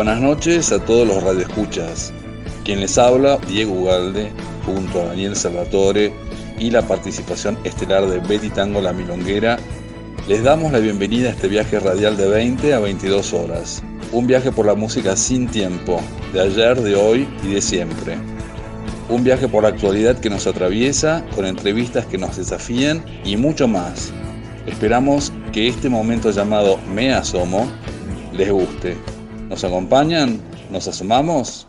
Buenas noches a todos los radioescuchas. Quien les habla, Diego Ugalde, junto a Daniel Salvatore y la participación estelar de Betty Tango La Milonguera, les damos la bienvenida a este viaje radial de 20 a 22 horas. Un viaje por la música sin tiempo, de ayer, de hoy y de siempre. Un viaje por la actualidad que nos atraviesa, con entrevistas que nos desafían y mucho más. Esperamos que este momento llamado Me Asomo les guste. ¿Nos acompañan? ¿Nos asomamos?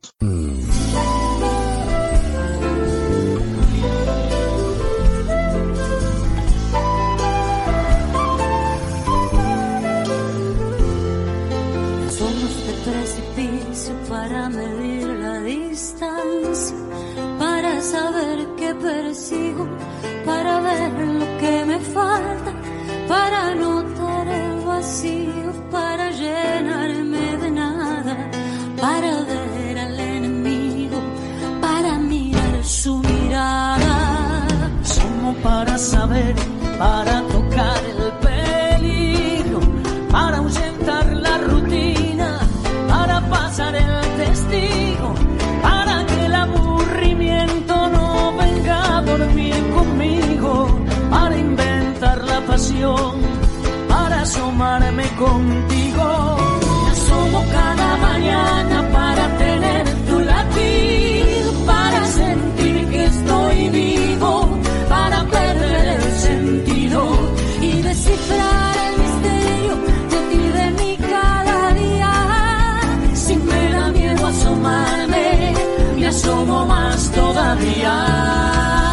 Somos de precipicio para medir la distancia, para saber qué persigo, para ver lo que me falta, para notar el vacío, para llenarme de nada, para ver al enemigo, para mirar su mirada. Somos para saber, para tocar el peligro, para ahuyentar la rutina, para pasar el testigo, para que el aburrimiento no venga a dormir conmigo, para inventar la pasión, para asomarme contigo. Me asomo cada mañana para tener tu latido, para sentir que estoy vivo, para perder el sentido y descifrar el misterio de ti, de mí cada día. Si me da miedo asomarme, me asomo más todavía.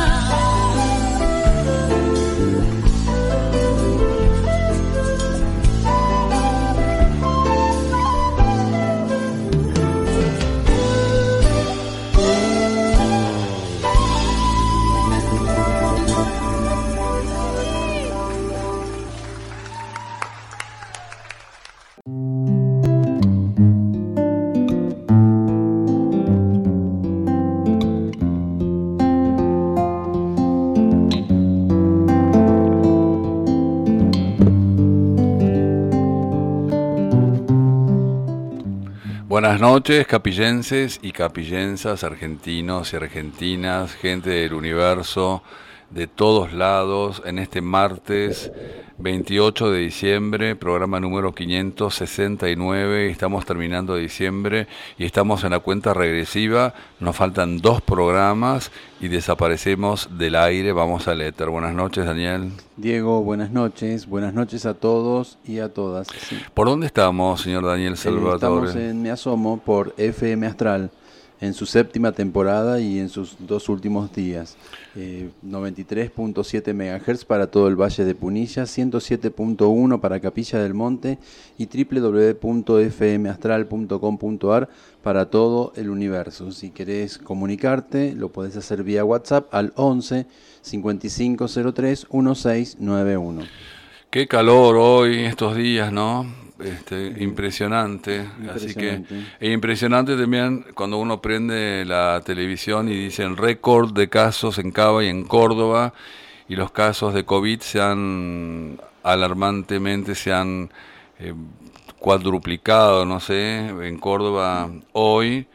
Buenas noches, capillenses y capillensas, argentinos y argentinas, gente del universo, de todos lados, en este martes 28 de diciembre, programa número 569, estamos terminando diciembre y estamos en la cuenta regresiva, nos faltan 2 programas y desaparecemos del aire, vamos al éter. Buenas noches, Daniel. Diego, buenas noches a todos y a todas. Sí. ¿Por dónde estamos, señor Daniel Salvatore? Estamos en Me Asomo por FM Astral, en su 7ª temporada y en sus 2 últimos días. 93.7 MHz para todo el Valle de Punilla, 107.1 para Capilla del Monte y www.fmastral.com.ar para todo el universo. Si querés comunicarte, lo podés hacer vía WhatsApp al 11 5503 1691. Qué calor hoy, estos días, ¿no? Impresionante. Así que impresionante también cuando uno prende la televisión y dicen récord de casos en Cava y en Córdoba, y los casos de COVID alarmantemente se han cuadruplicado, no sé, en Córdoba hoy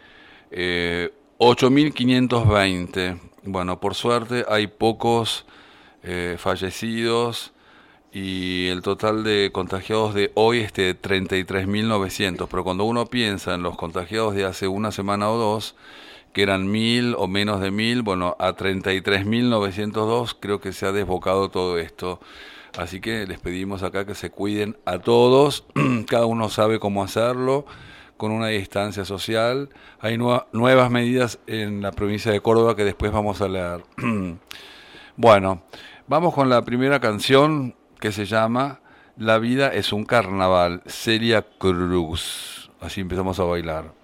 8.520. Bueno, por suerte hay pocos fallecidos. Y el total de contagiados de hoy es de 33.900, pero cuando uno piensa en los contagiados de hace una semana o 2, que eran 1.000 o menos de 1.000, bueno, a 33.902 creo que se ha desbocado todo esto. Así que les pedimos acá que se cuiden a todos, cada uno sabe cómo hacerlo, con una distancia social. Hay nuevas medidas en la provincia de Córdoba que después vamos a leer. Bueno, vamos con la primera canción, que se llama La vida es un carnaval, Celia Cruz. Así empezamos a bailar.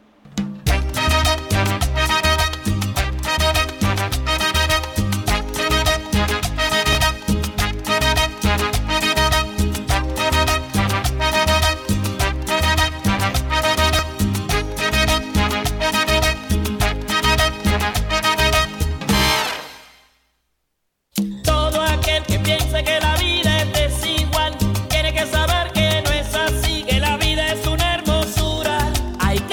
Hay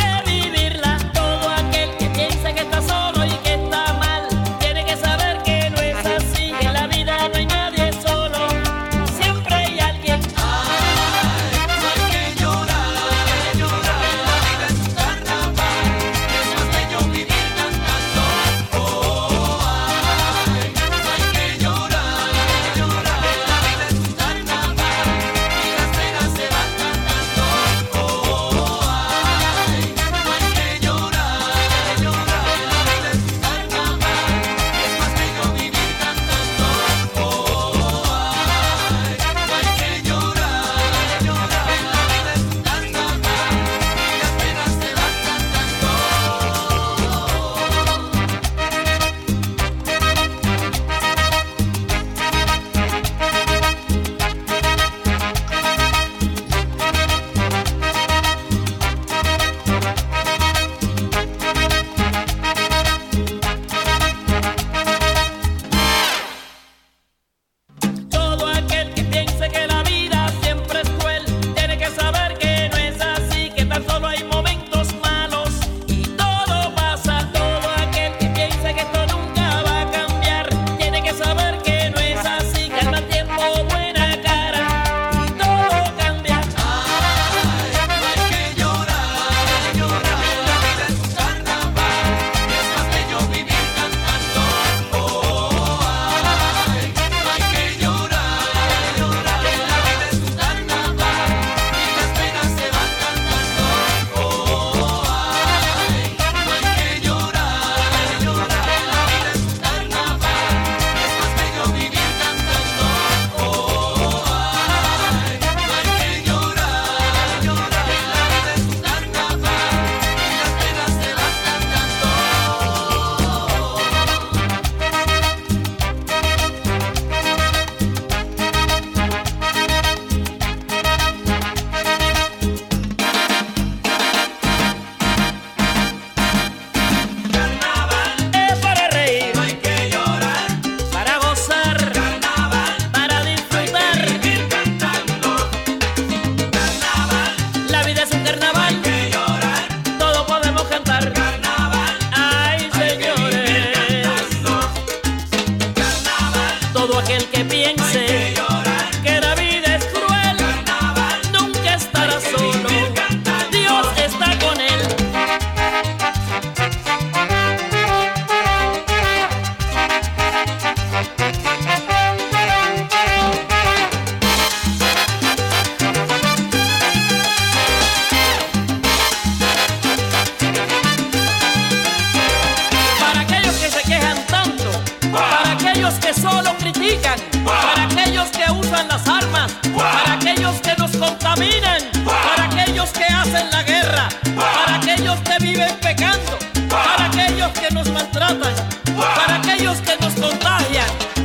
que solo critican, para aquellos que usan las armas, para aquellos que nos contaminan, para aquellos que hacen la guerra, para aquellos que viven pecando, para aquellos que nos maltratan, para aquellos que nos contagian.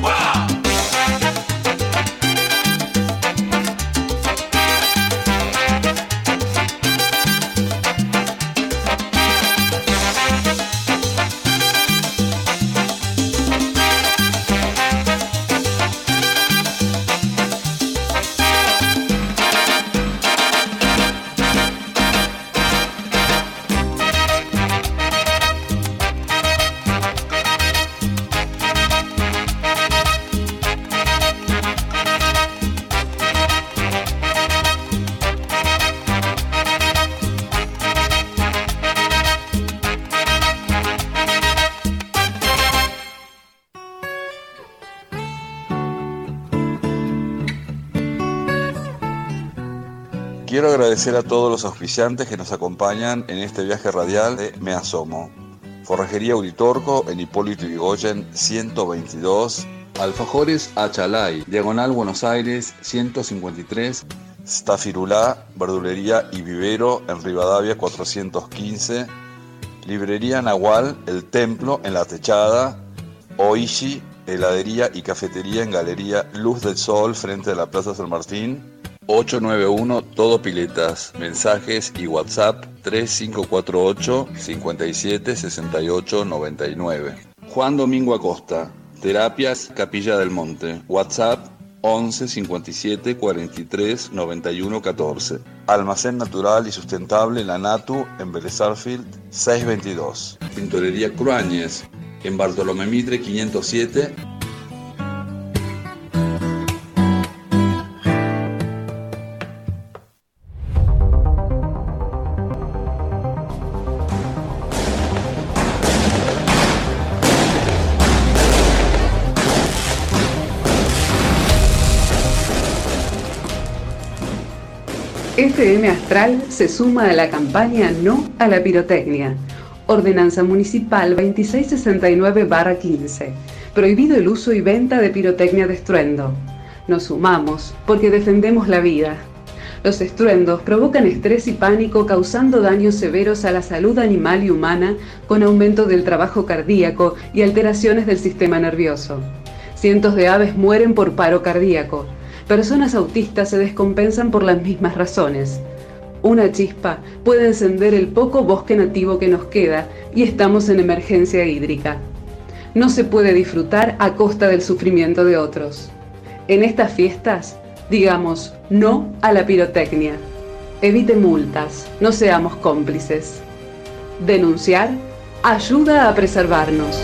Quiero agradecer a todos los auspiciantes que nos acompañan en este viaje radial de Me Asomo. Forrajería Uritorco en Hipólito Yrigoyen 122. Alfajores Achalay, Diagonal Buenos Aires 153. Stafirulá, Verdulería y Vivero en Rivadavia 415. Librería Nahual, El Templo en La Techada. Oishi, Heladería y Cafetería en Galería Luz del Sol frente a la Plaza San Martín. 891 Todo Piletas, mensajes y WhatsApp 3548 57 68 99. Juan Domingo Acosta, Terapias Capilla del Monte, WhatsApp 11 57 43 91 14. Almacén Natural y Sustentable La Natu en Vélez Sarsfield 622. Pintorería Cruáñez en Bartolomé Mitre 507. FM Astral se suma a la campaña No a la Pirotecnia. Ordenanza Municipal 2669/15. Prohibido el uso y venta de pirotecnia de estruendo. Nos sumamos porque defendemos la vida. Los estruendos provocan estrés y pánico, causando daños severos a la salud animal y humana, con aumento del trabajo cardíaco y alteraciones del sistema nervioso. Cientos de aves mueren por paro cardíaco. Personas autistas se descompensan por las mismas razones. Una chispa puede encender el poco bosque nativo que nos queda y estamos en emergencia hídrica. No se puede disfrutar a costa del sufrimiento de otros. En estas fiestas, digamos no a la pirotecnia. Evite multas, no seamos cómplices. Denunciar ayuda a preservarnos.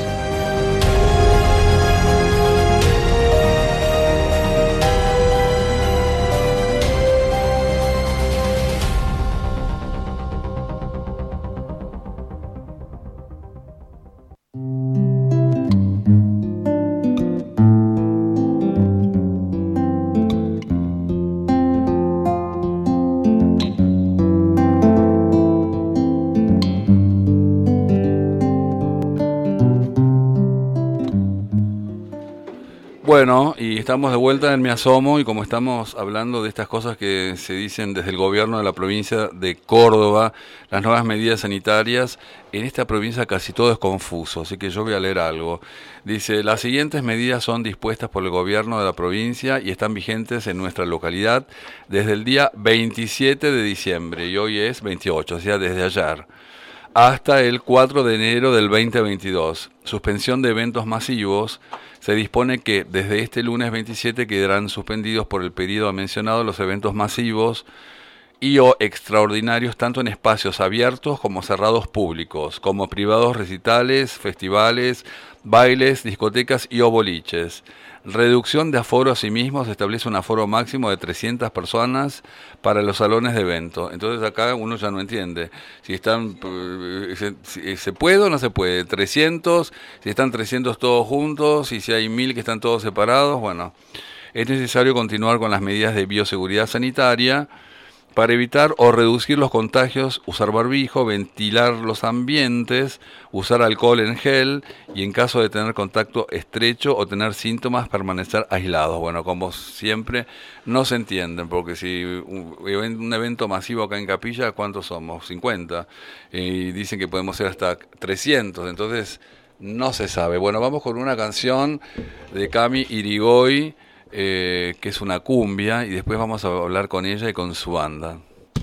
Bueno, y estamos de vuelta en Me Asomo, y como estamos hablando de estas cosas que se dicen desde el gobierno de la provincia de Córdoba, las nuevas medidas sanitarias, en esta provincia casi todo es confuso, así que yo voy a leer algo. Dice, las siguientes medidas son dispuestas por el gobierno de la provincia y están vigentes en nuestra localidad desde el día 27 de diciembre, y hoy es 28, o sea, desde ayer, hasta el 4 de enero del 2022. Suspensión de eventos masivos. Se dispone que desde este lunes 27 quedarán suspendidos por el periodo mencionado los eventos masivos y o extraordinarios tanto en espacios abiertos como cerrados públicos, como privados, recitales, festivales, bailes, discotecas y o boliches. Reducción de aforo. Asimismo, se establece un aforo máximo de 300 personas para los salones de evento. Entonces acá uno ya no entiende si están, se puede o no se puede, 300, si están 300 todos juntos, y si hay 1000 que están todos separados. Bueno, es necesario continuar con las medidas de bioseguridad sanitaria Para evitar o reducir los contagios, usar barbijo, ventilar los ambientes, usar alcohol en gel y en caso de tener contacto estrecho o tener síntomas, permanecer aislados. Bueno, como siempre, no se entienden, porque si un evento masivo acá en Capilla, ¿cuántos somos? 50. Y dicen que podemos ser hasta 300, entonces no se sabe. Bueno, vamos con una canción de Cami Irigoy, que es una cumbia, y después vamos a hablar con ella y con su banda.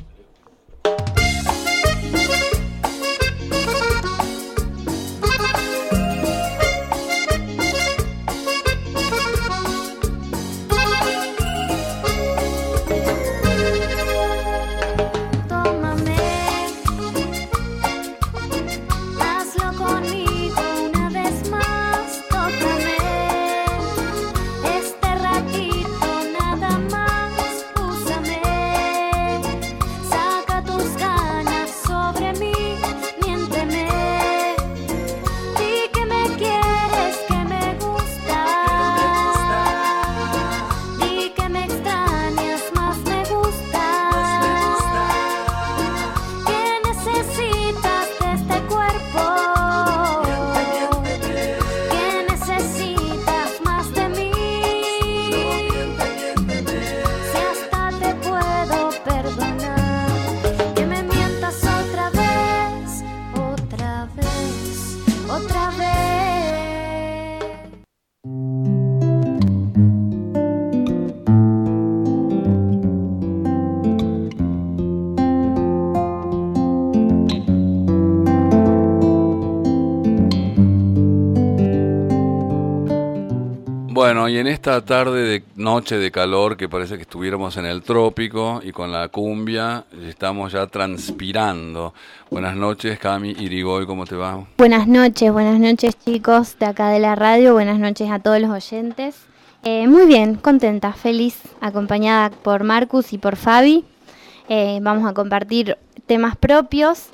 Bueno, y en esta tarde noche de calor que parece que estuviéramos en el trópico y con la cumbia, estamos ya transpirando. Buenas noches, Cami Irigoy, ¿cómo te va? Buenas noches chicos de acá de la radio, buenas noches a todos los oyentes. Muy bien, contenta, feliz, acompañada por Marcus y por Fabi. Vamos a compartir temas propios,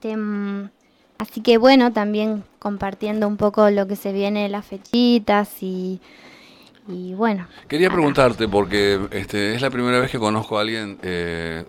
así que bueno, también compartiendo un poco lo que se viene de las fechitas y bueno. Quería preguntarte, porque es la primera vez que conozco a alguien de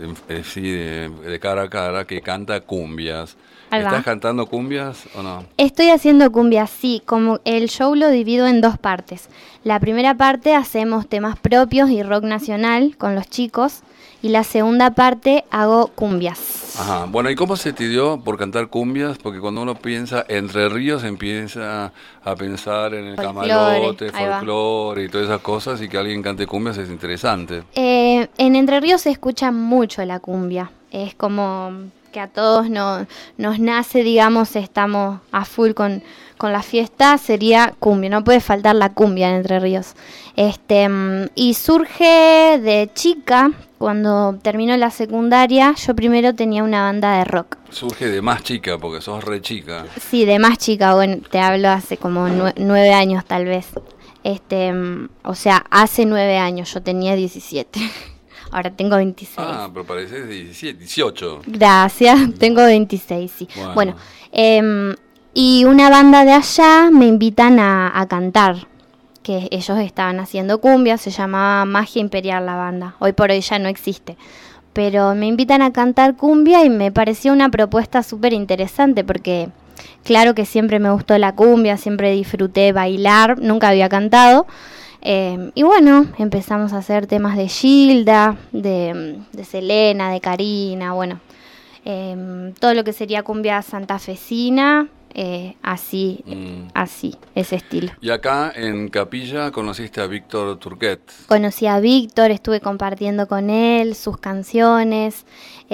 cara a cara que canta cumbias. ¿Estás cantando cumbias o no? Estoy haciendo cumbias, sí, como el show lo divido en dos partes. La primera parte hacemos temas propios y rock nacional con los chicos, y la segunda parte hago cumbias. Ajá, bueno, ¿y cómo se te dio por cantar cumbias? Porque cuando uno piensa Entre Ríos empieza a pensar en el camarote, folclore y todas esas cosas, y que alguien cante cumbias es interesante. En Entre Ríos se escucha mucho la cumbia, es como que a todos nos nace, digamos, estamos a full con la fiesta, sería cumbia, no puede faltar la cumbia en Entre Ríos. Y surge de chica, cuando terminó la secundaria, yo primero tenía una banda de rock. Surge de más chica, porque sos re chica. Sí, de más chica, bueno, te hablo hace como 9 años tal vez. O sea, hace 9 años, yo tenía 17. Ahora tengo 26. Ah, pero pareces de 17, 18. Gracias, tengo 26, sí. Bueno, y una banda de allá me invitan a cantar, que ellos estaban haciendo cumbia, se llamaba Magia Imperial la banda, hoy por hoy ya no existe, pero me invitan a cantar cumbia y me pareció una propuesta súper interesante porque claro que siempre me gustó la cumbia, siempre disfruté bailar, nunca había cantado, y bueno, empezamos a hacer temas de Gilda, de Selena, de Karina, bueno, todo lo que sería cumbia santafesina. Así, ese estilo. Y acá en Capilla conociste a Víctor Turquet. Conocí a Víctor, estuve compartiendo con él sus canciones.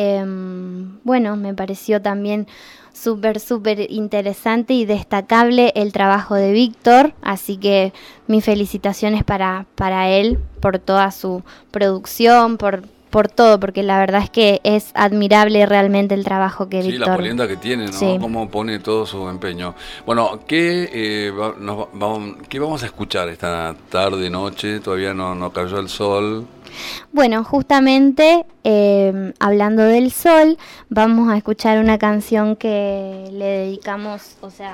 Bueno, me pareció también súper interesante y destacable el trabajo de Víctor, así que mis felicitaciones para él por toda su producción, por todo, porque la verdad es que es admirable realmente el trabajo que Víctor... Sí, la polenta que tiene, ¿no? Sí. Cómo pone todo su empeño. Bueno, ¿qué vamos a escuchar esta tarde, noche? Todavía no cayó el sol. Bueno, justamente hablando del sol, vamos a escuchar una canción que le dedicamos, o sea,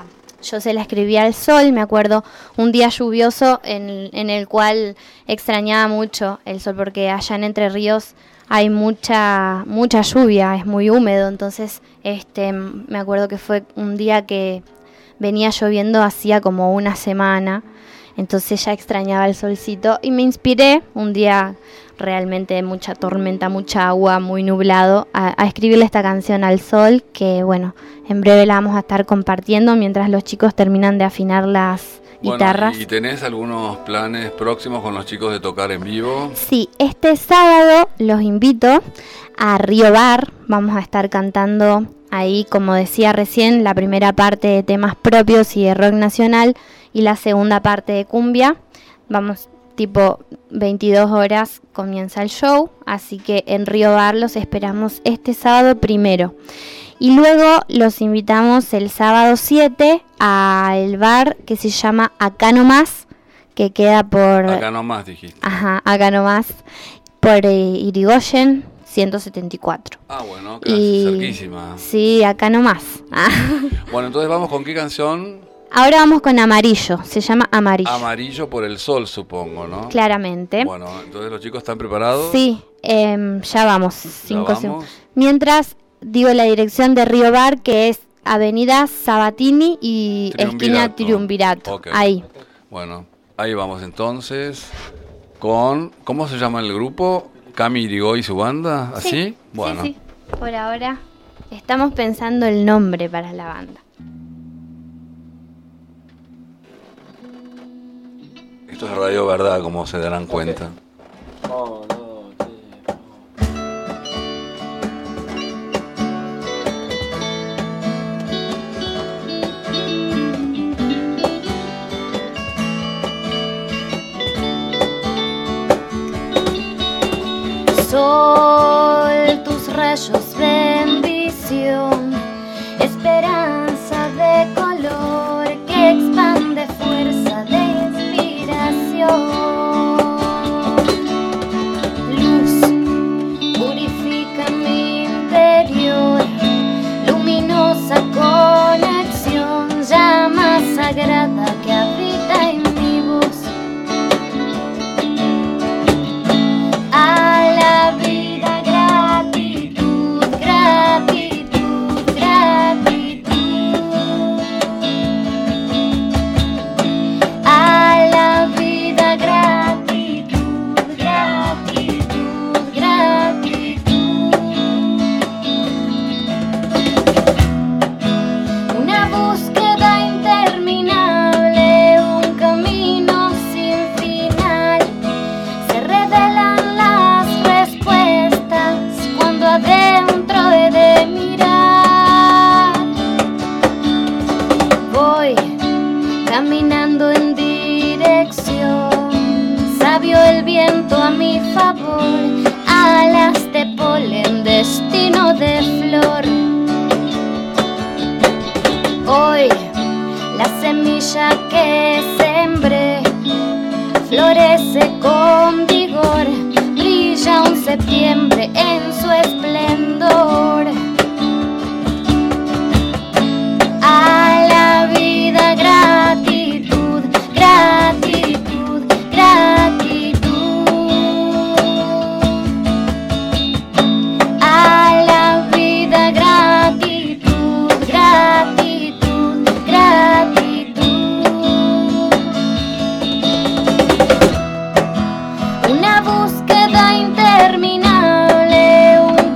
yo se la escribí al sol. Me acuerdo un día lluvioso en el cual extrañaba mucho el sol, porque allá en Entre Ríos hay mucha lluvia, es muy húmedo. Entonces me acuerdo que fue un día que venía lloviendo hacía como una semana, entonces ya extrañaba el solcito y me inspiré un día realmente mucha tormenta, mucha agua, muy nublado, a escribirle esta canción al sol, que bueno, en breve la vamos a estar compartiendo mientras los chicos terminan de afinar las guitarras. ¿Y tenés algunos planes próximos con los chicos de tocar en vivo? Sí, este sábado los invito a Río Bar. Vamos a estar cantando ahí, como decía recién, la primera parte de temas propios y de rock nacional y la segunda parte de cumbia. Vamos, tipo 22 horas comienza el show, así que en Río Bar los esperamos este sábado primero. Y luego los invitamos el sábado 7 al bar que se llama Acá Nomás, que queda por... Acá Nomás dijiste. Ajá, Acá Nomás, por Irigoyen 174. Ah, bueno, casi cerquísima. Sí, Acá Nomás. Bueno, entonces vamos con qué canción. Ahora vamos con Amarillo, se llama Amarillo. Amarillo por el sol, supongo, ¿no? Claramente. Bueno, entonces los chicos están preparados. Sí, ya vamos. 5 segundos. Mientras digo la dirección de Río Bar, que es Avenida Sabatini y esquina Triunvirato. Okay. Ahí. Bueno, ahí vamos entonces con... ¿Cómo se llama el grupo? Cami Irigoy y su banda, ¿así? Sí, bueno. Sí. Por ahora estamos pensando el nombre para la banda. Esto es Radio Verdad, como se darán cuenta. Sol, tus rayos, bendición, esperanza de color que expande fuerza de inspiración. Luz, purifica mi interior, luminosa conexión, llama sagrada que habita en mi voz. A la vida gratitud, gratitud, gratitud. A la vida gratitud, gratitud, gratitud. Una búsqueda interminable, un camino sin final. Se revelan las respuestas cuando adentro he de mirar. Voy caminando en dirección, sabio el viento a mi favor, alas de polen, destino de flor. Hoy la semilla que sembré florece con vigor, brilla un septiembre en su esplendor. A la vida gratitud, gratitud, gratitud. A la vida gratitud, gratitud, gratitud. Una búsqueda interminable, un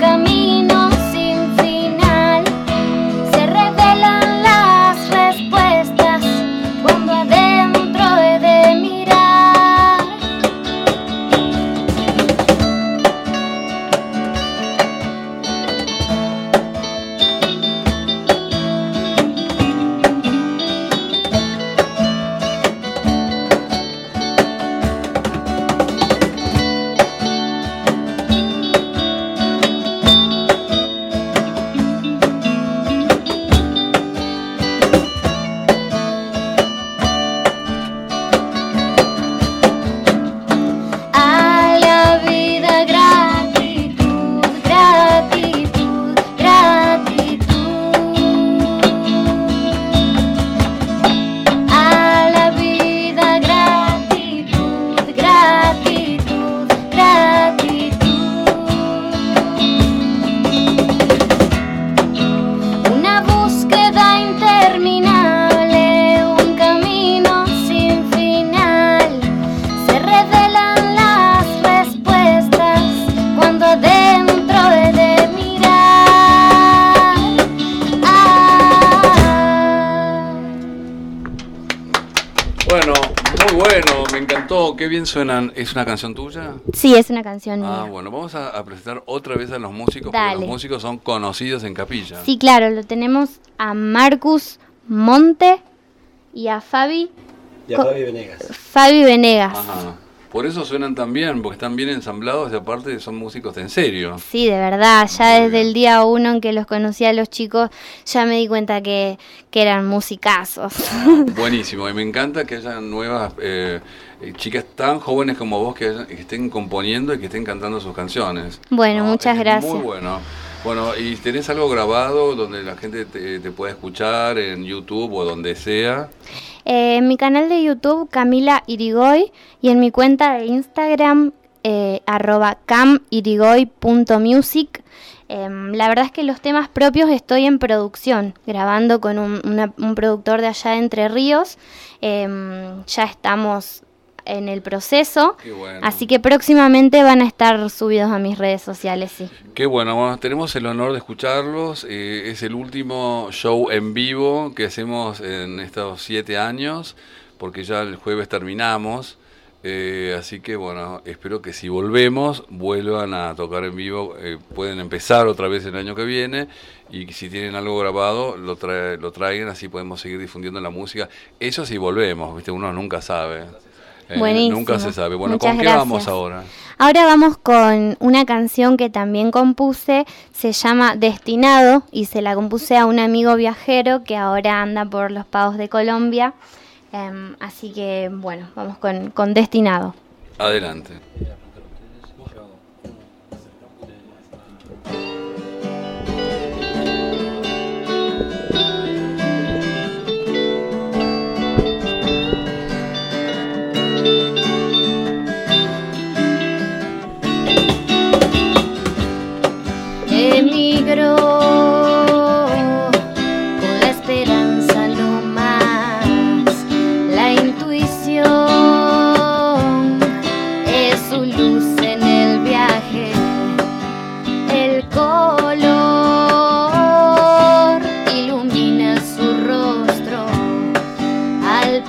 Bueno, muy bueno, me encantó, qué bien suenan. ¿Es una canción tuya? Sí, es una canción mía. Bueno, vamos a presentar otra vez a los músicos, Dale. porque los músicos son conocidos en Capilla. Sí, claro, lo tenemos a Marcus Monte y a Fabi. Y a Fabi Venegas. Fabi Venegas. Ajá. Por eso suenan tan bien, porque están bien ensamblados y aparte son músicos en serio. Sí, de verdad, ya desde el día 1 en que los conocí a los chicos, ya me di cuenta que eran musicazos. Buenísimo, y me encanta que haya nuevas chicas tan jóvenes como vos que estén componiendo y que estén cantando sus canciones. Bueno, muchas gracias. Muy bueno. Bueno, ¿y tenés algo grabado donde la gente te pueda escuchar en YouTube o donde sea? En mi canal de YouTube, Camila Irigoy, y en mi cuenta de Instagram, @camirigoy.music. La verdad es que los temas propios estoy en producción, grabando con un productor de allá de Entre Ríos. Ya estamos en el proceso, bueno. Así que próximamente van a estar subidos a mis redes sociales, sí. Qué bueno, tenemos el honor de escucharlos. Es el último show en vivo que hacemos en estos 7 años, porque ya el jueves terminamos. Así que bueno, espero que si volvemos, vuelvan a tocar en vivo. Pueden empezar otra vez el año que viene, y si tienen algo grabado, lo traigan, así podemos seguir difundiendo la música. Eso si volvemos, ¿viste? Uno nunca sabe. Buenísimo. Nunca se sabe. Bueno, Muchas ¿con qué gracias. vamos ahora? Ahora vamos con una canción que también compuse, se llama Destinado, y se la compuse a un amigo viajero que ahora anda por los pagos de Colombia. Así que, bueno, vamos con Destinado. Adelante. Emigró con la esperanza no más, la intuición es su luz en el viaje, el color ilumina su rostro al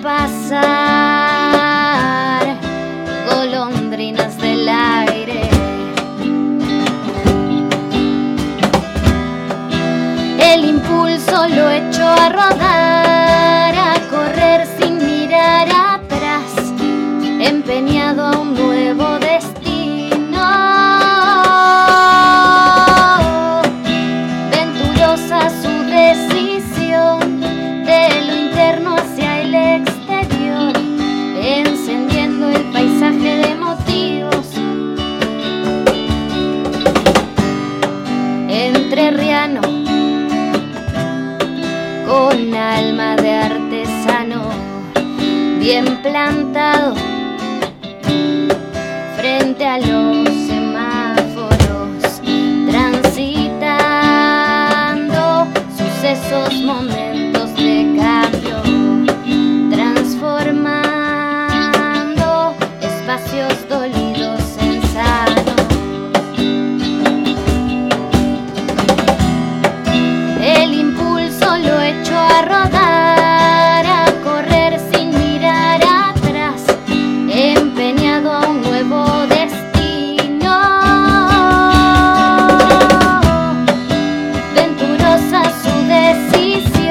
pasar, golondrinas del aire. El impulso lo echó a rodar, a correr sin mirar atrás, empeñado a un nuevo destino. Venturosa su decisión, de lo interno hacia el exterior, encendiendo el paisaje de motivos. Entrerriano, con alma de artesano, bien plantado frente a los semáforos, transitando sucesos, momentos de cambio, transformando espacios dolidos en sanos. El impulso lo echó a rodar, a correr sin mirar atrás, empeñado a un nuevo destino. Venturosa su decisión,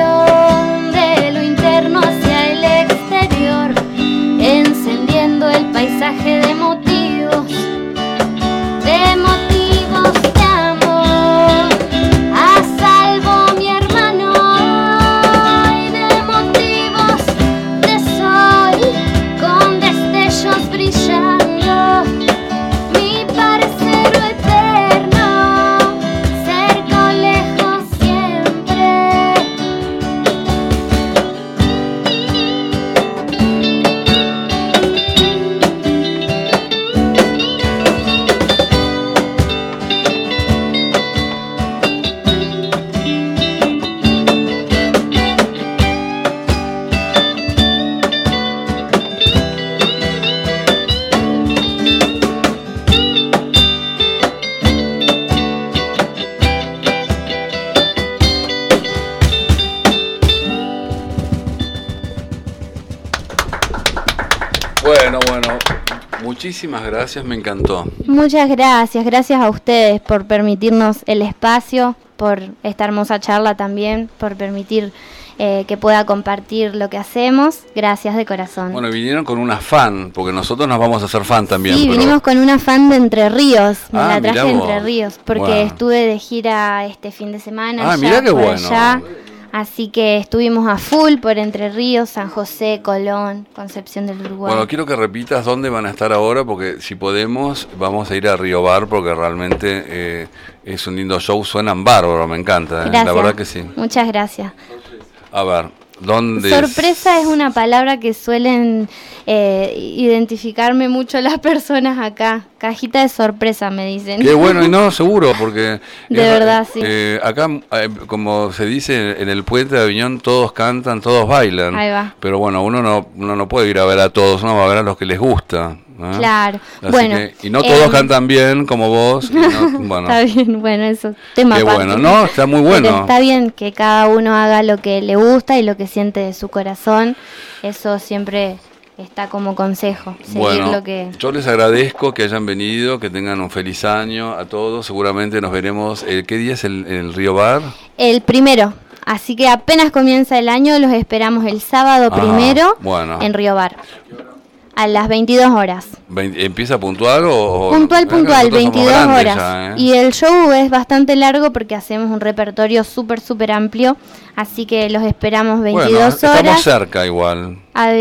Bueno, muchísimas gracias, me encantó. Muchas gracias a ustedes por permitirnos el espacio, por esta hermosa charla también, por permitir que pueda compartir lo que hacemos. Gracias de corazón. Bueno, vinieron con una fan, porque nosotros nos vamos a hacer fan también. Sí, vinimos con una fan de Entre Ríos, me la traje de Entre vos. Ríos, porque estuve de gira este fin de semana. Mirá qué bueno. Allá. Así que estuvimos a full por Entre Ríos, San José, Colón, Concepción del Uruguay. Bueno, quiero que repitas dónde van a estar ahora, porque si podemos, vamos a ir a Río Bar, porque realmente es un lindo show, suenan bárbaro, me encanta. Gracias. La verdad que sí. Muchas gracias. A ver, ¿dónde? Sorpresa es una palabra que suelen identificarme mucho las personas acá. Cajita de sorpresa, me dicen. Qué bueno, y no, seguro, porque... De verdad, sí. Acá, como se dice en el puente de Aviñón, todos cantan, todos bailan. Ahí va. Pero bueno, uno no puede ir a ver a todos, uno va a ver a los que les gusta. Claro. Así bueno. Y no todos cantan bien, como vos. Bueno. Está bien, bueno, eso. Tema Qué aparte. bueno, ¿no? Está muy bueno. Pero está bien que cada uno haga lo que le gusta y lo que siente de su corazón. Eso siempre está como consejo. Seguir Bueno, lo que... yo les agradezco que hayan venido, que tengan un feliz año a todos. Seguramente nos veremos. ¿Qué día es el Río Bar? El 1. Así que apenas comienza el año, los esperamos el sábado 1 en Río Bar. A las 22 horas. ¿Empieza puntual o...? Puntual, 22 horas. Ya, Y el show es bastante largo porque hacemos un repertorio súper amplio. Así que los esperamos 22 horas. Estamos cerca igual.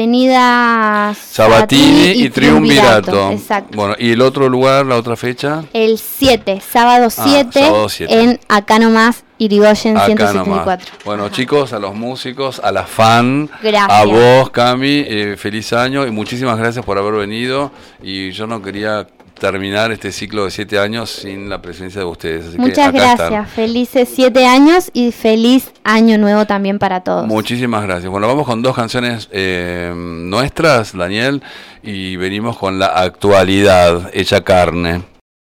Avenida Sabatini y Triunvirato. Exacto. Bueno, ¿y el otro lugar, la otra fecha? El 7, sábado 7, sábado 7. en Acá Nomás, Irigoyen Acá 174. nomás. Bueno, chicos, a los músicos, a la fan, Gracias. a vos, Cami, feliz año y muchísimas gracias por haber venido. Y yo no quería terminar este ciclo de 7 años sin la presencia de ustedes. Así Muchas que acá gracias, están. felices 7 años y feliz año nuevo también para todos. Muchísimas gracias. Bueno, vamos con 2 canciones nuestras, Daniel, y venimos con la actualidad hecha carne.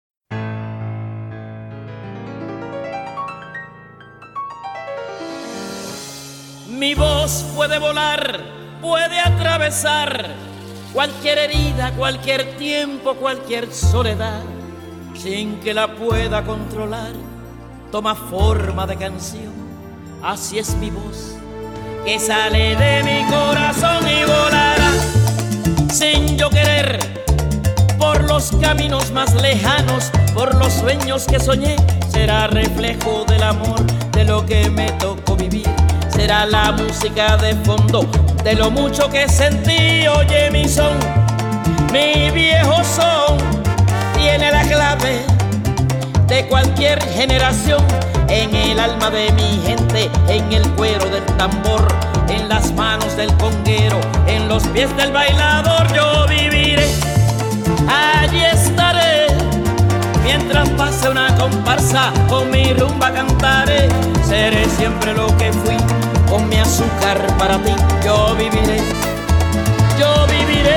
Mi voz puede volar, puede atravesar cualquier herida, cualquier tiempo, cualquier soledad, sin que la pueda controlar. Toma forma de canción, así es mi voz, que sale de mi corazón y volará, sin yo querer, por los caminos más lejanos, por los sueños que soñé. Será reflejo del amor, de lo que me tocó vivir. Será la música de fondo de lo mucho que sentí. Oye mi son, mi viejo son, tiene la clave de cualquier generación. En el alma de mi gente, en el cuero del tambor, en las manos del conguero, en los pies del bailador. Yo viviré, allí estaré, mientras pase una comparsa, con mi rumba cantaré. Seré siempre lo que fui, con mi azúcar para ti. Yo viviré, yo viviré.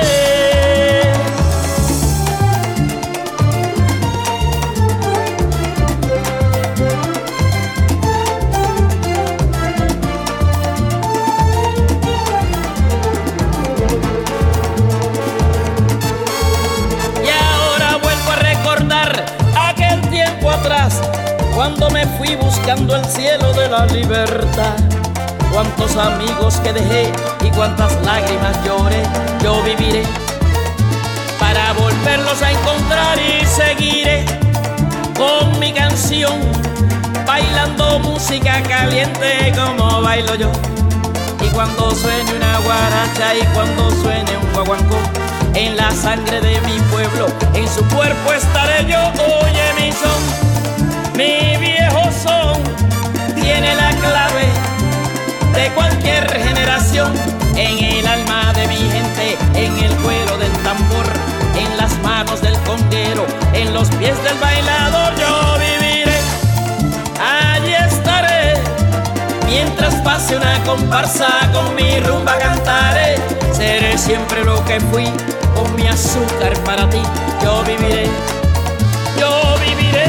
Y ahora vuelvo a recordar aquel tiempo atrás, cuando me fui buscando el cielo de la libertad. Cuántos amigos que dejé y cuántas lágrimas lloré. Yo viviré para volverlos a encontrar y seguiré con mi canción, bailando música caliente como bailo yo. Y cuando suene una guaracha y cuando suene un guaguancó, en la sangre de mi pueblo, en su cuerpo estaré yo. Oye mi son, mi viejo son, tiene la clave de cualquier generación. En el alma de mi gente, en el cuero del tambor, en las manos del conguero, en los pies del bailador. Yo viviré, allí estaré, mientras pase una comparsa, con mi rumba cantaré. Seré siempre lo que fui, con mi azúcar para ti. Yo viviré, yo viviré.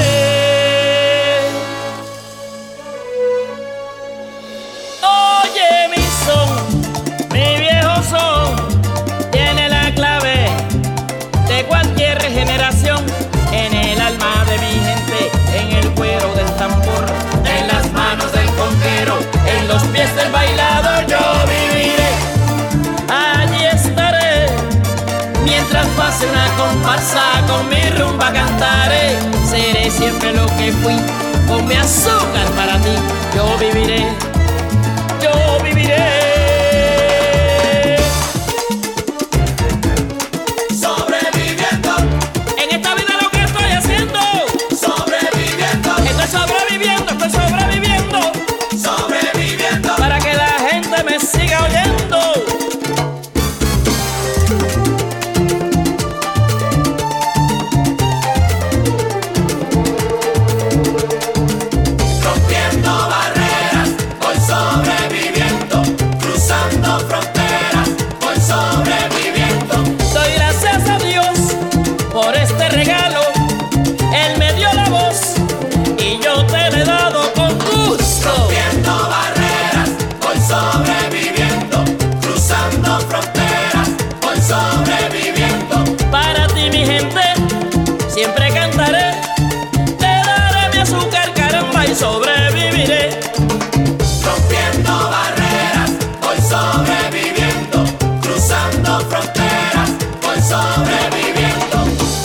Oye mi son, mi viejo son, tiene la clave fiesta, el bailado, yo viviré. Allí estaré, mientras pase una comparsa, con mi rumba cantaré. Seré siempre lo que fui, ponme azúcar para ti. Yo viviré, yo viviré. Siga oyendo. Rompiendo barreras, voy sobreviviendo. Cruzando fronteras, voy sobreviviendo. Doy gracias a Dios por este regalo. Él me dio la voz y yo te la he dado con gusto. Rompiendo barreras, voy sobreviviendo. Cruzando fronteras, voy sobreviviendo. Para ti, mi gente, siempre cantaré. Te daré mi azúcar, caramba, y sobreviviré. Rompiendo barreras, voy sobreviviendo. Cruzando fronteras, voy sobreviviendo.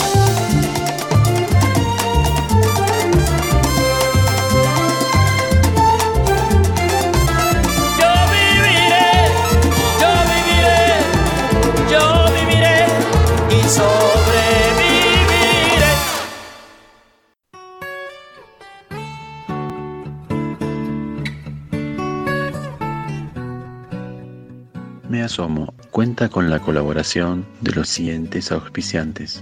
Yo viviré, yo viviré, yo viviré y sobreviviré. Me asomo cuenta con la colaboración de los siguientes auspiciantes.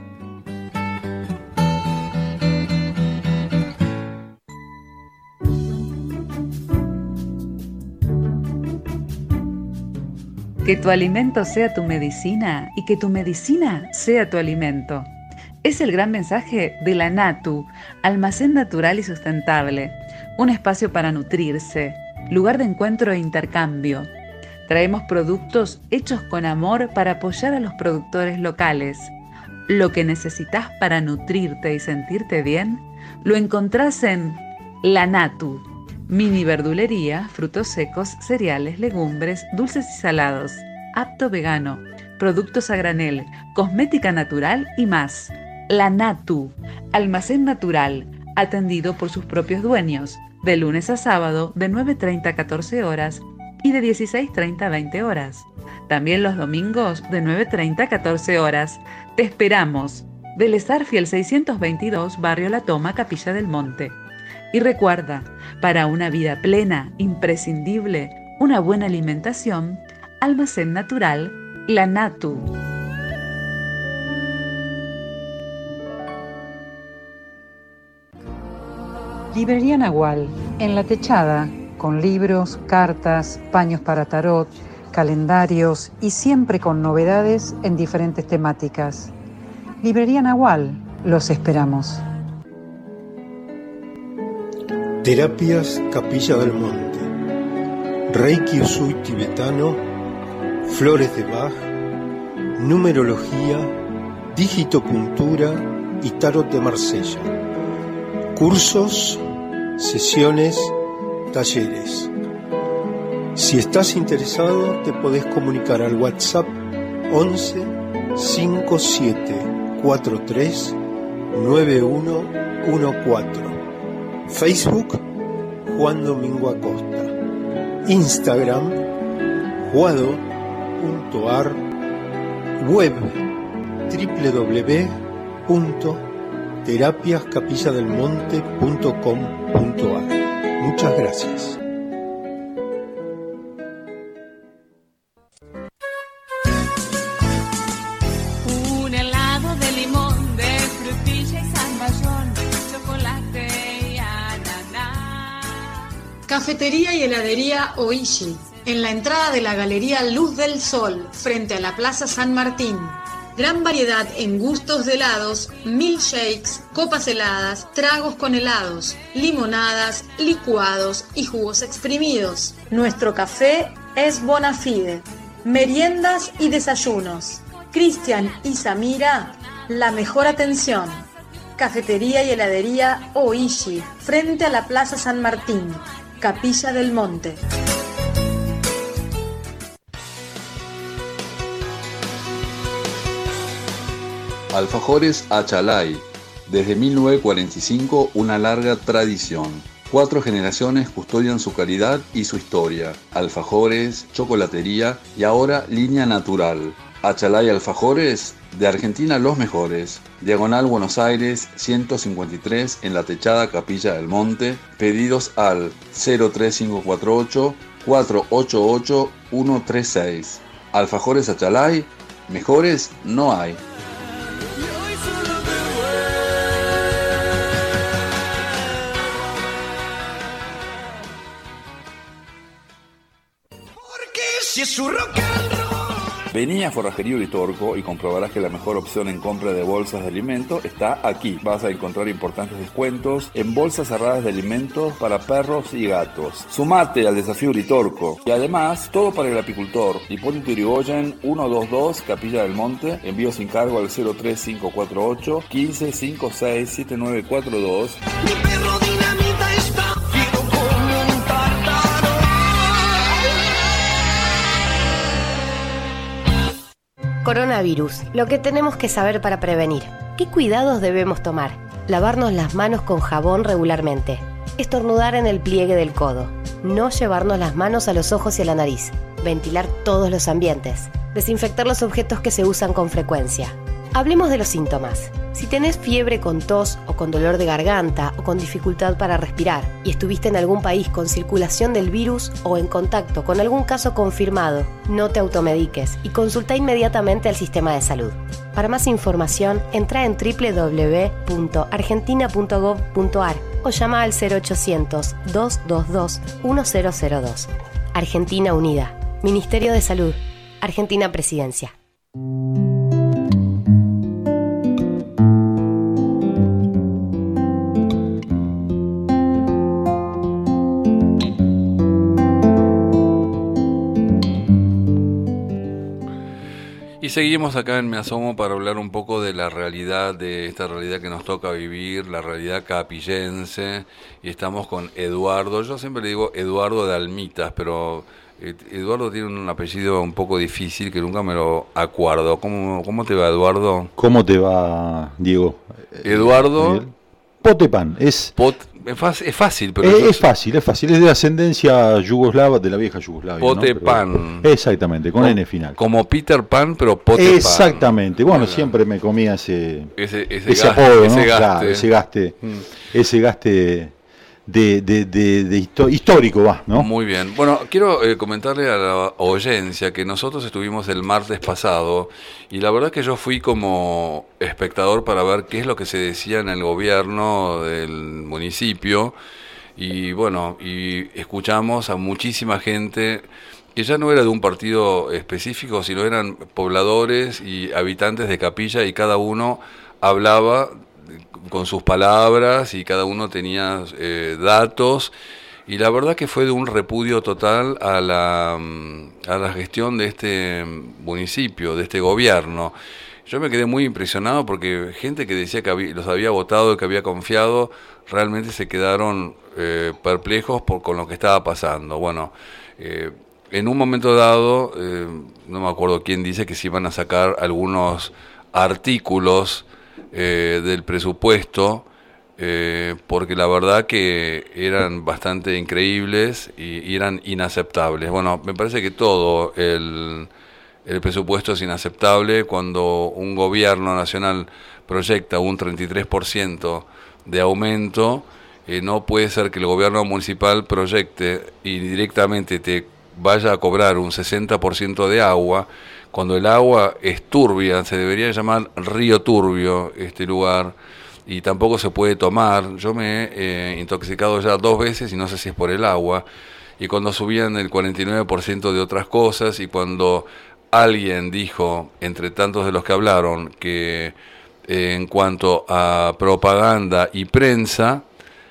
Que tu alimento sea tu medicina y que tu medicina sea tu alimento. Es el gran mensaje de la Natu, almacén natural y sustentable, un espacio para nutrirse, lugar de encuentro e intercambio. Traemos productos hechos con amor para apoyar a los productores locales. Lo que necesitas para nutrirte y sentirte bien, lo encontrás en La Natu. Mini verdulería, frutos secos, cereales, legumbres, dulces y salados, apto vegano, productos a granel, cosmética natural y más. La Natu, almacén natural, atendido por sus propios dueños, de lunes a sábado de 9:30 a 14 horas y de 16:30 a 20 horas. También los domingos de 9:30 a 14 horas. Te esperamos. Vélez Arfiel 622, Barrio La Toma, Capilla del Monte. Y recuerda, para una vida plena, imprescindible, una buena alimentación, almacén natural, La Natu. Librería Nahual, en La Techada, con libros, cartas, paños para tarot, calendarios y siempre con novedades en diferentes temáticas. Librería Nahual, los esperamos. Terapias Capilla del Monte, Reiki Usui tibetano, flores de Bach, numerología, digitopuntura y tarot de Marsella. Cursos, sesiones, talleres. Si estás interesado, te podés comunicar al WhatsApp 11 57 43 9114. Facebook, Juan Domingo Acosta. Instagram, juado.ar. Web, www.terapiascapilladelmonte.com.ar. Muchas gracias. Un helado de limón, de frutilla y zamballón, chocolate y ananá. Cafetería y heladería Oishi, en la entrada de la Galería Luz del Sol, frente a la Plaza San Martín. Gran variedad en gustos de helados, milkshakes, copas heladas, tragos con helados, limonadas, licuados y jugos exprimidos. Nuestro café es Bonafide. Meriendas y desayunos. Cristian y Samira, la mejor atención. Cafetería y heladería Oishi, frente a la Plaza San Martín, Capilla del Monte. Alfajores Achalay. Desde 1945, una larga tradición. 4 generaciones custodian su calidad y su historia. Alfajores, chocolatería y ahora línea natural. Achalay Alfajores, de Argentina los mejores. Diagonal Buenos Aires 153 en La Techada, Capilla del Monte. Pedidos al 03548 488 136. Alfajores Achalay, mejores no hay. Vení a Forrajería Uritorco y comprobarás que la mejor opción en compra de bolsas de alimento está aquí. Vas a encontrar importantes descuentos en bolsas cerradas de alimentos para perros y gatos. Sumate al desafío Uritorco. Y además, todo para el apicultor. Hipólito Yrigoyen 122, Capilla del Monte. Envío sin cargo al 03548 1556 7942. Mi perro dinamita está fiero como un tártaro. Coronavirus, lo que tenemos que saber para prevenir. ¿Qué cuidados debemos tomar? Lavarnos las manos con jabón regularmente. Estornudar en el pliegue del codo. No llevarnos las manos a los ojos y a la nariz. Ventilar todos los ambientes. Desinfectar los objetos que se usan con frecuencia. Hablemos de los síntomas. Si tenés fiebre con tos o con dolor de garganta o con dificultad para respirar y estuviste en algún país con circulación del virus o en contacto con algún caso confirmado, no te automediques y consulta inmediatamente al sistema de salud. Para más información, entra en www.argentina.gov.ar o llama al 0800-222-1002. Argentina Unida. Ministerio de Salud. Argentina Presidencia. Y seguimos acá en Me Asomo para hablar un poco de la realidad, de esta realidad que nos toca vivir, la realidad capillense. Y estamos con Eduardo, yo siempre le digo Eduardo de Almitas, pero Eduardo tiene un apellido un poco difícil que nunca me lo acuerdo. ¿Cómo te va, Eduardo? ¿Cómo te va, Diego? Eduardo Potepan, es fácil, pero es fácil, es de ascendencia yugoslava, de la vieja Yugoslavia. Potepan. ¿No? Exactamente, con N final. Como Peter Pan, pero Potepan. Exactamente, bueno, siempre me comía ese apodo, ¿no? ese gaste. Claro, ese gaste de histórico va, ¿no? Muy bien. Bueno, quiero comentarle a la audiencia que nosotros estuvimos el martes pasado y la verdad que yo fui como espectador para ver qué es lo que se decía en el gobierno del municipio y bueno, y escuchamos a muchísima gente que ya no era de un partido específico, sino eran pobladores y habitantes de Capilla y cada uno hablaba con sus palabras y cada uno tenía datos y la verdad que fue de un repudio total a la gestión de este municipio, de este gobierno. Yo me quedé muy impresionado porque gente que decía que los había votado, que había confiado, realmente se quedaron perplejos con lo que estaba pasando. Bueno, en un momento dado, no me acuerdo quién dice que se iban a sacar algunos artículos del presupuesto porque la verdad que eran bastante increíbles y eran inaceptables. Bueno, me parece que todo el presupuesto es inaceptable cuando un gobierno nacional proyecta un 33% de aumento. No puede ser que el gobierno municipal proyecte y directamente te vaya a cobrar un 60% de agua. Cuando el agua es turbia, se debería llamar Río Turbio este lugar, y tampoco se puede tomar. Yo me he intoxicado ya 2 veces y no sé si es por el agua, y cuando subían el 49% de otras cosas, y cuando alguien dijo, entre tantos de los que hablaron, que en cuanto a propaganda y prensa,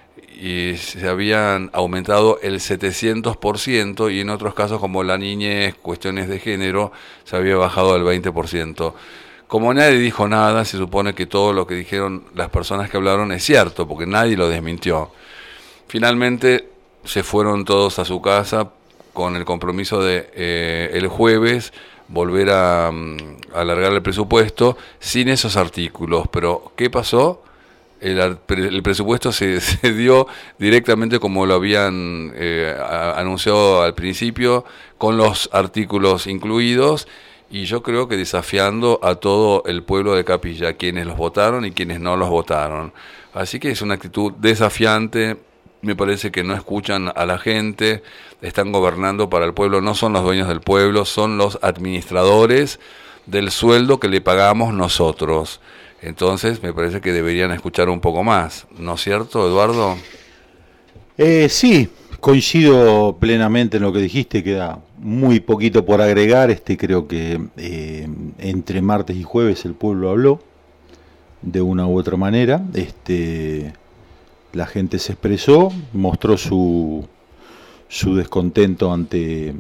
y se habían aumentado el 700% y en otros casos como la niñez, cuestiones de género, se había bajado al 20%. Como nadie dijo nada, se supone que todo lo que dijeron las personas que hablaron es cierto, porque nadie lo desmintió. Finalmente se fueron todos a su casa con el compromiso de el jueves volver a alargar el presupuesto sin esos artículos. Pero, ¿qué pasó? El presupuesto se dio directamente como lo habían anunciado al principio, con los artículos incluidos, y yo creo que desafiando a todo el pueblo de Capilla, quienes los votaron y quienes no los votaron. Así que es una actitud desafiante. Me parece que no escuchan a la gente, están gobernando para el pueblo, no son los dueños del pueblo, son los administradores del sueldo que le pagamos nosotros. Entonces me parece que deberían escuchar un poco más, ¿no es cierto, Eduardo? Sí, coincido plenamente en lo que dijiste, queda muy poquito por agregar. Creo que entre martes y jueves el pueblo habló de una u otra manera. La gente se expresó, mostró su descontento ante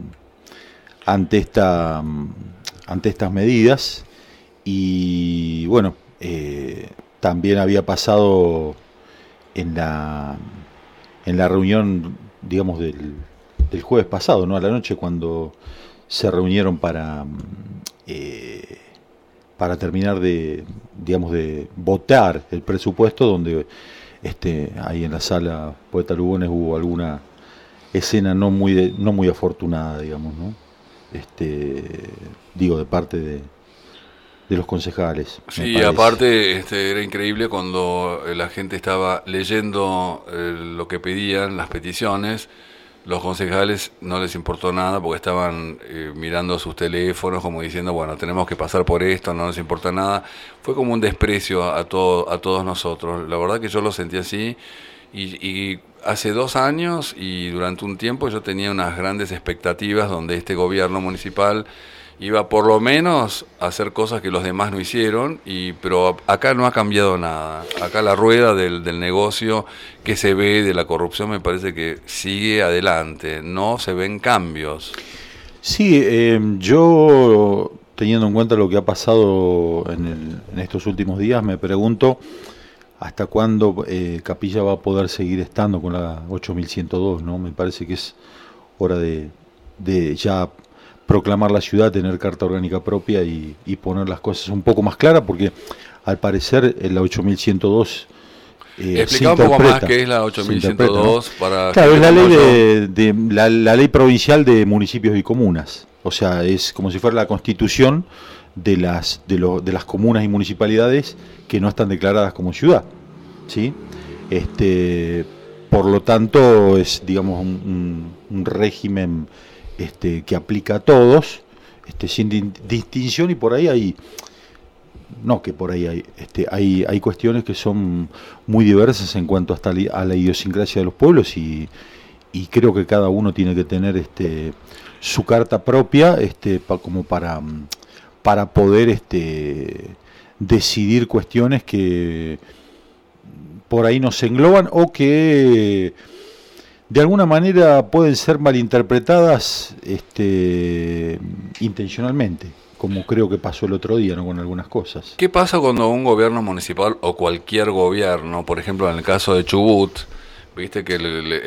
estas medidas, y bueno, también había pasado en la reunión, digamos, del jueves pasado, ¿no? A la noche, cuando se reunieron para terminar de votar el presupuesto, donde ahí en la sala Poeta Lugones hubo alguna escena no muy afortunada, digamos, ¿no? Digo, de parte de los concejales. Sí, aparte era increíble cuando la gente estaba leyendo lo que pedían, las peticiones. Los concejales no les importó nada porque estaban mirando sus teléfonos como diciendo, bueno, tenemos que pasar por esto, no nos importa nada. Fue como un desprecio a todos nosotros. La verdad que yo lo sentí así, y hace 2 años y durante un tiempo yo tenía unas grandes expectativas donde este gobierno municipal iba por lo menos a hacer cosas que los demás no hicieron, pero acá no ha cambiado nada. Acá la rueda del negocio que se ve, de la corrupción, me parece que sigue adelante, no se ven cambios. Sí, yo, teniendo en cuenta lo que ha pasado en estos últimos días, me pregunto hasta cuándo Capilla va a poder seguir estando con la 8102, ¿no? Me parece que es hora de ya proclamar la ciudad, tener carta orgánica propia y poner las cosas un poco más claras, porque al parecer la 8102 explica un poco más qué es la 8102, ¿no? Claro, es la ley la ley provincial de municipios y comunas. O sea, es como si fuera la constitución de las comunas y municipalidades que no están declaradas como ciudad, ¿sí? Por lo tanto es, digamos, un régimen que aplica a todos, sin distinción, y por ahí hay hay cuestiones que son muy diversas en cuanto hasta a la idiosincrasia de los pueblos, y creo que cada uno tiene que tener su carta propia como para poder decidir cuestiones que por ahí nos engloban o que de alguna manera pueden ser malinterpretadas intencionalmente, como creo que pasó el otro día, ¿no? Con algunas cosas. ¿Qué pasa cuando un gobierno municipal o cualquier gobierno, por ejemplo en el caso de Chubut, viste que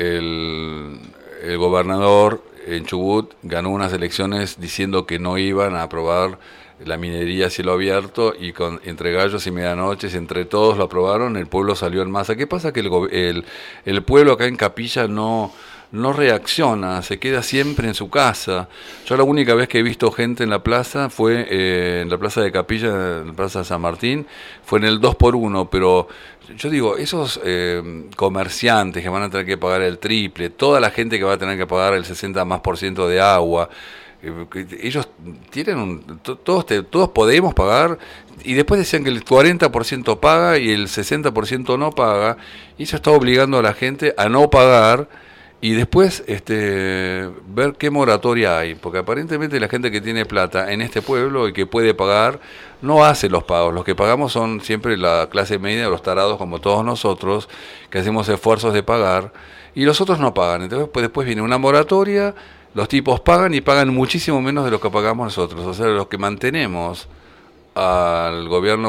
el gobernador en Chubut ganó unas elecciones diciendo que no iban a aprobar la minería a cielo abierto, y entre gallos y medianoches, entre todos lo aprobaron, el pueblo salió en masa? ¿Qué pasa? Que el pueblo acá en Capilla no reacciona, se queda siempre en su casa. Yo la única vez que he visto gente en la plaza fue en la plaza de Capilla, en la plaza de San Martín, fue en el 2x1, pero yo digo, esos comerciantes que van a tener que pagar el triple, toda la gente que va a tener que pagar el 60% de agua, ellos tienen todos podemos pagar, y después decían que el 40% paga y el 60% no paga, y eso está obligando a la gente a no pagar, y después ver qué moratoria hay, porque aparentemente la gente que tiene plata en este pueblo y que puede pagar no hace los pagos. Los que pagamos son siempre la clase media, los tarados como todos nosotros, que hacemos esfuerzos de pagar, y los otros no pagan. Entonces después viene una moratoria, los tipos pagan y pagan muchísimo menos de lo que pagamos nosotros. O sea, los que mantenemos al gobierno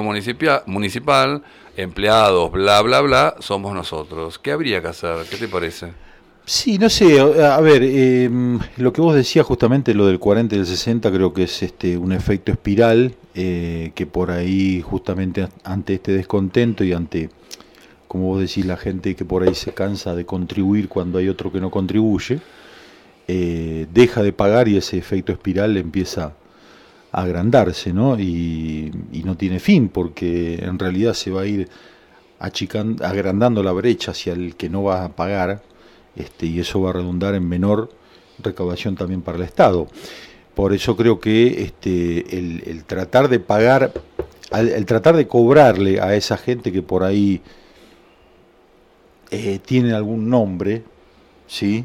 municipal, empleados, bla, bla, bla, somos nosotros. ¿Qué habría que hacer? ¿Qué te parece? Sí, no sé, a ver, lo que vos decías justamente, lo del 40 y el 60, creo que es un efecto espiral, que por ahí justamente ante este descontento y ante, como vos decís, la gente que por ahí se cansa de contribuir cuando hay otro que no contribuye, deja de pagar y ese efecto espiral empieza a agrandarse, ¿no? Y no tiene fin, porque en realidad se va a ir agrandando la brecha hacia el que no va a pagar, y eso va a redundar en menor recaudación también para el Estado. Por eso creo que el tratar de pagar, el tratar de cobrarle a esa gente que por ahí tiene algún nombre, ¿sí?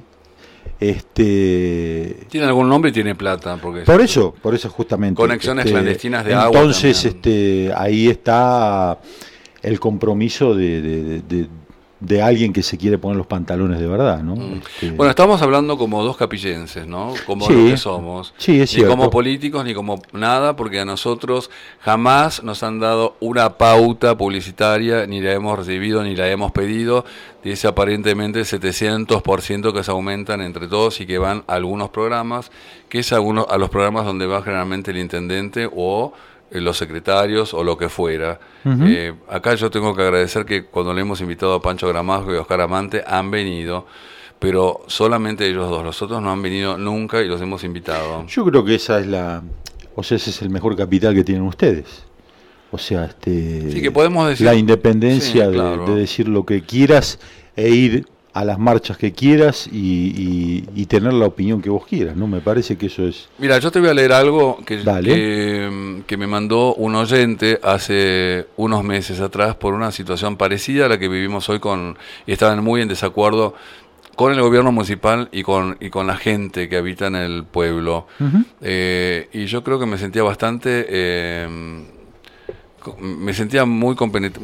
Tiene algún nombre y tiene plata. Porque por eso justamente. Conexiones clandestinas de agua. Entonces, ahí está el compromiso de alguien que se quiere poner los pantalones de verdad, ¿no? Bueno, estamos hablando como dos capillenses, ¿no? Como sí, lo que somos. Sí, es ni cierto. como políticos, ni como nada, porque a nosotros jamás nos han dado una pauta publicitaria, ni la hemos recibido, ni la hemos pedido, de ese aparentemente 700% que se aumentan entre todos y que van a algunos programas, que es a los programas donde va generalmente el intendente o los secretarios o lo que fuera. Uh-huh. Acá yo tengo que agradecer que cuando le hemos invitado a Pancho Gramajo y a Oscar Amante han venido, pero solamente ellos dos, los otros no han venido nunca y los hemos invitado. Yo creo que ese es el mejor capital que tienen ustedes. O sea, sí, que podemos decir, la independencia, sí, claro, de decir lo que quieras e ir a las marchas que quieras y tener la opinión que vos quieras, ¿no? Me parece que eso es... Mira, yo te voy a leer algo que me mandó un oyente hace unos meses atrás por una situación parecida a la que vivimos hoy y estaban muy en desacuerdo con el gobierno municipal y con la gente que habita en el pueblo. Uh-huh. Y yo creo que me sentía bastante... me sentía muy,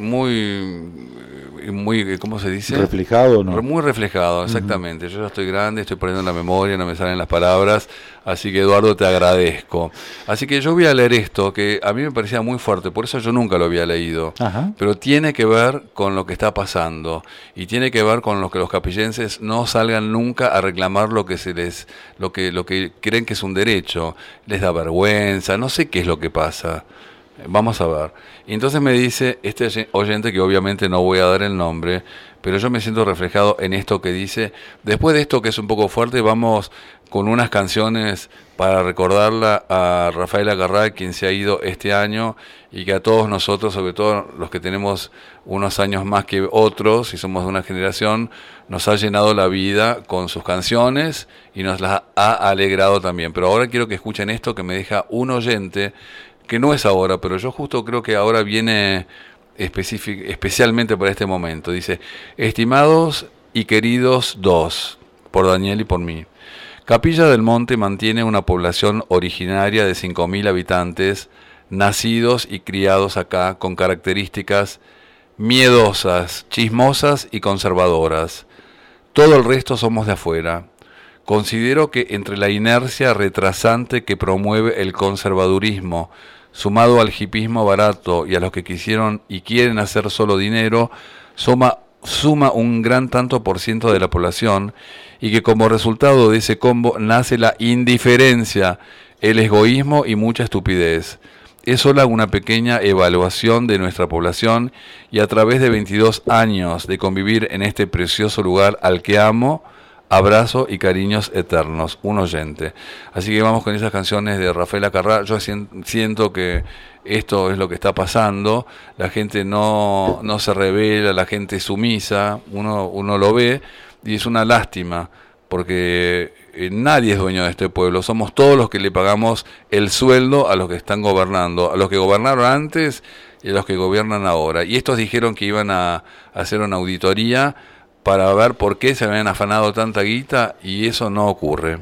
¿cómo se dice? Reflejado, ¿no? Muy reflejado, exactamente. Uh-huh. Yo ya estoy grande, estoy perdiendo la memoria, no me salen las palabras, así que Eduardo, te agradezco. Así que yo voy a leer esto, que a mí me parecía muy fuerte, por eso yo nunca lo había leído. Ajá. Pero tiene que ver con lo que está pasando, y tiene que ver con lo que los capillenses no salgan nunca a reclamar lo que lo que creen que es un derecho. Les da vergüenza, no sé qué es lo que pasa. Vamos a ver. Y entonces me dice este oyente, que obviamente no voy a dar el nombre, pero yo me siento reflejado en esto que dice. Después de esto, que es un poco fuerte, vamos con unas canciones para recordarla a Rafaela Carrá, quien se ha ido este año, y que a todos nosotros, sobre todo los que tenemos unos años más que otros y somos de una generación, nos ha llenado la vida con sus canciones y nos las ha alegrado también. Pero ahora quiero que escuchen esto que me deja un oyente, que no es ahora, pero yo justo creo que ahora viene especialmente para este momento. Dice: estimados y queridos dos, por Daniel y por mí, Capilla del Monte mantiene una población originaria de 5.000 habitantes, nacidos y criados acá, con características miedosas, chismosas y conservadoras. Todo el resto somos de afuera. Considero que entre la inercia retrasante que promueve el conservadurismo, sumado al hipismo barato y a los que quisieron y quieren hacer solo dinero, suma un gran tanto por ciento de la población, y que como resultado de ese combo nace la indiferencia, el egoísmo y mucha estupidez. Es sola una pequeña evaluación de nuestra población, y a través de 22 años de convivir en este precioso lugar al que amo, abrazo y cariños eternos, un oyente. Así que vamos con esas canciones de Rafaela Carrá. Yo siento que esto es lo que está pasando. La gente no se revela, la gente es sumisa, uno lo ve, y es una lástima, porque nadie es dueño de este pueblo. Somos todos los que le pagamos el sueldo a los que están gobernando, a los que gobernaron antes y a los que gobiernan ahora. Y estos dijeron que iban a hacer una auditoría para ver por qué se habían afanado tanta guita, y eso no ocurre.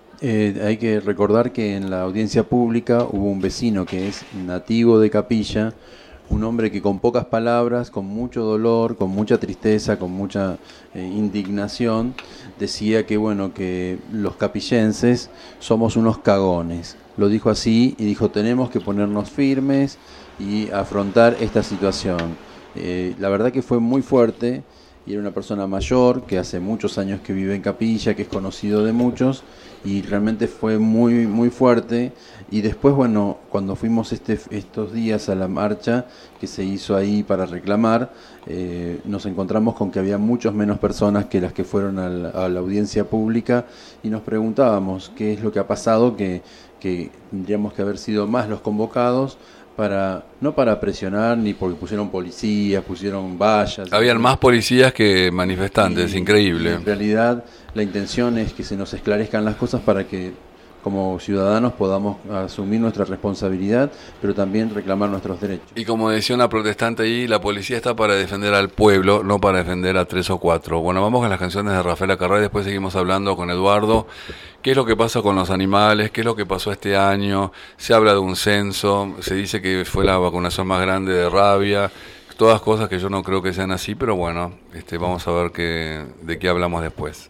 Hay que recordar que en la audiencia pública hubo un vecino que es nativo de Capilla, un hombre que con pocas palabras, con mucho dolor, con mucha tristeza, con mucha indignación, decía que que los capillenses somos unos cagones. Lo dijo así, y dijo: tenemos que ponernos firmes y afrontar esta situación. La verdad que fue muy fuerte. y era una persona mayor que hace muchos años que vive en Capilla, que es conocido de muchos, y realmente fue muy muy fuerte. Y después, bueno, cuando fuimos estos días a la marcha que se hizo ahí para reclamar, nos encontramos con que había muchas menos personas que las que fueron a la audiencia pública, y nos preguntábamos qué es lo que ha pasado, que tendríamos que haber sido más los convocados, no para presionar, ni porque pusieron policías, pusieron vallas. Habían más policías que manifestantes, increíble. En realidad la intención es que se nos esclarezcan las cosas para que como ciudadanos podamos asumir nuestra responsabilidad, pero también reclamar nuestros derechos. Y como decía una protestante ahí, la policía está para defender al pueblo, no para defender a 3 o 4. Bueno, vamos con las canciones de Rafael Acarrá y después seguimos hablando con Eduardo. ¿Qué es lo que pasa con los animales? ¿Qué es lo que pasó este año? Se habla de un censo, se dice que fue la vacunación más grande de rabia, todas cosas que yo no creo que sean así, pero bueno, vamos a ver de qué hablamos después.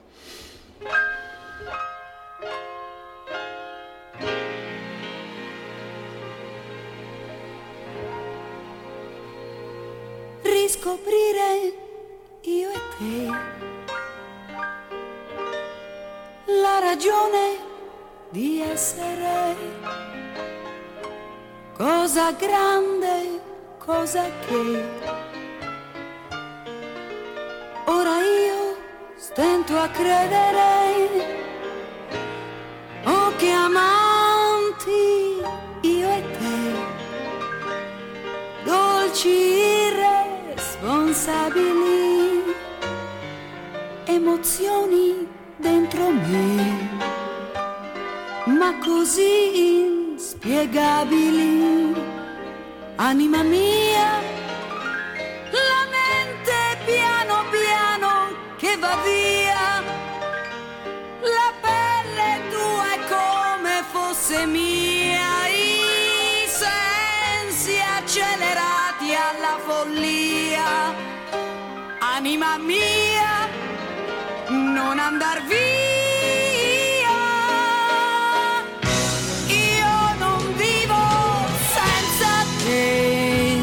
Riscoprire io e te la ragione di essere, cosa grande, cosa che ora io stento a credere. Oh, che amanti io e te, dolci responsabili, emozioni dentro me, ma così inspiegabili. Anima mia, la mente piano piano che va via, la pelle tua è come fosse mia, i sensi accelerati alla follia. Anima mia, non andar via, io non vivo senza te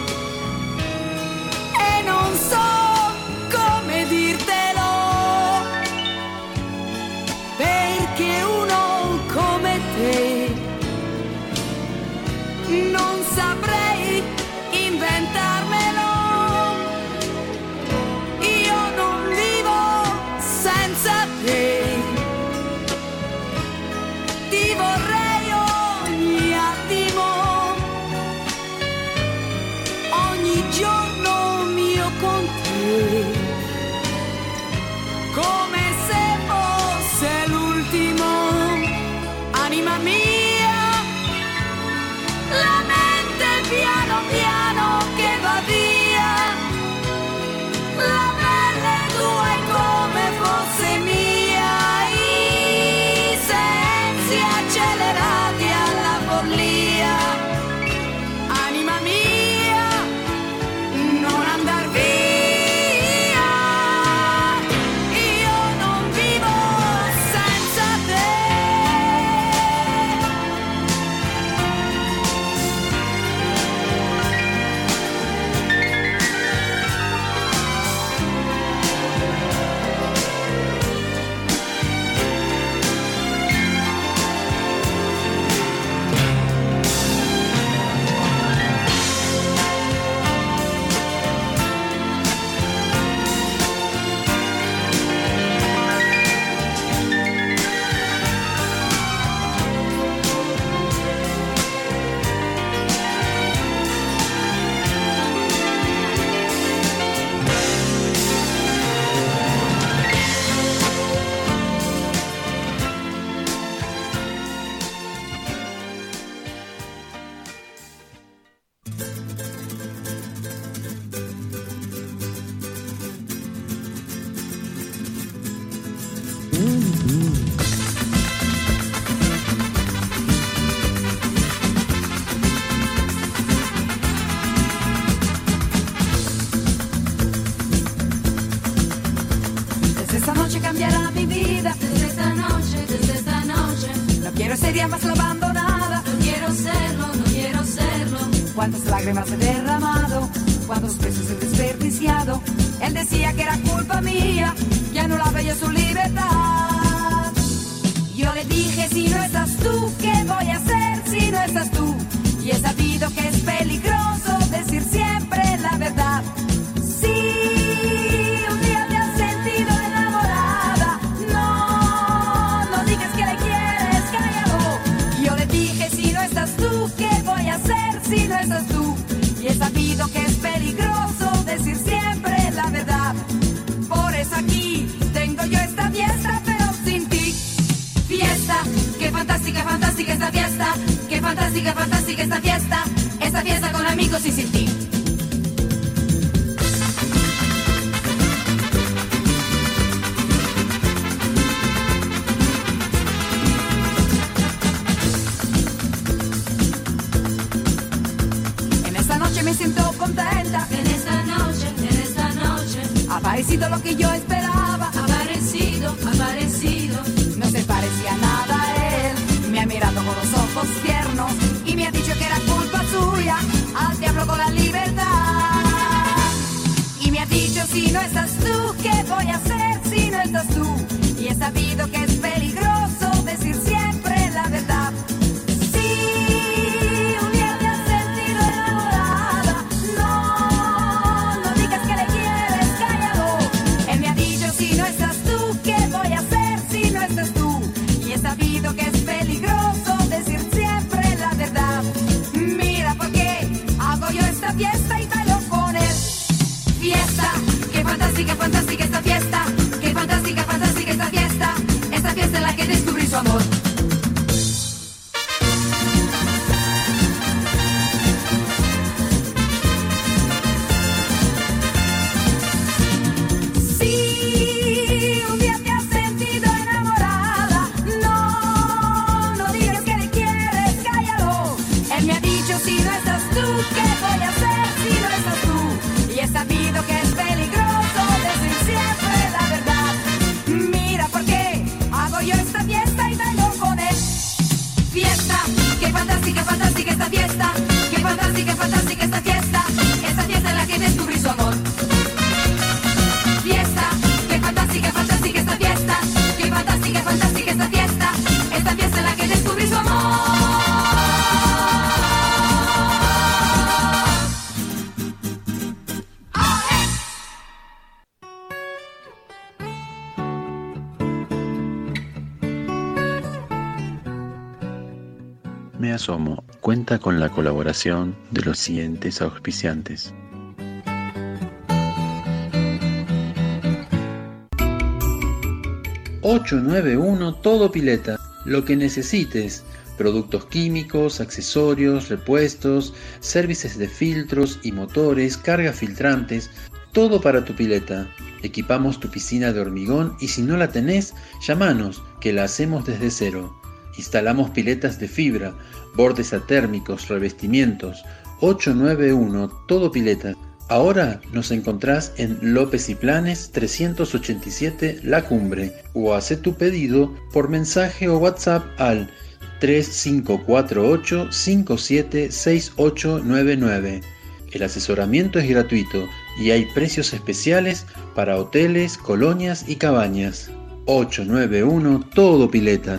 e non so come dirtelo, perché uno come te non saprei inventarmelo. Ti vorrei ogni attimo, ogni giorno mio con te, come se fosse l'ultimo. Anima mia, la mente piano piano che va via, la pelle tua è come fosse mia, accelerati alla follia. Anima mia, non andar via, io non vivo senza te. Más lo abandonada. No quiero serlo, no quiero serlo. Cuántas lágrimas he derramado ¿Cuántos pesos he desperdiciado? Él decía que era culpa mía, que anulaba yo su libertad. Yo le dije, si no estás tú, ¿qué voy a hacer si no estás tú? Y he sabido que es peligroso decir siempre la verdad. Sí, un día te has sentido enamorada, no digas que le quieres, cállalo. Yo le dije, si no estás tú, ¿qué voy a hacer si no estás tú? Y he sabido que es peligroso decir siempre la verdad. Por eso aquí tengo yo esta fiesta, pero sin ti. Fiesta, qué fantástica, fantástica esta fiesta. Qué fantástica, fantástica esta fiesta. Esta fiesta con amigos y sin ti. En esta noche me siento contenta. En esta noche ha aparecido lo que yo esperaba. Aparecido. No se parecía nada a él. Me ha mirado con los ojos tiernos y me ha dicho que era culpa suya. Al diablo con la libertad. Y me ha dicho, si no estás tú, ¿qué voy a hacer si no estás tú? Y he sabido que es peligroso decir siempre la verdad. Sí, un día te has sentido enamorada. No digas que le quieres, cállalo. Él me ha dicho, si no estás tú, ¿qué voy a hacer si no estás tú? Y he sabido que es peligroso decir siempre la verdad. Mira por qué hago yo esta fiesta y bailo con él. Fiesta, qué fantástica, fantástica esta fiesta. Qué fantástica, fantástica esta fiesta. Esta fiesta en la que descubrí su amor. Sí, un día te has sentido enamorada. No digas que le quieres, cállalo. Él me ha dicho, si no estás tú, ¿qué voy a hacer si no estás tú? Y he sabido que es peligroso decir siempre la verdad. Mira por qué hago yo esta fiesta y bailo con él. Fiesta, qué fantástica, fantástica esta fiesta. Qué fantástica, fantástica esta fiesta. Esta fiesta en la que descubrí su amor. Fiesta, qué fantástica, fantástica esta fiesta. Qué fantástica, fantástica esta fiesta. Esta fiesta en la que descubrí su amor. Me asomo cuenta con la colaboración de los siguientes auspiciantes. ...891 Todo Pileta, lo que necesites, productos químicos, accesorios, repuestos, servicios de filtros y motores, cargas filtrantes, todo para tu pileta. Equipamos tu piscina de hormigón y si no la tenés, llamanos, que la hacemos desde cero. Instalamos piletas de fibra, bordes atérmicos, revestimientos. 891 Todo Pileta. Ahora nos encontrás en López y Planes 387 La Cumbre o haz tu pedido por mensaje o WhatsApp al 3548 576899. El asesoramiento es gratuito y hay precios especiales para hoteles, colonias y cabañas. 891 Todo Pileta.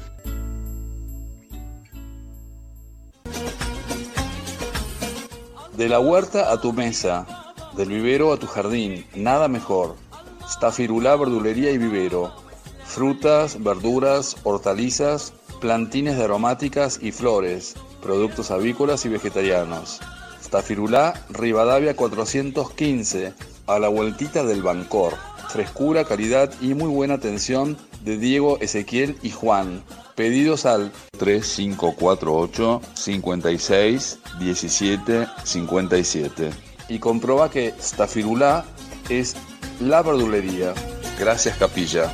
De la huerta a tu mesa, del vivero a tu jardín, nada mejor. Stafirulá Verdulería y Vivero. Frutas, verduras, hortalizas, plantines de aromáticas y flores, productos avícolas y vegetarianos. Stafirulá Rivadavia 415, a la vueltita del Bancor. Frescura, calidad y muy buena atención de Diego, Ezequiel y Juan. Pedidos al 3548 56 17 57. Y comproba que Stafirulá es la verdulería. Gracias, Capilla.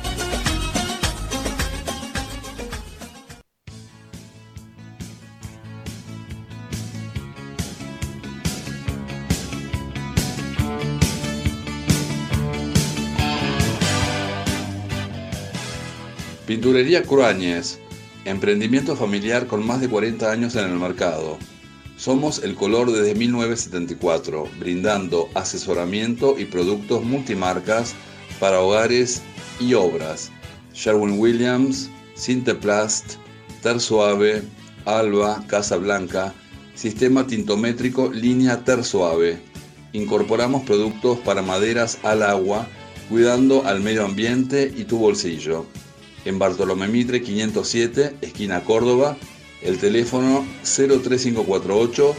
Pinturería Cruáñez, emprendimiento familiar con más de 40 años en el mercado. Somos El Color desde 1974, brindando asesoramiento y productos multimarcas para hogares y obras. Sherwin-Williams, Sinteplast, Tersuave, Alba, Casa Blanca, Sistema Tintométrico Línea Tersuave. Incorporamos productos para maderas al agua, cuidando al medio ambiente y tu bolsillo. En Bartolomé Mitre 507, esquina Córdoba, el teléfono 03548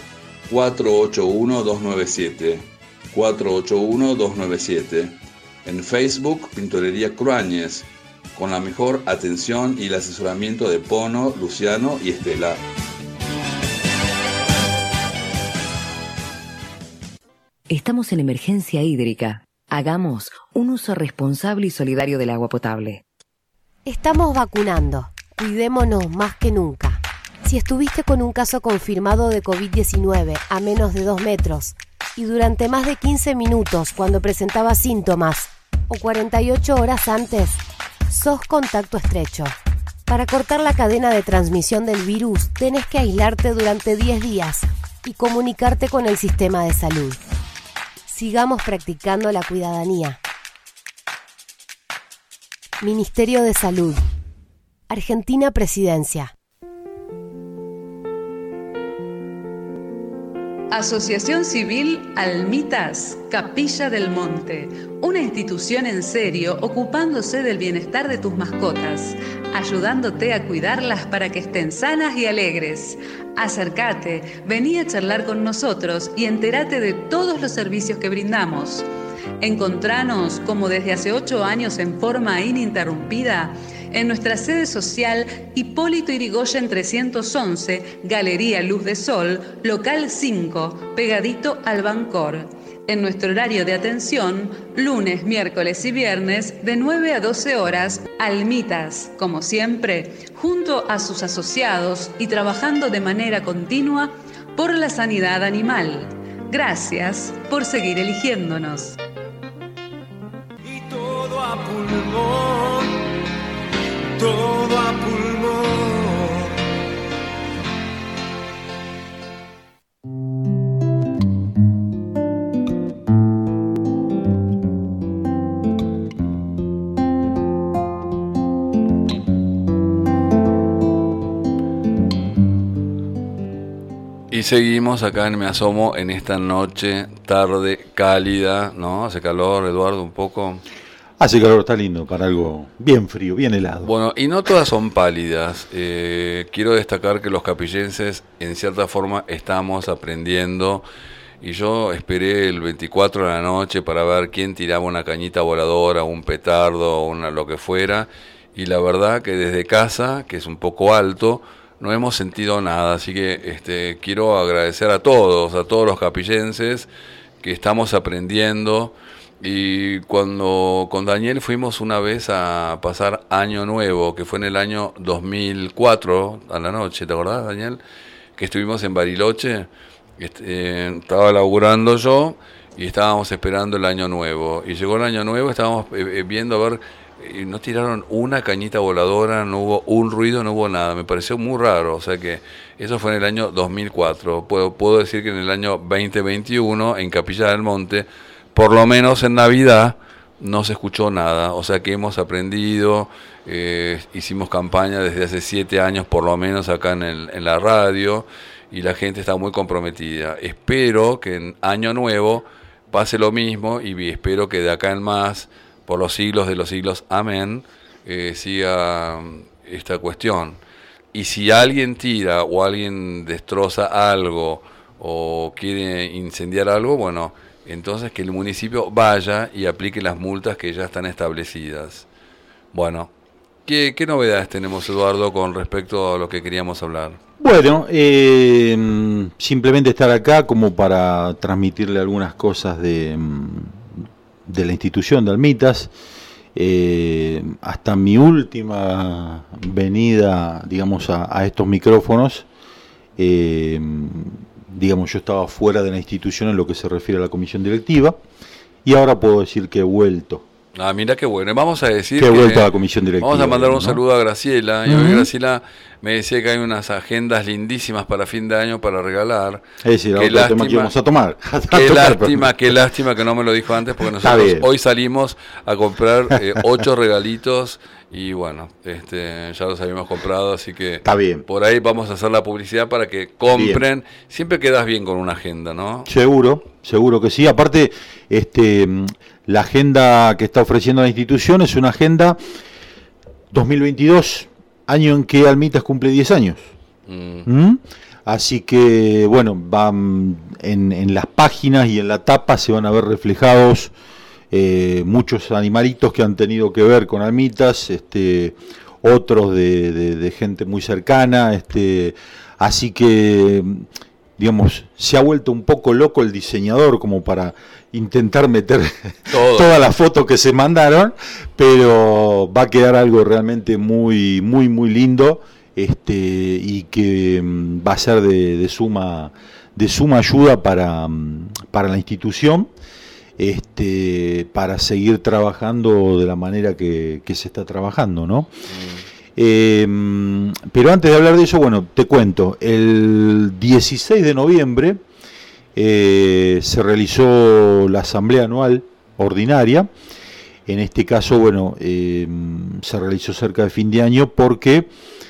481-297, 481-297. En Facebook, Pintorería Cruáñez, con la mejor atención y el asesoramiento de Pono, Luciano y Estela. Estamos en emergencia hídrica. Hagamos un uso responsable y solidario del agua potable. Estamos vacunando. Cuidémonos más que nunca. Si estuviste con un caso confirmado de COVID-19 a menos de 2 metros y durante más de 15 minutos cuando presentaba síntomas o 48 horas antes, sos contacto estrecho. Para cortar la cadena de transmisión del virus, tenés que aislarte durante 10 días y comunicarte con el sistema de salud. Sigamos practicando la cuidadanía. Ministerio de Salud. Argentina Presidencia. Asociación Civil Almitas, Capilla del Monte, una institución en serio ocupándose del bienestar de tus mascotas, ayudándote a cuidarlas para que estén sanas y alegres. Acércate, vení a charlar con nosotros y entérate de todos los servicios que brindamos. Encontranos, como desde hace 8 años en forma ininterrumpida, en nuestra sede social Hipólito Yrigoyen 311, Galería Luz de Sol, local 5, pegadito al Bancor. En nuestro horario de atención, lunes, miércoles y viernes, de 9 a 12 horas, Almitas, como siempre, junto a sus asociados y trabajando de manera continua por la sanidad animal. Gracias por seguir eligiéndonos. Y todo a pulmón, todo a pulmón. Y seguimos acá en Me Asomo en esta noche, tarde, cálida, ¿no? Hace calor, Eduardo, un poco. Hace calor, está lindo, para algo bien frío, bien helado. Bueno, y no todas son pálidas. Quiero destacar que los capillenses, en cierta forma, estamos aprendiendo. Y yo esperé el 24 de la noche para ver quién tiraba una cañita voladora, un petardo, lo que fuera. Y la verdad que desde casa, que es un poco alto, no hemos sentido nada, así que quiero agradecer a todos los capillenses que estamos aprendiendo. Y cuando con Daniel fuimos una vez a pasar Año Nuevo, que fue en el año 2004, a la noche, ¿te acordás, Daniel? Que estuvimos en Bariloche, estaba laburando yo y estábamos esperando el Año Nuevo. Y llegó el Año Nuevo, estábamos viendo a ver... Y no tiraron una cañita voladora, no hubo un ruido, no hubo nada. Me pareció muy raro, o sea que eso fue en el año 2004. Puedo decir que en el año 2021, en Capilla del Monte, por lo menos en Navidad, no se escuchó nada. O sea que hemos aprendido, hicimos campaña desde hace 7 años por lo menos acá en la radio, y la gente está muy comprometida. Espero que en Año Nuevo pase lo mismo, y espero que de acá en más, por los siglos de los siglos, amén, siga esta cuestión. Y si alguien tira o alguien destroza algo o quiere incendiar algo, bueno, entonces que el municipio vaya y aplique las multas que ya están establecidas. Bueno, ¿qué novedades tenemos, Eduardo, con respecto a lo que queríamos hablar? Bueno, simplemente estar acá como para transmitirle algunas cosas de la institución de Almitas. Hasta mi última venida, digamos, a estos micrófonos, digamos, yo estaba fuera de la institución en lo que se refiere a la comisión directiva, y ahora puedo decir que he vuelto Mira qué bueno. Vamos a decir que vuelta a la comisión directiva. Vamos a mandar un ¿no? saludo a Graciela. Y hoy Graciela me decía que hay unas agendas lindísimas para fin de año para regalar. Es decir, el tema que íbamos a tomar. Qué lástima que no me lo dijo antes, porque nosotros hoy salimos a comprar 8 regalitos y bueno, ya los habíamos comprado, así que está bien. Por ahí vamos a hacer la publicidad para que compren. Bien. Siempre quedas bien con una agenda, ¿no? Seguro que sí. Aparte, la agenda que está ofreciendo la institución es una agenda 2022, año en que Almitas cumple 10 años. Así que, bueno, van en las páginas y en la tapa se van a ver reflejados muchos animalitos que han tenido que ver con Almitas, otros de gente muy cercana, así que, digamos, se ha vuelto un poco loco el diseñador como para intentar meter todas las fotos que se mandaron, pero va a quedar algo realmente muy lindo, y que va a ser de suma ayuda para la institución, para seguir trabajando de la manera que se está trabajando, ¿no? Pero antes de hablar de eso, bueno, te cuento, el 16 de noviembre se realizó la asamblea anual ordinaria. En este caso, bueno, se realizó cerca de fin de año porque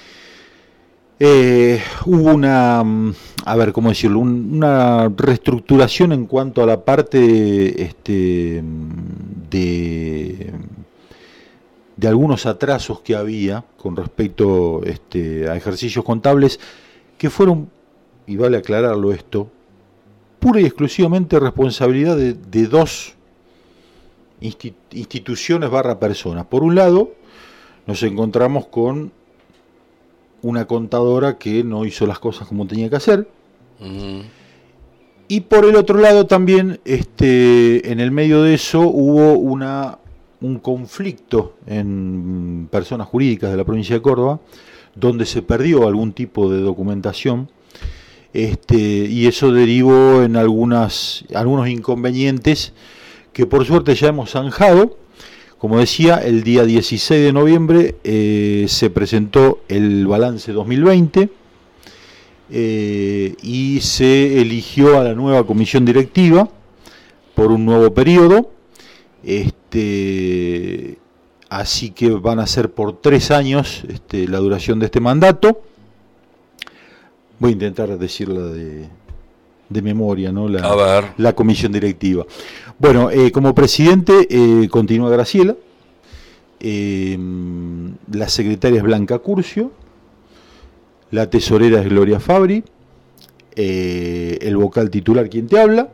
hubo una, ¿cómo decirlo? Una reestructuración en cuanto a la parte de algunos atrasos que había con respecto a ejercicios contables que fueron, y vale aclararlo esto, pura y exclusivamente responsabilidad de dos instituciones / personas. Por un lado, nos encontramos con una contadora que no hizo las cosas como tenía que hacer. Y por el otro lado también, en el medio de eso hubo un conflicto en personas jurídicas de la provincia de Córdoba, donde se perdió algún tipo de documentación, y eso derivó en algunos inconvenientes que por suerte ya hemos zanjado. Como decía, el día 16 de noviembre se presentó el balance 2020 y se eligió a la nueva comisión directiva por un nuevo periodo. Así que van a ser por 3 años la duración de este mandato. Voy a intentar decirla de memoria, ¿no? La comisión directiva. Bueno, como presidente continúa Graciela, la secretaria es Blanca Curcio, la tesorera es Gloria Fabri, el vocal titular quien te habla,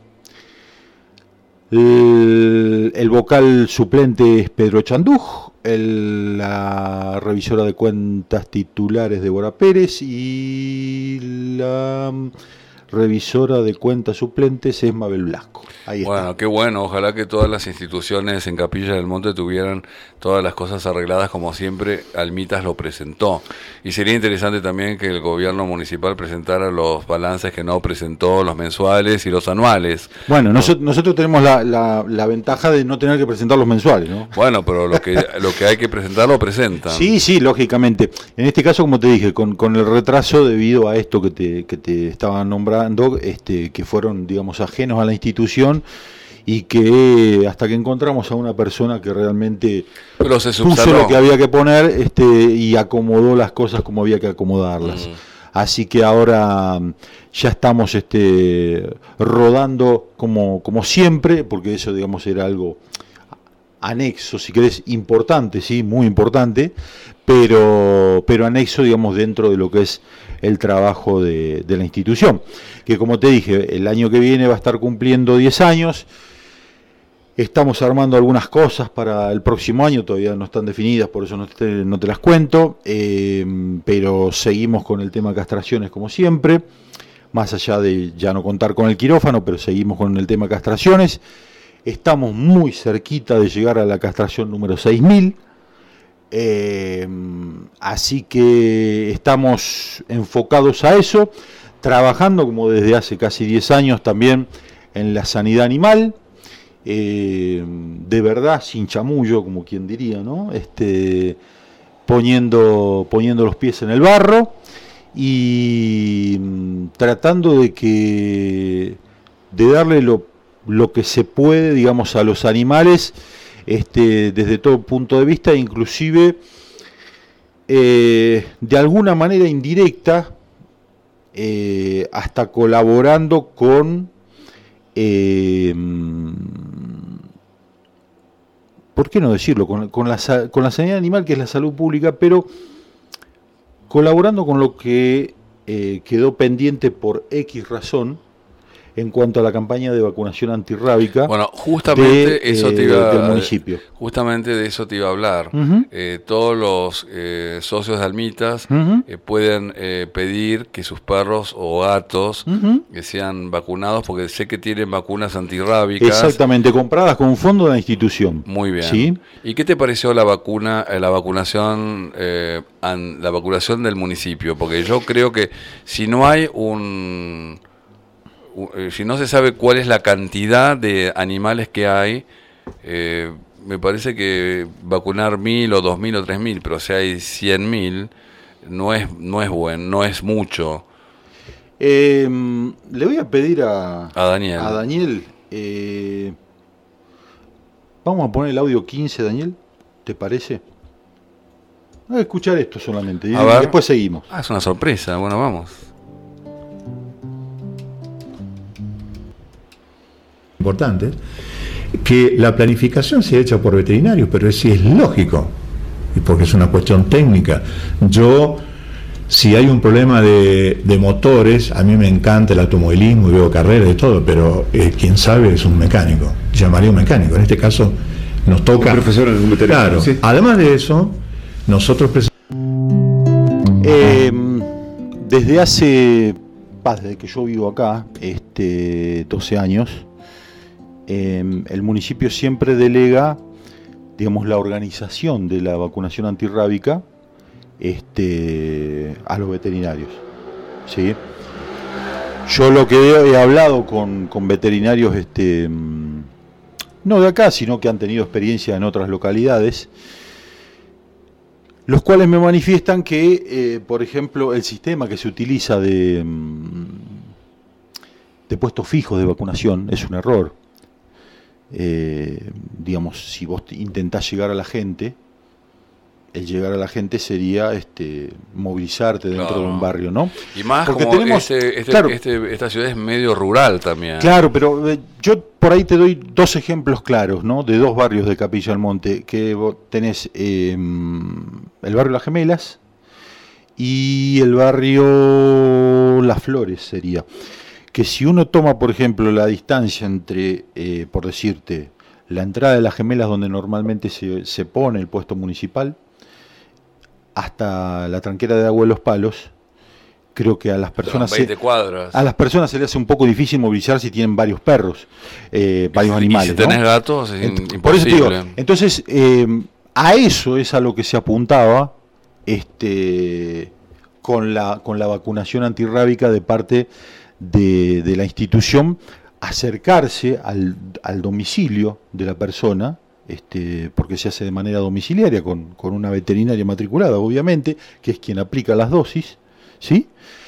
el vocal suplente es Pedro Chanduj, la revisora de cuentas titular es Débora Pérez y la revisora de cuentas suplentes es Mabel Blasco. Ahí está. Bueno, qué bueno, ojalá que todas las instituciones en Capilla del Monte tuvieran todas las cosas arregladas como siempre Almitas lo presentó. Y sería interesante también que el gobierno municipal presentara los balances que no presentó, los mensuales y los anuales. Bueno, nosotros tenemos la ventaja de no tener que presentar los mensuales, ¿no? Bueno, pero lo que hay que presentar lo presentan. Sí, lógicamente. En este caso, como te dije, con el retraso debido a esto que te estaba nombrando, que fueron, digamos, ajenos a la institución y que hasta que encontramos a una persona que realmente puso lo que había que poner y acomodó las cosas como había que acomodarlas. Así que ahora ya estamos rodando como siempre, porque eso, digamos, era algo anexo, si querés, importante, sí, muy importante, pero anexo, digamos, dentro de lo que es el trabajo de la institución, que como te dije, el año que viene va a estar cumpliendo 10 años, estamos armando algunas cosas para el próximo año, todavía no están definidas, por eso no te las cuento, pero seguimos con el tema castraciones como siempre, más allá de ya no contar con el quirófano, pero seguimos con el tema castraciones. Estamos muy cerquita de llegar a la castración número 6000, así que estamos enfocados a eso, trabajando como desde hace casi 10 años también en la sanidad animal de verdad, sin chamullo, como quien diría, ¿no? Poniendo los pies en el barro y tratando de darle lo que se puede, digamos, a los animales, desde todo punto de vista, inclusive de alguna manera indirecta, hasta colaborando con ¿por qué no decirlo? Con la sanidad animal, que es la salud pública, pero colaborando con lo que quedó pendiente por X razón en cuanto a la campaña de vacunación antirrábica. Bueno, justamente del municipio. Justamente de eso te iba a hablar. Uh-huh. Todos los socios de Almitas Uh-huh. pueden pedir que sus perros o gatos Uh-huh. que sean vacunados, porque sé que tienen vacunas antirrábicas. Exactamente, compradas con fondo de la institución. Muy bien. ¿Sí? ¿Y qué te pareció la vacunación del municipio? Porque yo creo que si no hay si no se sabe cuál es la cantidad de animales que hay, me parece que vacunar 1.000 o 2.000 o 3.000, pero si hay 100.000, no es bueno, no es mucho. Le voy a pedir a Daniel. Vamos a poner el audio 15, Daniel, ¿te parece? Voy a escuchar esto solamente y después seguimos. Es una sorpresa, bueno, vamos. Importante, que la planificación sea hecha por veterinarios, pero sí es lógico, y porque es una cuestión técnica. Si hay un problema de motores, a mí me encanta el automovilismo y veo carreras y todo, pero quien sabe es un mecánico, llamaría un mecánico. En este caso nos toca... Un profesor en un veterinario. Claro, Sí. Además de eso, nosotros... Desde que yo vivo acá, 12 años, el municipio siempre delega, digamos, la organización de la vacunación antirrábica a los veterinarios, ¿sí? Yo lo que he hablado con veterinarios, no de acá, sino que han tenido experiencia en otras localidades, los cuales me manifiestan que, por ejemplo, el sistema que se utiliza de puestos fijos de vacunación es un error. Digamos, si vos intentás llegar a la gente, el llegar a la gente sería movilizarte dentro de un barrio, ¿no? Y más porque como tenemos, esta ciudad es medio rural también. Claro, pero yo por ahí te doy dos ejemplos claros, ¿no? De dos barrios de Capilla del Monte, que vos tenés el barrio Las Gemelas y el barrio Las Flores sería. Que si uno toma, por ejemplo, la distancia entre, por decirte, la entrada de Las Gemelas, donde normalmente se pone el puesto municipal, hasta la tranquera de Agua de los Palos, creo que a las personas a las personas se les hace un poco difícil movilizar si tienen varios perros, varios animales. Y si tenés, ¿no?, gatos, es imposible. Por eso te digo, entonces, a eso es a lo que se apuntaba con la vacunación antirrábica de parte de la institución, acercarse al domicilio de la persona, porque se hace de manera domiciliaria con una veterinaria matriculada, obviamente, que es quien aplica las dosis, ¿sí?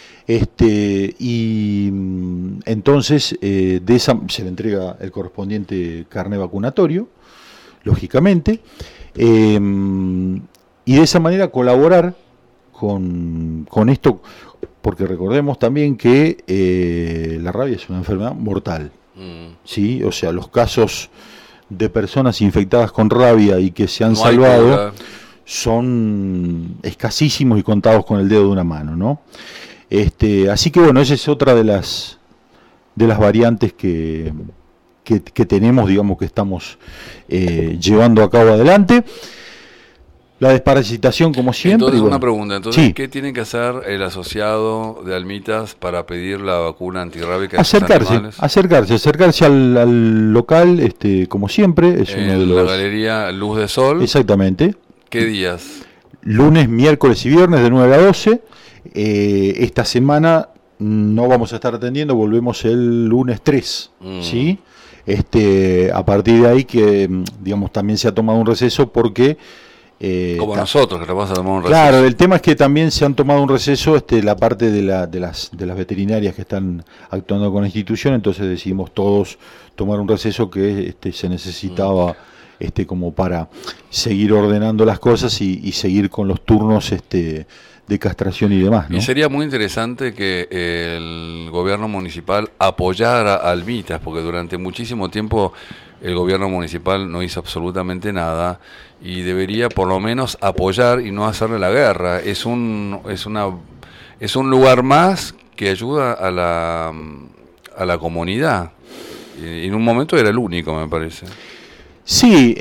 Y entonces de esa se le entrega el correspondiente carné vacunatorio, lógicamente, y de esa manera colaborar con esto, porque recordemos también que la rabia es una enfermedad mortal, ¿sí? O sea, los casos de personas infectadas con rabia y que se han salvado son escasísimos y contados con el dedo de una mano, ¿no? Así que bueno, esa es otra de las variantes que tenemos, digamos, que estamos llevando a cabo adelante. La desparasitación, como siempre. Entonces, bueno, una pregunta. Entonces, sí. ¿Qué tiene que hacer el asociado de Almitas para pedir la vacuna antirrábica? Acercarse al local, como siempre. Es uno de los... la Galería Luz de Sol. Exactamente. ¿Qué días? Lunes, miércoles y viernes de 9 a 12. Esta semana no vamos a estar atendiendo, volvemos el lunes 3, ¿sí? a partir de ahí que, digamos, también se ha tomado un receso porque... como nosotros, que le vamos a tomar un receso. Claro, el tema es que también se han tomado un receso la parte de las veterinarias que están actuando con la institución, entonces decidimos todos tomar un receso que se necesitaba como para seguir ordenando las cosas y seguir con los turnos de castración y demás, ¿no? Y sería muy interesante que el gobierno municipal apoyara a Almitas, porque durante muchísimo tiempo el gobierno municipal no hizo absolutamente nada y debería por lo menos apoyar y no hacerle la guerra. Es un lugar más que ayuda a la comunidad. Y en un momento era el único, me parece. Sí,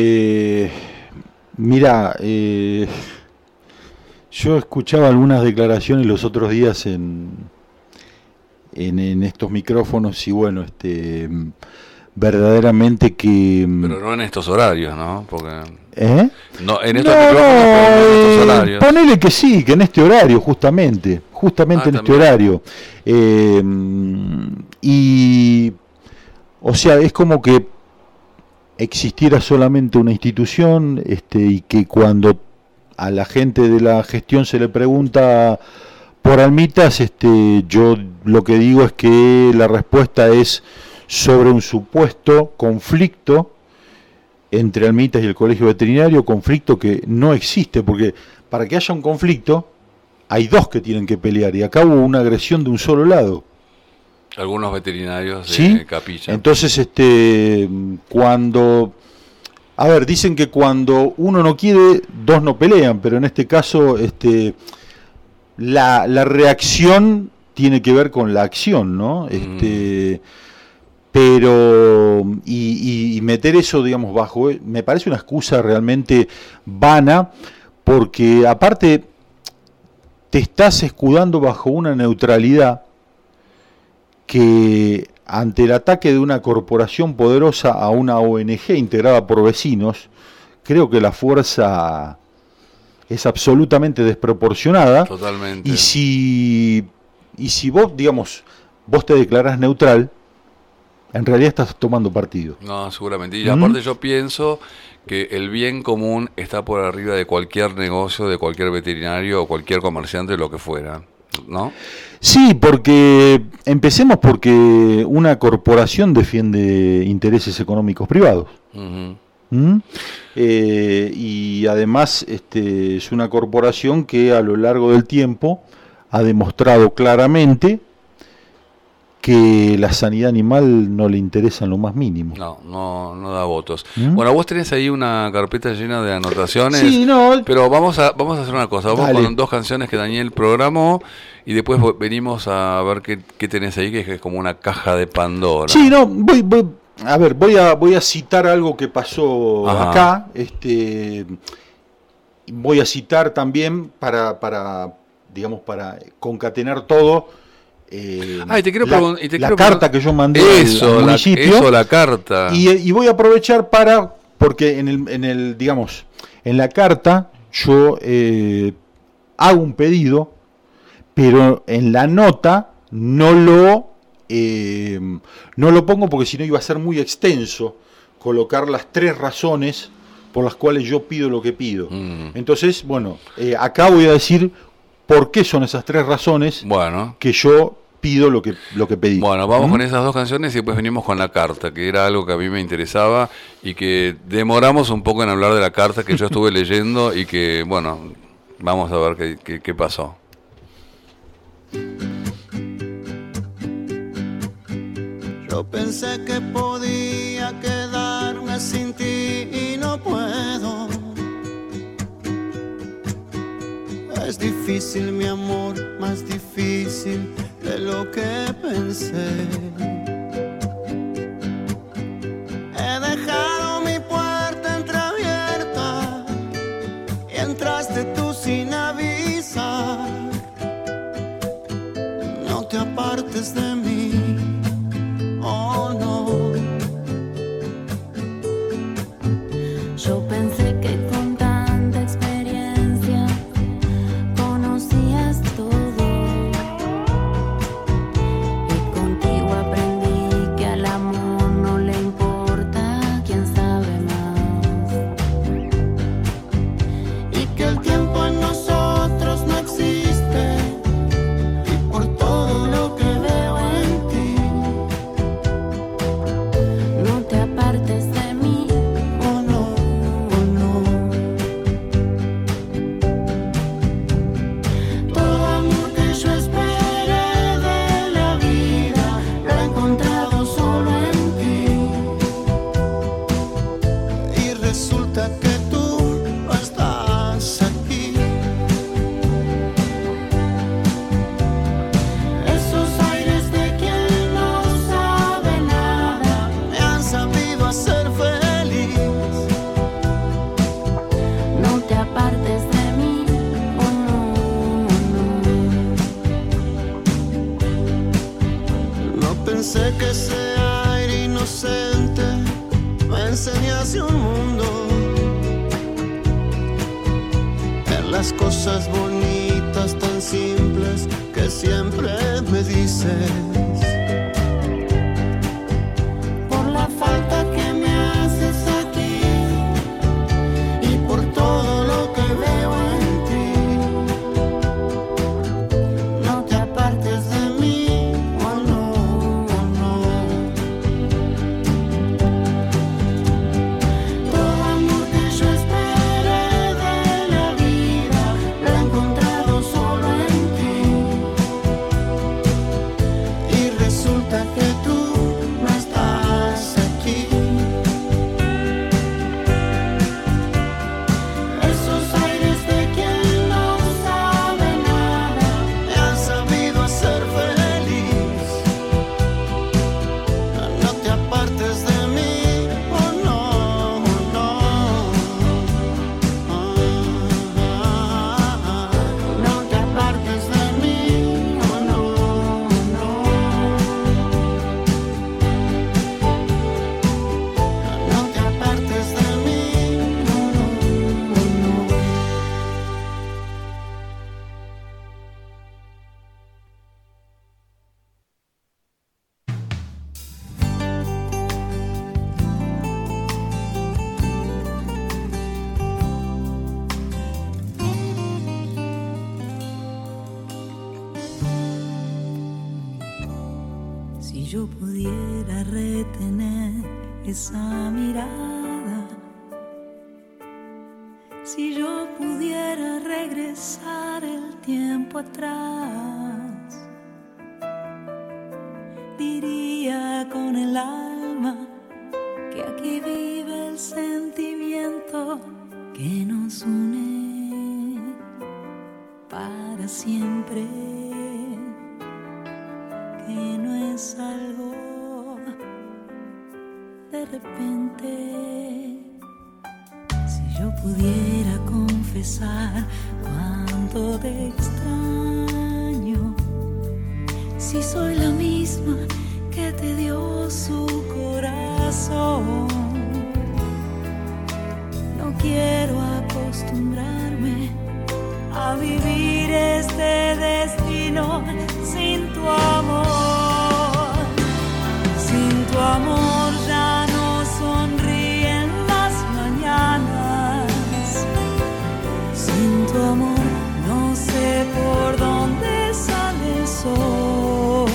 mira, yo escuchaba algunas declaraciones los otros días en estos micrófonos y bueno, verdaderamente que... Pero no en estos horarios, ¿no? Porque... No, en estos micrófonos, pero no en estos horarios. Ponele que sí, que en este horario, justamente en este horario. Y, o sea, es como que existiera solamente una institución y que cuando a la gente de la gestión se le pregunta por Almitas, yo lo que digo es que la respuesta es sobre un supuesto conflicto entre Almitas y el Colegio Veterinario, conflicto que no existe, porque para que haya un conflicto hay dos que tienen que pelear, y acá hubo una agresión de un solo lado. Algunos veterinarios de ¿Sí? Capilla. Entonces, cuando... A ver, dicen que cuando uno no quiere, dos no pelean, pero en este caso la reacción tiene que ver con la acción, ¿no? Pero y meter eso, digamos, bajo, me parece una excusa realmente vana, porque aparte te estás escudando bajo una neutralidad que ante el ataque de una corporación poderosa a una ONG integrada por vecinos, creo que la fuerza es absolutamente desproporcionada. Totalmente. Y si vos, digamos, vos te declarás neutral, en realidad estás tomando partido. No, seguramente. Y aparte yo pienso que el bien común está por arriba de cualquier negocio, de cualquier veterinario o cualquier comerciante, lo que fuera, ¿no? Sí, porque empecemos porque una corporación defiende intereses económicos privados. Y además es una corporación que a lo largo del tiempo ha demostrado claramente que la sanidad animal no le interesa en lo más mínimo. No da votos. Bueno, vos tenés ahí una carpeta llena de anotaciones. Sí, no. Pero vamos a hacer una cosa. Vamos Dale. con dos canciones que Daniel programó y después venimos a ver qué tenés ahí, que es como una caja de Pandora. Sí, no, voy a citar algo que pasó acá. Voy a citar también para concatenar todo. La carta que yo mandé al municipio. La carta. Y voy a aprovechar porque en la carta yo hago un pedido, pero en la nota no lo pongo porque si no iba a ser muy extenso colocar las 3 razones por las cuales yo pido lo que pido. Entonces, acá voy a decir por qué son esas 3 razones que yo pido lo que pedí. Bueno, vamos con esas dos canciones y después venimos con la carta, que era algo que a mí me interesaba y que demoramos un poco en hablar de la carta que yo estuve leyendo y que, vamos a ver qué pasó. Yo pensé que podía quedarme sin ti y no puedo. Es difícil, mi amor, más difícil de lo que pensé. He dejado mi puerta entreabierta y entraste tú sin avisar. No te apartes de mí, oh no. Yo pensé que con tanta experiencia conocías todo y contigo aprendí hace un mundo en las cosas bonitas tan simples que siempre me dices. Por la falta que me haces aquí y por todo lo que veo en ti. No te apartes de mí, oh no, oh no. Todo amor que yo esperé de la vida lo he encontrado solo en ti. Y resulta que tú no estás aquí. Esos aires de quien no sabe nada me han sabido hacer feliz. No te apartes de mí, oh no, oh no. No te apartes de mí, oh no, oh no. No te apartes de mí, oh no, oh no. Si yo pudiera retener esa mirada, si yo pudiera regresar el tiempo atrás, diría con el alma que aquí vive el sentimiento que nos une para siempre. Que no es algo de repente. Si yo pudiera confesar cuánto te extraño, si soy la misma que te dio su corazón, no quiero acostumbrarme a vivir este destino sin tu amor. Sin tu amor ya no sonríen las mañanas. Sin tu amor no sé por dónde sale el sol.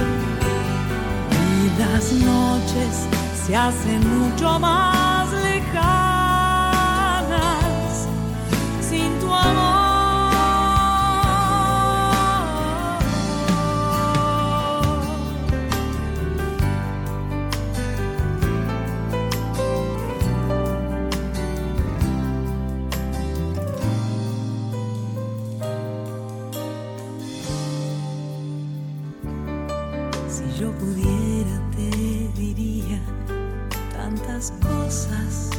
Y las noches se hacen mucho más lejanas. Sin tu amor. Si yo pudiera te diría tantas cosas.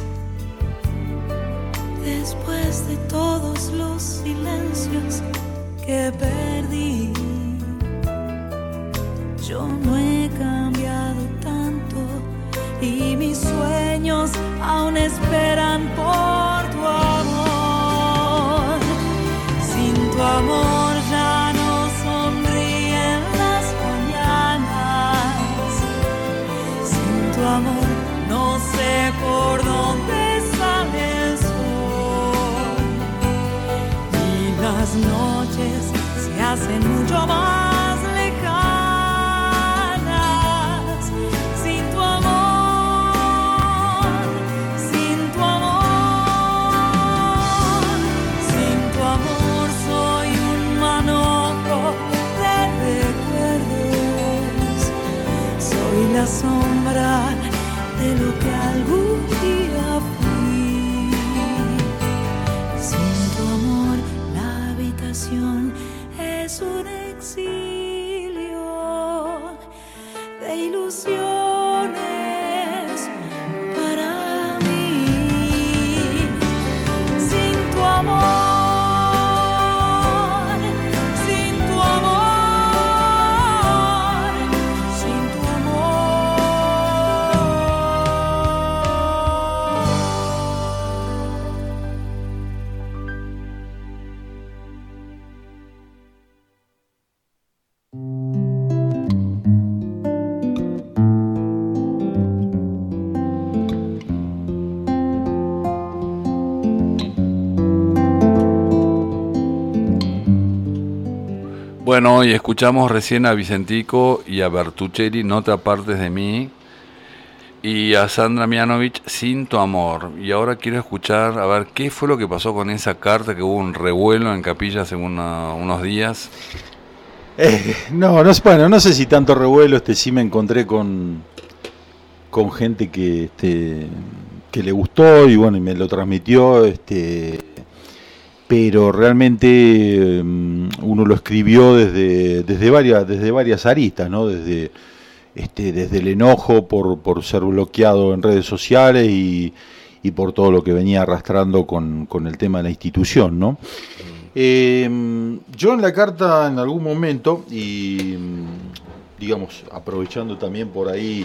Después de todos los silencios que perdí, yo no he cambiado tanto y mis sueños aún esperan por tu amor. Sin tu amor ya no sonríen las mañanas. Sin tu amor no sé por dónde sale el sol. Y las noches se hacen mucho más lejanas. Sin tu amor, sin tu amor, sin tu amor soy un manojo de recuerdos. Soy la sombra de lo que algún día fui. Sin tu amor la habitación es un exilio. Bueno, y escuchamos recién a Vicentico y a Bertuccelli, No te apartes de mí, y a Sandra Mianovich, Sin tu amor. Y ahora quiero escuchar, a ver, ¿qué fue lo que pasó con esa carta que hubo un revuelo en Capilla hace unos días? Bueno, no sé si tanto revuelo, sí me encontré con gente que le gustó y bueno, y me lo transmitió, pero realmente uno lo escribió desde varias aristas, ¿no? Desde el enojo por ser bloqueado en redes sociales y por todo lo que venía arrastrando con el tema de la institución, ¿no? Yo en la carta en algún momento, y digamos, aprovechando también por ahí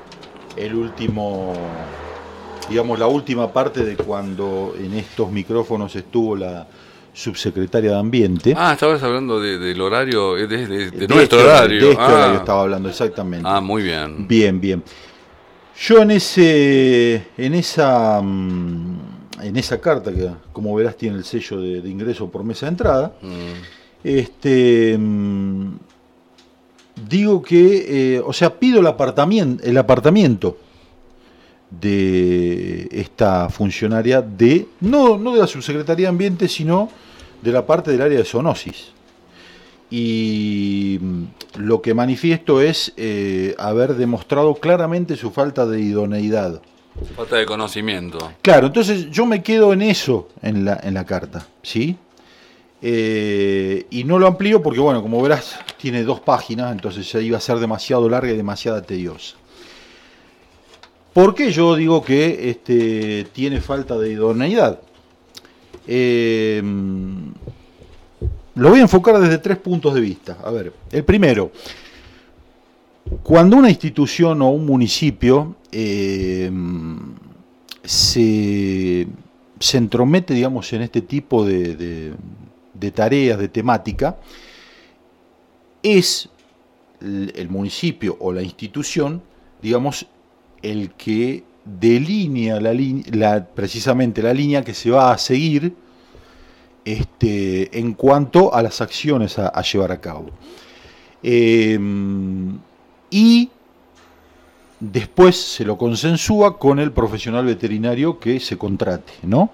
la última parte de cuando en estos micrófonos estuvo la subsecretaria de Ambiente. Estabas hablando del horario, de nuestro horario. De este horario estaba hablando, exactamente. Muy bien. Bien. Yo en esa carta, que como verás tiene el sello de ingreso por mesa de entrada, digo que, pido el apartamiento de esta funcionaria no de la Subsecretaría de Ambiente, sino de la parte del área de zoonosis. Y lo que manifiesto es haber demostrado claramente su falta de idoneidad. Falta de conocimiento. Claro, entonces yo me quedo en eso en la carta, ¿sí? Y no lo amplío porque, bueno, como verás, tiene 2 páginas, entonces ya iba a ser demasiado larga y demasiado tediosa. ¿Por qué yo digo que tiene falta de idoneidad? Lo voy a enfocar desde 3 puntos de vista. A ver, el primero, cuando una institución o un municipio se entromete, digamos, en este tipo de tareas, de temática, es el municipio o la institución, digamos, el que delinea precisamente la línea que se va a seguir en cuanto a las acciones a llevar a cabo. Y después se lo consensúa con el profesional veterinario que se contrate, ¿no?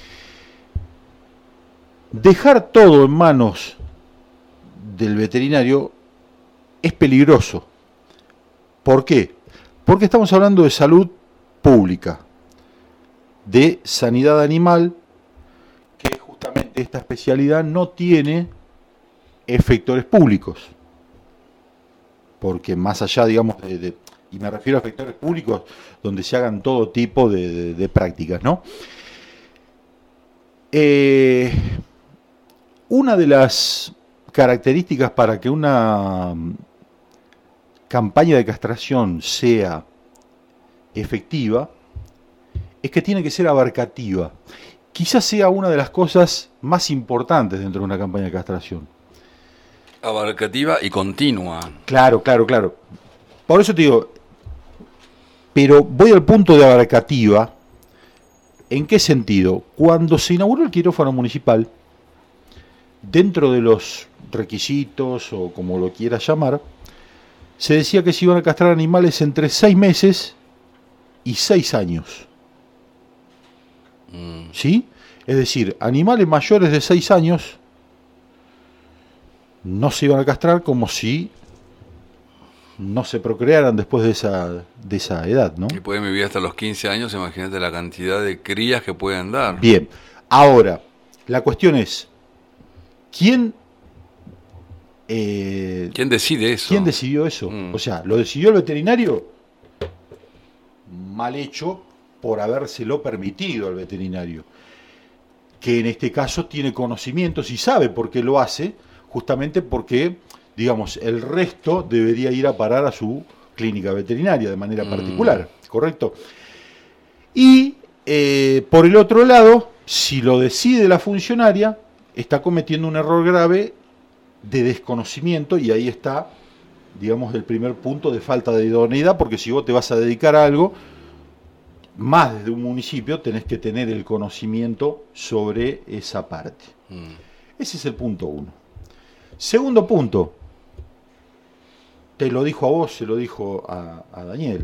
Dejar todo en manos del veterinario es peligroso. ¿Por qué? Porque estamos hablando de salud pública, de sanidad animal, que justamente esta especialidad no tiene efectores públicos. Porque más allá, digamos, y me refiero a efectores públicos donde se hagan todo tipo de prácticas, ¿no? Una de las características para que una campaña de castración sea efectiva es que tiene que ser abarcativa. Quizás sea una de las cosas más importantes dentro de una campaña de castración. Abarcativa y continua. Claro. Por eso te digo, pero voy al punto de abarcativa. ¿En qué sentido? Cuando se inauguró el quirófano municipal, dentro de los requisitos o como lo quieras llamar, se decía que se iban a castrar animales entre 6 meses y 6 años. ¿Sí? Es decir, animales mayores de 6 años no se iban a castrar como si no se procrearan después de esa edad, ¿no? Y pueden vivir hasta los 15 años, imagínate la cantidad de crías que pueden dar. Bien, ahora, la cuestión es, ¿quién decide eso? ¿Quién decidió eso? O sea, ¿lo decidió el veterinario? Mal hecho por habérselo permitido al veterinario, que en este caso tiene conocimientos y sabe por qué lo hace, justamente porque, digamos, el resto debería ir a parar a su clínica veterinaria de manera particular, ¿correcto? Y por el otro lado, si lo decide la funcionaria, está cometiendo un error grave de desconocimiento, y ahí está, digamos, el primer punto de falta de idoneidad, porque si vos te vas a dedicar a algo, más desde un municipio tenés que tener el conocimiento sobre esa parte. Ese es el punto 1. Segundo punto, te lo dijo a vos, se lo dijo a Daniel,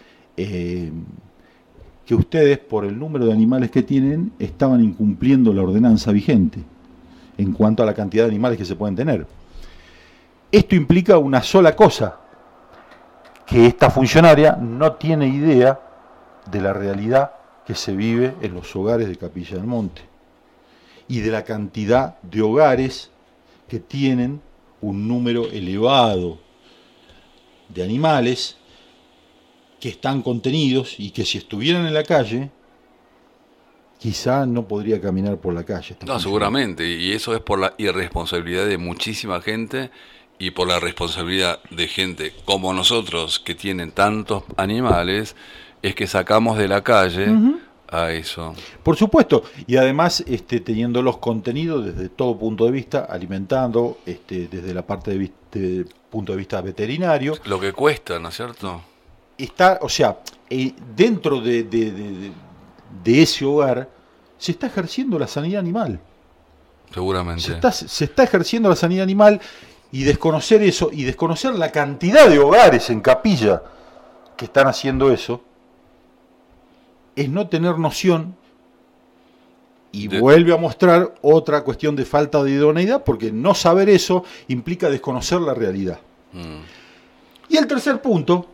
que ustedes, por el número de animales que tienen, estaban incumpliendo la ordenanza vigente en cuanto a la cantidad de animales que se pueden tener. Esto implica una sola cosa, que esta funcionaria no tiene idea de la realidad que se vive en los hogares de Capilla del Monte y de la cantidad de hogares que tienen un número elevado de animales que están contenidos y que si estuvieran en la calle quizá no podría caminar por la calle. No, seguramente, y eso es por la irresponsabilidad de muchísima gente y por la responsabilidad de gente como nosotros que tienen tantos animales, es que sacamos de la calle a eso. Por supuesto, y además teniendo los contenidos desde todo punto de vista, alimentando desde la parte de punto de vista veterinario. Lo que cuesta, ¿no es cierto? Está, o sea, dentro de ese hogar se está ejerciendo la sanidad animal. Seguramente. Se está ejerciendo la sanidad animal, y desconocer eso, y desconocer la cantidad de hogares en Capilla que están haciendo eso, es no tener noción, y vuelve a mostrar otra cuestión de falta de idoneidad, porque no saber eso implica desconocer la realidad. Y el tercer punto,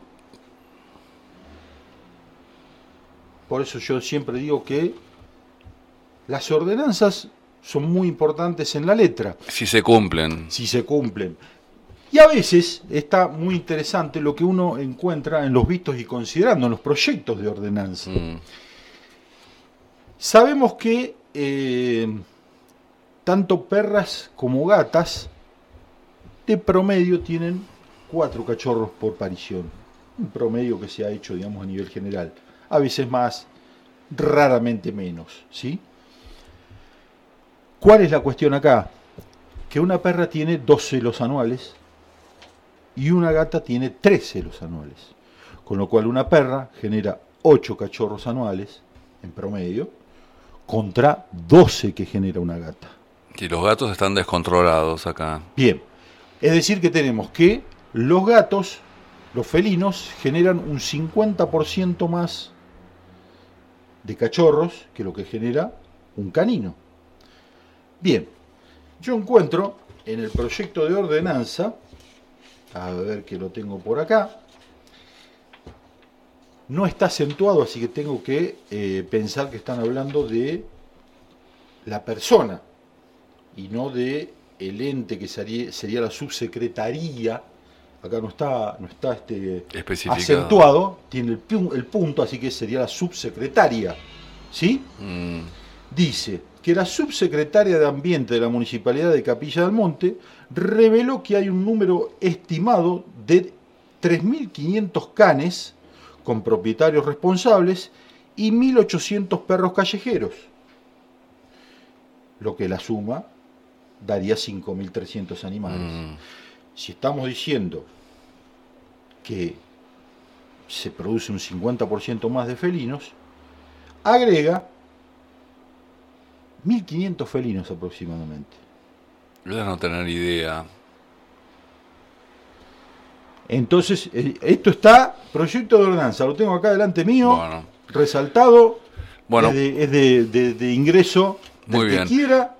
por eso yo siempre digo que las ordenanzas son muy importantes en la letra. Si se cumplen. Si se cumplen. Y a veces está muy interesante lo que uno encuentra en los vistos y considerando, en los proyectos de ordenanza. Sabemos que tanto perras como gatas de promedio tienen 4 cachorros por parición. Un promedio que se ha hecho, digamos, a nivel general. A veces más, raramente menos, ¿sí? ¿Cuál es la cuestión acá? Que una perra tiene 2 celos anuales y una gata tiene 3 celos anuales. Con lo cual una perra genera 8 cachorros anuales, en promedio, contra 12 que genera una gata. Y los gatos están descontrolados acá. Bien, es decir que tenemos que los gatos, los felinos, generan un 50% más de cachorros que lo que genera un canino. Bien, yo encuentro en el proyecto de ordenanza, a ver que lo tengo por acá, no está acentuado, así que tengo que pensar que están hablando de la persona y no de el ente que sería la subsecretaría. Acá no está acentuado, tiene el punto, así que sería la subsecretaria, ¿sí? Dice que la subsecretaria de Ambiente de la Municipalidad de Capilla del Monte reveló que hay un número estimado de 3.500 canes con propietarios responsables y 1.800 perros callejeros, lo que la suma daría 5.300 animales. Si estamos diciendo que se produce un 50% más de felinos, agrega 1.500 felinos aproximadamente. Yo de no tener idea. Entonces, esto está, proyecto de ordenanza, lo tengo acá delante mío, resaltado, es de ingreso del que quiera,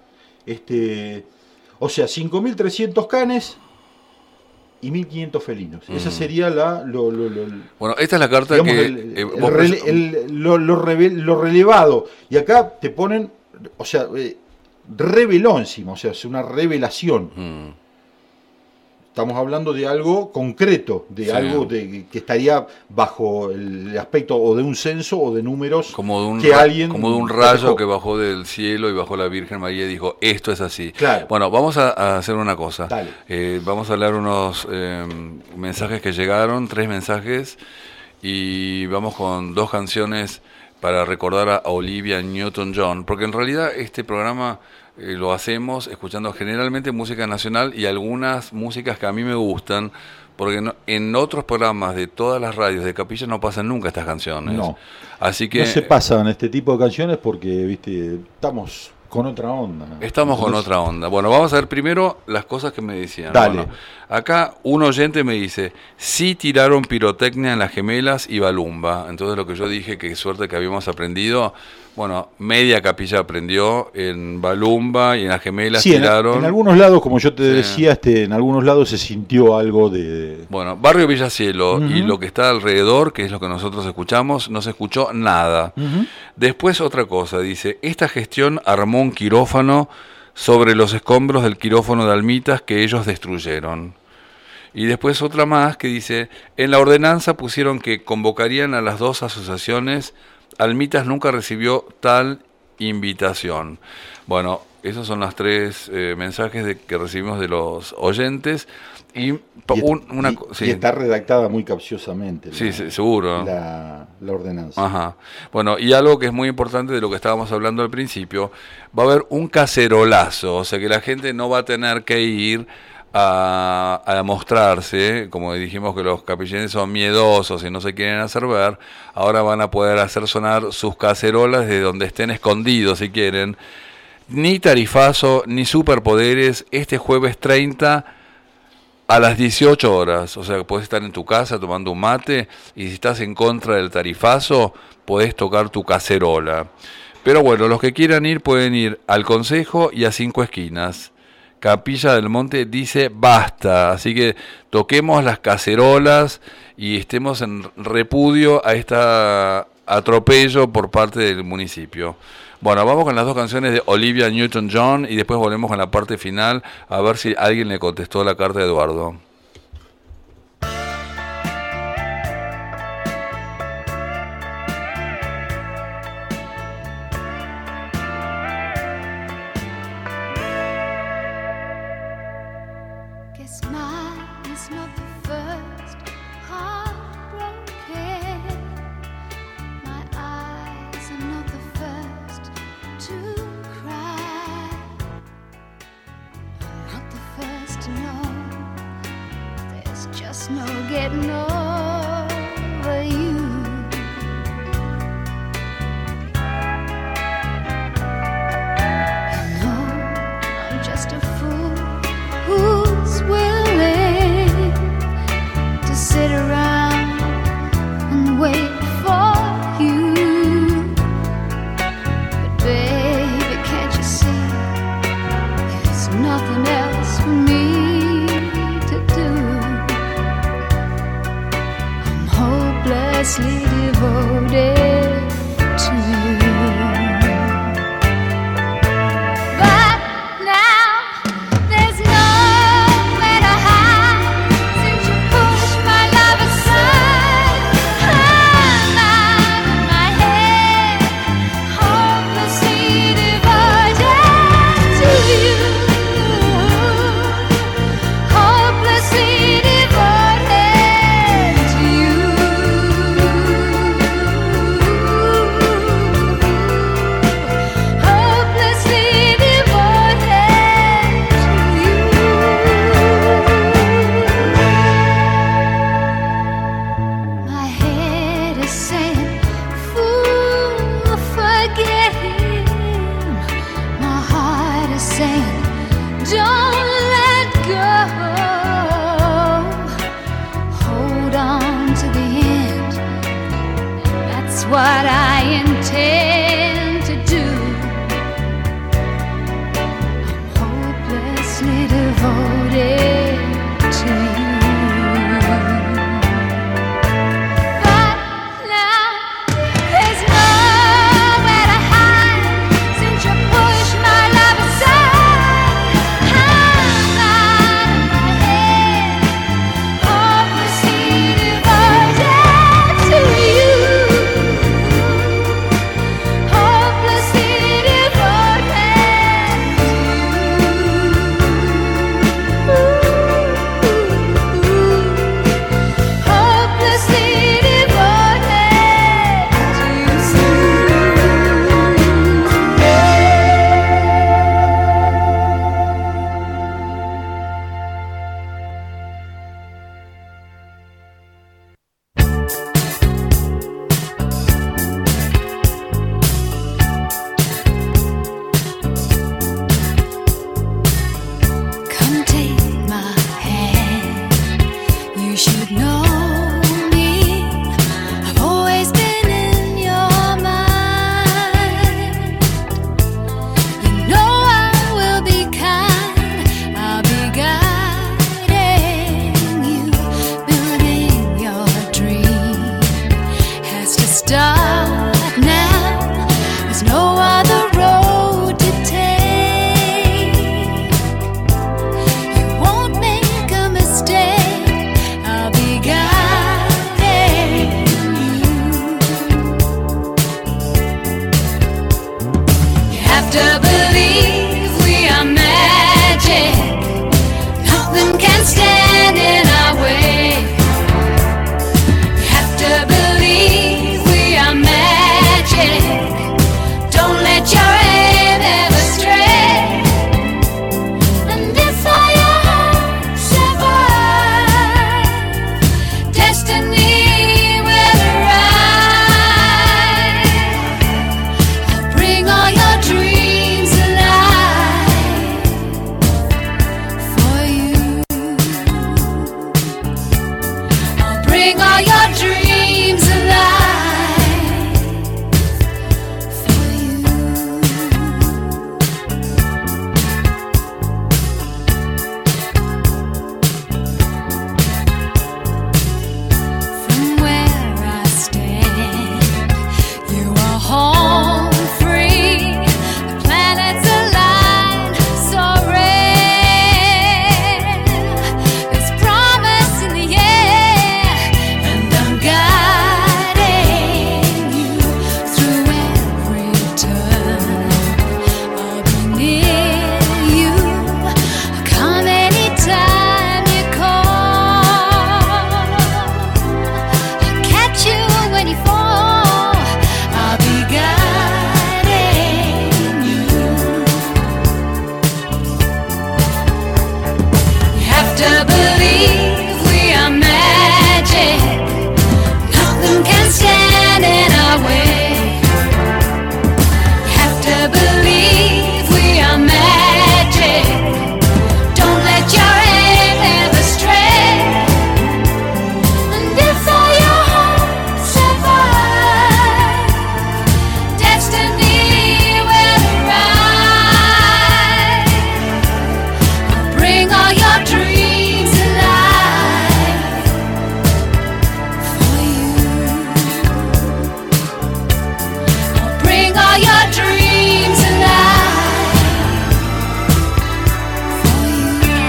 o sea, 5.300 canes y 1.500 felinos. Esa sería bueno, esta es la carta, digamos, que lo relevado. Y acá te ponen, o sea, reveló encima, o sea, es una revelación. Estamos hablando de algo concreto, de algo que estaría bajo el aspecto o de un censo o de números, como de un que rayo que bajó del cielo y bajó la Virgen María y dijo, esto es así. Claro. Bueno, vamos a hacer una cosa. Dale. Vamos a leer unos mensajes que llegaron, 3 mensajes, y vamos con 2 canciones para recordar a Olivia Newton-John, porque en realidad este programa lo hacemos escuchando generalmente música nacional y algunas músicas que a mí me gustan, porque en otros programas de todas las radios de Capilla no pasan nunca estas canciones. No. Así que no se pasan este tipo de canciones porque, viste, estamos con otra onda. Estamos con otra onda. Bueno, vamos a ver primero las cosas que me decían. Dale. Bueno, acá un oyente me dice, sí tiraron pirotecnia en Las Gemelas y Balumba. Entonces lo que yo dije, que suerte que habíamos aprendido, bueno, media Capilla aprendió, en Balumba y en Las Gemelas Sí, tiraron. en algunos lados, como yo te decía, en algunos lados se sintió algo de... Bueno, Barrio Villacielo y lo que está alrededor, que es lo que nosotros escuchamos, no se escuchó nada. Después otra cosa, dice, esta gestión armó un quirófano sobre los escombros del quirófano de Almitas que ellos destruyeron. Y después otra más que dice, en la ordenanza pusieron que convocarían a las dos asociaciones. Almitas nunca recibió tal invitación. Bueno, esos son los tres mensajes que recibimos de los oyentes. Y está redactada muy capciosamente. Sí, seguro. La ordenanza. Ajá. Bueno, y algo que es muy importante de lo que estábamos hablando al principio, va a haber un cacerolazo, o sea que la gente no va a tener que ir a mostrarse, como dijimos que los capillenes son miedosos y no se quieren hacer ver, ahora van a poder hacer sonar sus cacerolas de donde estén escondidos si quieren. Ni tarifazo, ni superpoderes, este jueves 30 a las 18 horas, o sea que podés estar en tu casa tomando un mate y si estás en contra del tarifazo, podés tocar tu cacerola. Pero bueno, los que quieran ir pueden ir al Consejo y a Cinco Esquinas. Capilla del Monte dice basta, así que toquemos las cacerolas y estemos en repudio a este atropello por parte del municipio. Bueno, vamos con las dos canciones de Olivia Newton-John y después volvemos con la parte final a ver si alguien le contestó la carta de Eduardo. No getting over you. You know I'm just a fool who's willing to sit around and wait for you. But baby, can't you see there's nothing else for me to do? Hopelessly devoted to you. But now there's nowhere to hide since you pushed my love aside. I'm out of my head, hopelessly devoted to you. Hopelessly devoted to you. Hopelessly devoted to you. My head is saying, fool, forget him. My heart is saying, don't let go. Hold on to the end. That's what I intend to do. I'm hopelessly devoted to you. But now there's nowhere to hide since you pushed my love aside. I'm out of my head, hopelessly devoted to you. have to believe we are magic. Nothing can stand in our way. You have to believe we are magic. Don't let your aim ever stray. And if all your hopes survive, destiny will arrive. I'll bring all your dreams alive for you. I'll bring all your dreams alive for you. From where I stand, you are home free. The planets align so rare. There's promise in the air, and I'm guiding you through every turn. I'll be near you. Come anytime you call. I'll catch you when you fall. I'll be guiding you. You have to believe we are magic. Nothing can stand in our way. You have to believe we are magic. Don't let your aim ever stray. And if all your hopes survive, destiny will arrive. I'll bring all your dreams alive for you. I'll bring all your dreams alive for you.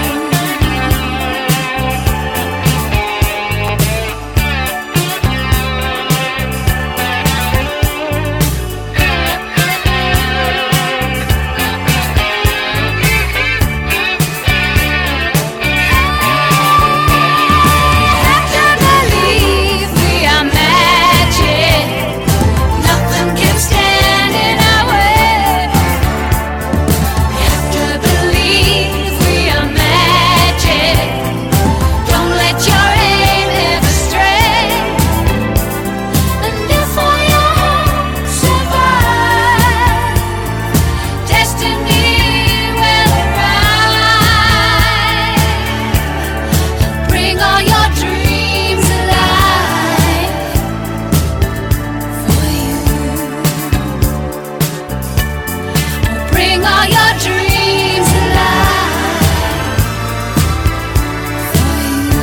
Have to believe we are magic. Nothing can stand in our way. Have to believe we are magic. Don't let your aim ever stray. And if all your hopes survive, destiny will arrive. Bring all your dreams alive for you. Bring all your dreams alive for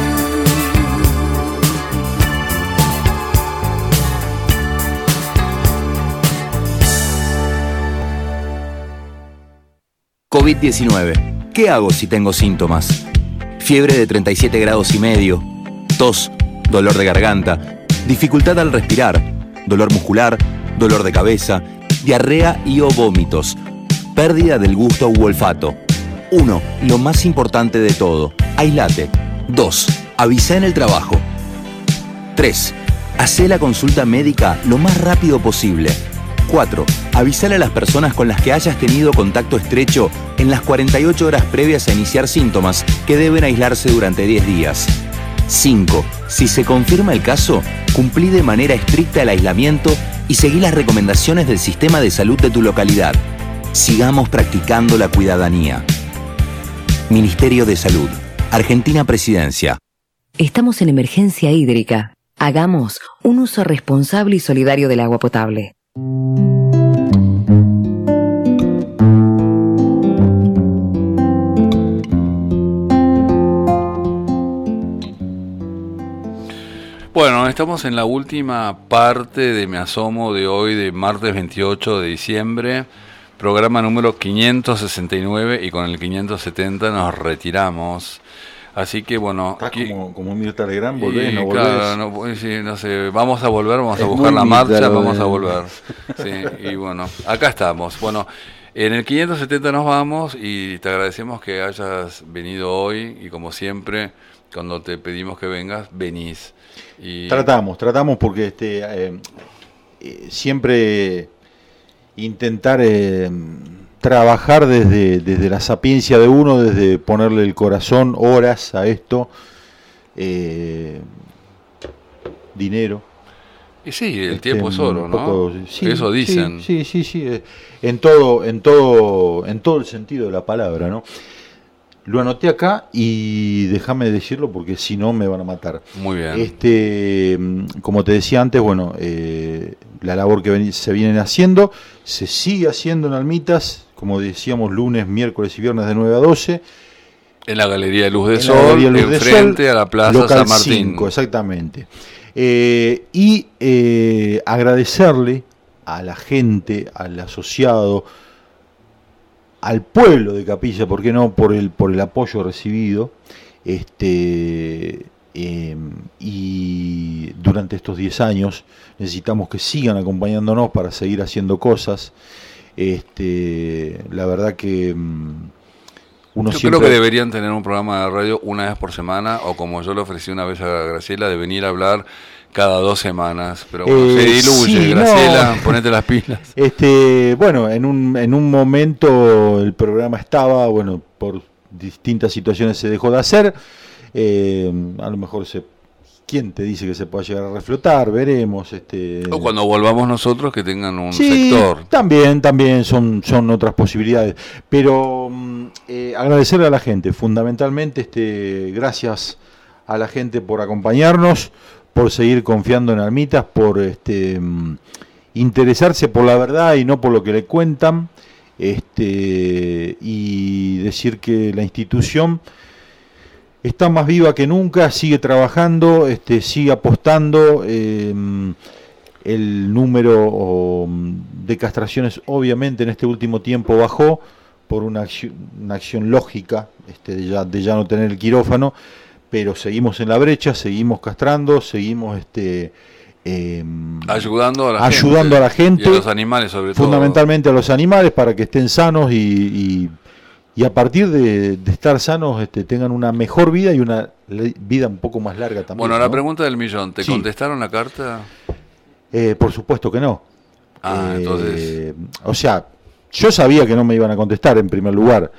COVID-19. ¿Qué hago si tengo síntomas? Fiebre de 37 grados y medio, tos, dolor de garganta, dificultad al respirar, dolor muscular, dolor de cabeza, diarrea y o vómitos, pérdida del gusto u olfato. 1. Lo más importante de todo, aislate. 2. Avisa en el trabajo. 3. Hacé la consulta médica lo más rápido posible. 4. Avisale a las personas con las que hayas tenido contacto estrecho en las 48 horas previas a iniciar síntomas que deben aislarse durante 10 días. 5. Si se confirma el caso, cumplí de manera estricta el aislamiento y seguí las recomendaciones del sistema de salud de tu localidad. Sigamos practicando la cuidadanía. Ministerio de Salud. Argentina Presidencia. Estamos en emergencia hídrica. Hagamos un uso responsable y solidario del agua potable. Bueno, estamos en la última parte de Me Asomo de hoy, de martes 28 de diciembre, programa número 569, y con el 570 nos retiramos. Así que bueno, estás como un Telegram, volvés, no volvés. Claro, no sé, vamos a volver, vamos a buscar la marcha, vamos a volver. Sí, y bueno, acá estamos. Bueno, En el 570 nos vamos y te agradecemos que hayas venido hoy y como siempre, cuando te pedimos que vengas, venís. Y... Tratamos porque siempre intentar trabajar desde la sapiencia de uno, desde ponerle el corazón, horas a esto, dinero. Y sí, el tiempo es oro, ¿no? Poco, sí, eso dicen. Sí, en todo el sentido de la palabra, ¿no? Lo anoté acá y déjame decirlo porque si no me van a matar. Muy bien. Como te decía antes, bueno, la labor que se viene haciendo, se sigue haciendo en Almitas, como decíamos, lunes, miércoles y viernes de 9 a 12. En la Galería de Luz de Sol, enfrente a la Plaza local San Martín. 5, exactamente. Y agradecerle a la gente, al asociado, al pueblo de Capilla, ¿por qué no? Por el apoyo recibido, y durante estos 10 años necesitamos que sigan acompañándonos para seguir haciendo cosas. La verdad que yo creo que deberían tener un programa de radio una vez por semana, o como yo le ofrecí una vez a Graciela, de venir a hablar cada 2 semanas, pero bueno, se diluye, sí, Graciela, no. Ponete las pilas. Bueno, en un momento el programa estaba, bueno, por distintas situaciones se dejó de hacer, a lo mejor ¿quién te dice que se pueda llegar a reflotar? Veremos. O cuando volvamos nosotros que tengan un sí, sector. También son otras posibilidades, pero agradecerle a la gente, fundamentalmente, gracias a la gente por acompañarnos, por seguir confiando en Almitas, por interesarse por la verdad y no por lo que le cuentan, y decir que la institución está más viva que nunca, sigue trabajando, sigue apostando. El número de castraciones obviamente en este último tiempo bajó por una acción lógica de ya no tener el quirófano, pero seguimos en la brecha, seguimos castrando, seguimos ayudando a la gente y a los animales, sobre todo. Fundamentalmente a los animales, para que estén sanos y a partir de estar sanos tengan una mejor vida y una vida un poco más larga también. Bueno, ¿no? la pregunta del millón, ¿te contestaron la carta? Por supuesto que no. Entonces... O sea, yo sabía que no me iban a contestar en primer lugar.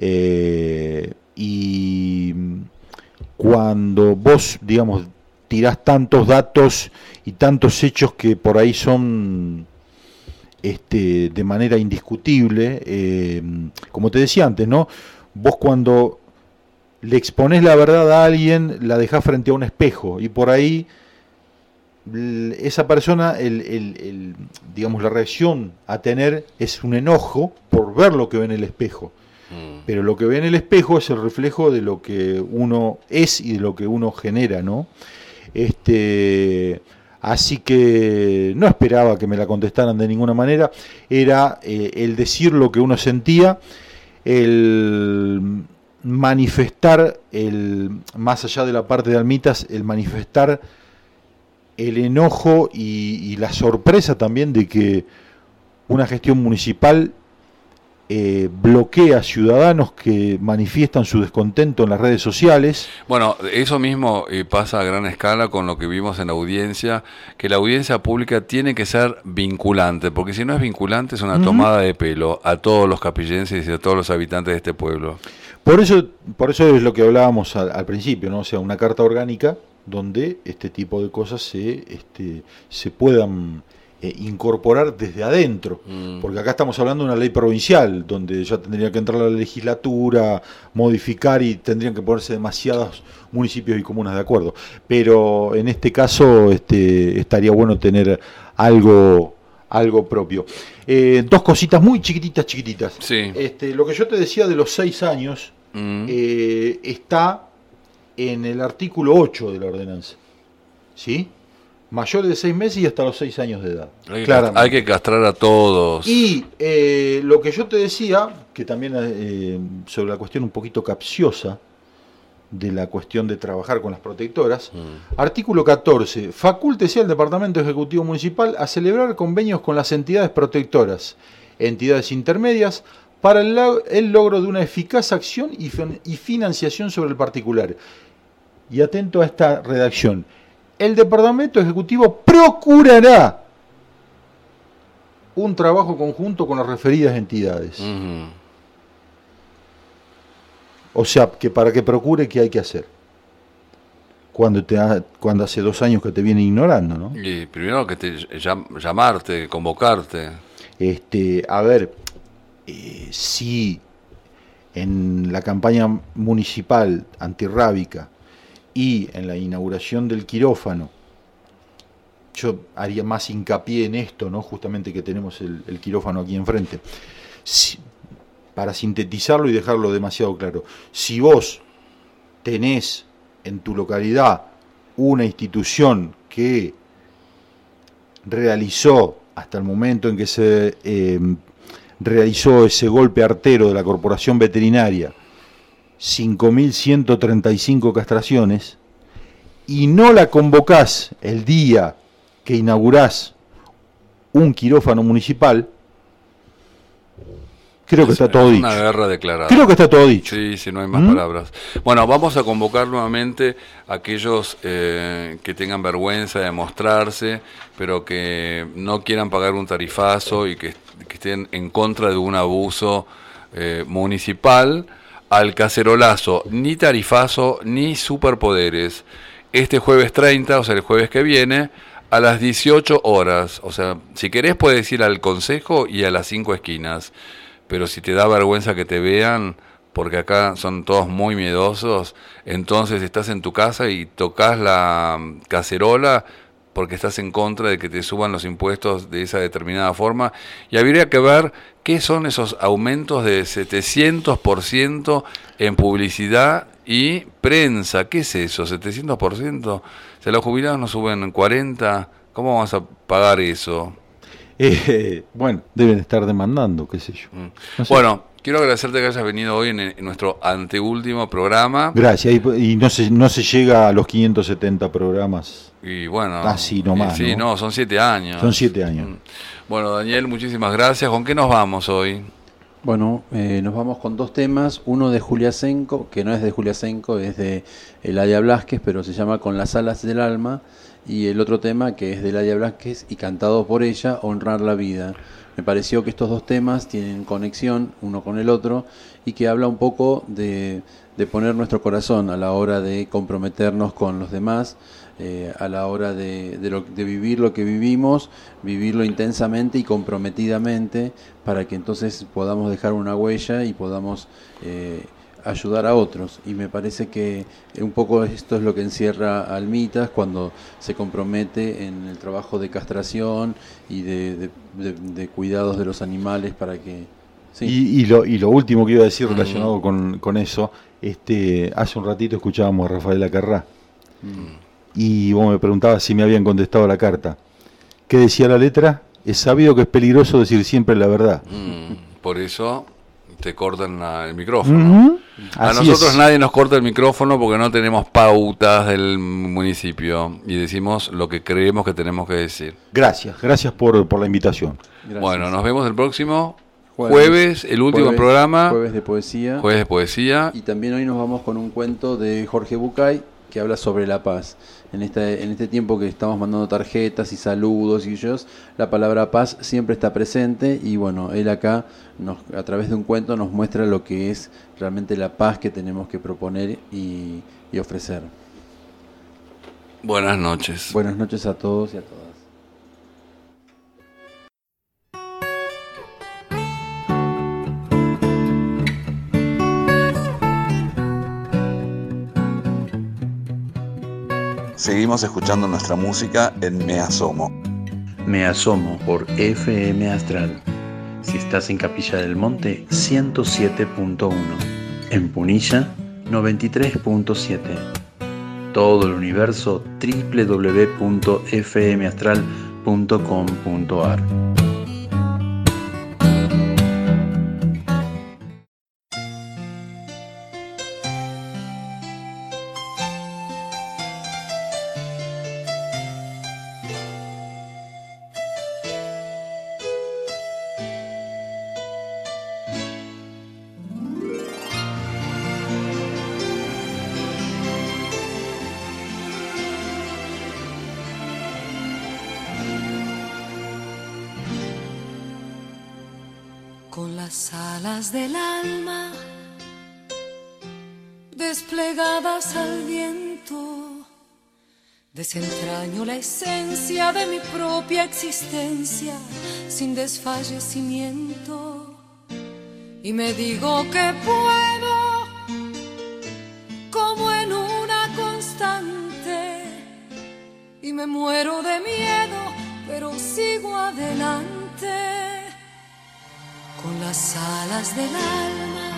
Y cuando vos, digamos, tirás tantos datos y tantos hechos que por ahí son de manera indiscutible, como te decía antes, ¿no? Vos cuando le exponés la verdad a alguien, la dejás frente a un espejo y por ahí esa persona, digamos, la reacción a tener es un enojo por ver lo que ve en el espejo. Pero lo que ve en el espejo es el reflejo de lo que uno es y de lo que uno genera, ¿no? Así que no esperaba que me la contestaran de ninguna manera. Era el decir lo que uno sentía, el manifestar, más allá de la parte de Almitas, el manifestar el enojo y la sorpresa también de que una gestión municipal bloquea ciudadanos que manifiestan su descontento en las redes sociales. Bueno, eso mismo pasa a gran escala con lo que vimos en la audiencia, que la audiencia pública tiene que ser vinculante, porque si no es vinculante es una tomada de pelo a todos los capillenses y a todos los habitantes de este pueblo. Por eso es lo que hablábamos al principio, ¿no? O sea, una carta orgánica donde este tipo de cosas se puedan incorporar desde adentro, porque acá estamos hablando de una ley provincial donde ya tendría que entrar la legislatura, modificar y tendrían que ponerse demasiados municipios y comunas de acuerdo, pero en este caso estaría bueno tener algo propio. 2 cositas muy chiquititas. Sí. Lo que yo te decía de los 6 años está en el artículo 8 de la ordenanza, ¿sí? Mayores de 6 meses y hasta los 6 años de edad. Hay que castrar a todos. Y lo que yo te decía, que también sobre la cuestión un poquito capciosa de la cuestión de trabajar con las protectoras, artículo 14, facúltese al Departamento Ejecutivo Municipal a celebrar convenios con las entidades protectoras entidades intermedias para el logro de una eficaz acción y financiación sobre el particular. Y atento a esta redacción. El Departamento Ejecutivo procurará un trabajo conjunto con las referidas entidades. O sea, que para que procure, ¿qué hay que hacer? Cuando hace 2 años que te viene ignorando, ¿no? Y primero que llamarte, convocarte. A ver, si en la campaña municipal antirrábica y en la inauguración del quirófano, yo haría más hincapié en esto, ¿no? Justamente que tenemos el quirófano aquí enfrente. Para sintetizarlo y dejarlo demasiado claro, si vos tenés en tu localidad una institución que realizó, hasta el momento en que se realizó ese golpe artero de la Corporación Veterinaria, 5.135 castraciones, y no la convocás el día que inaugurás un quirófano municipal, creo que está todo dicho. Una guerra declarada. Creo que está todo dicho. Sí, no hay más palabras. Bueno, vamos a convocar nuevamente a aquellos que tengan vergüenza de mostrarse, pero que no quieran pagar un tarifazo y que estén en contra de un abuso municipal, al cacerolazo, ni tarifazo, ni superpoderes. Este jueves 30, o sea, el jueves que viene, a las 18 horas. O sea, si querés puedes ir al Consejo y a las 5 esquinas. Pero si te da vergüenza que te vean, porque acá son todos muy miedosos, entonces estás en tu casa y tocas la cacerola porque estás en contra de que te suban los impuestos de esa determinada forma. Y habría que ver qué son esos aumentos de 700% en publicidad y prensa. ¿Qué es eso? ¿700%? Si los jubilados nos suben 40%, ¿cómo vamos a pagar eso? Bueno, deben estar demandando, qué sé yo. No sé. Bueno, quiero agradecerte que hayas venido hoy en nuestro anteúltimo programa. Gracias, y no se llega a los 570 programas. Y bueno, así nomás. Sí, no, son 7 años. Son 7 años. Bueno, Daniel, muchísimas gracias. ¿Con qué nos vamos hoy? Bueno, nos vamos con 2 temas. Uno de Julia Senko, que no es de Julia Senko, es de Eladia Blasquez, pero se llama Con las alas del alma. Y el otro tema, que es de Eladia Blasquez y cantado por ella, Honrar la vida. Me pareció que estos 2 temas tienen conexión uno con el otro y que habla un poco de poner nuestro corazón a la hora de comprometernos con los demás, a la hora de vivir lo que vivimos, vivirlo intensamente y comprometidamente, para que entonces podamos dejar una huella y podamos ayudar a otros. Y me parece que un poco esto es lo que encierra Almitas cuando se compromete en el trabajo de castración y de cuidados de los animales para que... Sí. Y lo último que iba a decir relacionado con eso, hace un ratito escuchábamos a Rafael Acarrá y vos me preguntabas si me habían contestado la carta. ¿Qué decía la letra? Es sabido que es peligroso decir siempre la verdad. Por eso te cortan el micrófono. A nosotros nadie nos corta el micrófono porque no tenemos pautas del municipio y decimos lo que creemos que tenemos que decir. Gracias por la invitación. Gracias. Bueno, nos vemos el próximo jueves, el último programa. Jueves de poesía. Jueves de poesía. Y también hoy nos vamos con un cuento de Jorge Bucay que habla sobre la paz. En este tiempo que estamos mandando tarjetas y saludos y ellos, la palabra paz siempre está presente y bueno, él acá a través de un cuento nos muestra lo que es realmente la paz que tenemos que proponer y ofrecer. Buenas noches. Buenas noches a todos y a todas. Seguimos escuchando nuestra música en Me Asomo. Me Asomo por FM Astral. Si estás en Capilla del Monte, 107.1. En Punilla, 93.7. Todo el universo, www.fmastral.com.ar. Con las alas del alma desplegadas al viento, desentraño la esencia de mi propia existencia sin desfallecimiento y me digo que puedo como en una constante y me muero de miedo pero sigo adelante. Con las alas del alma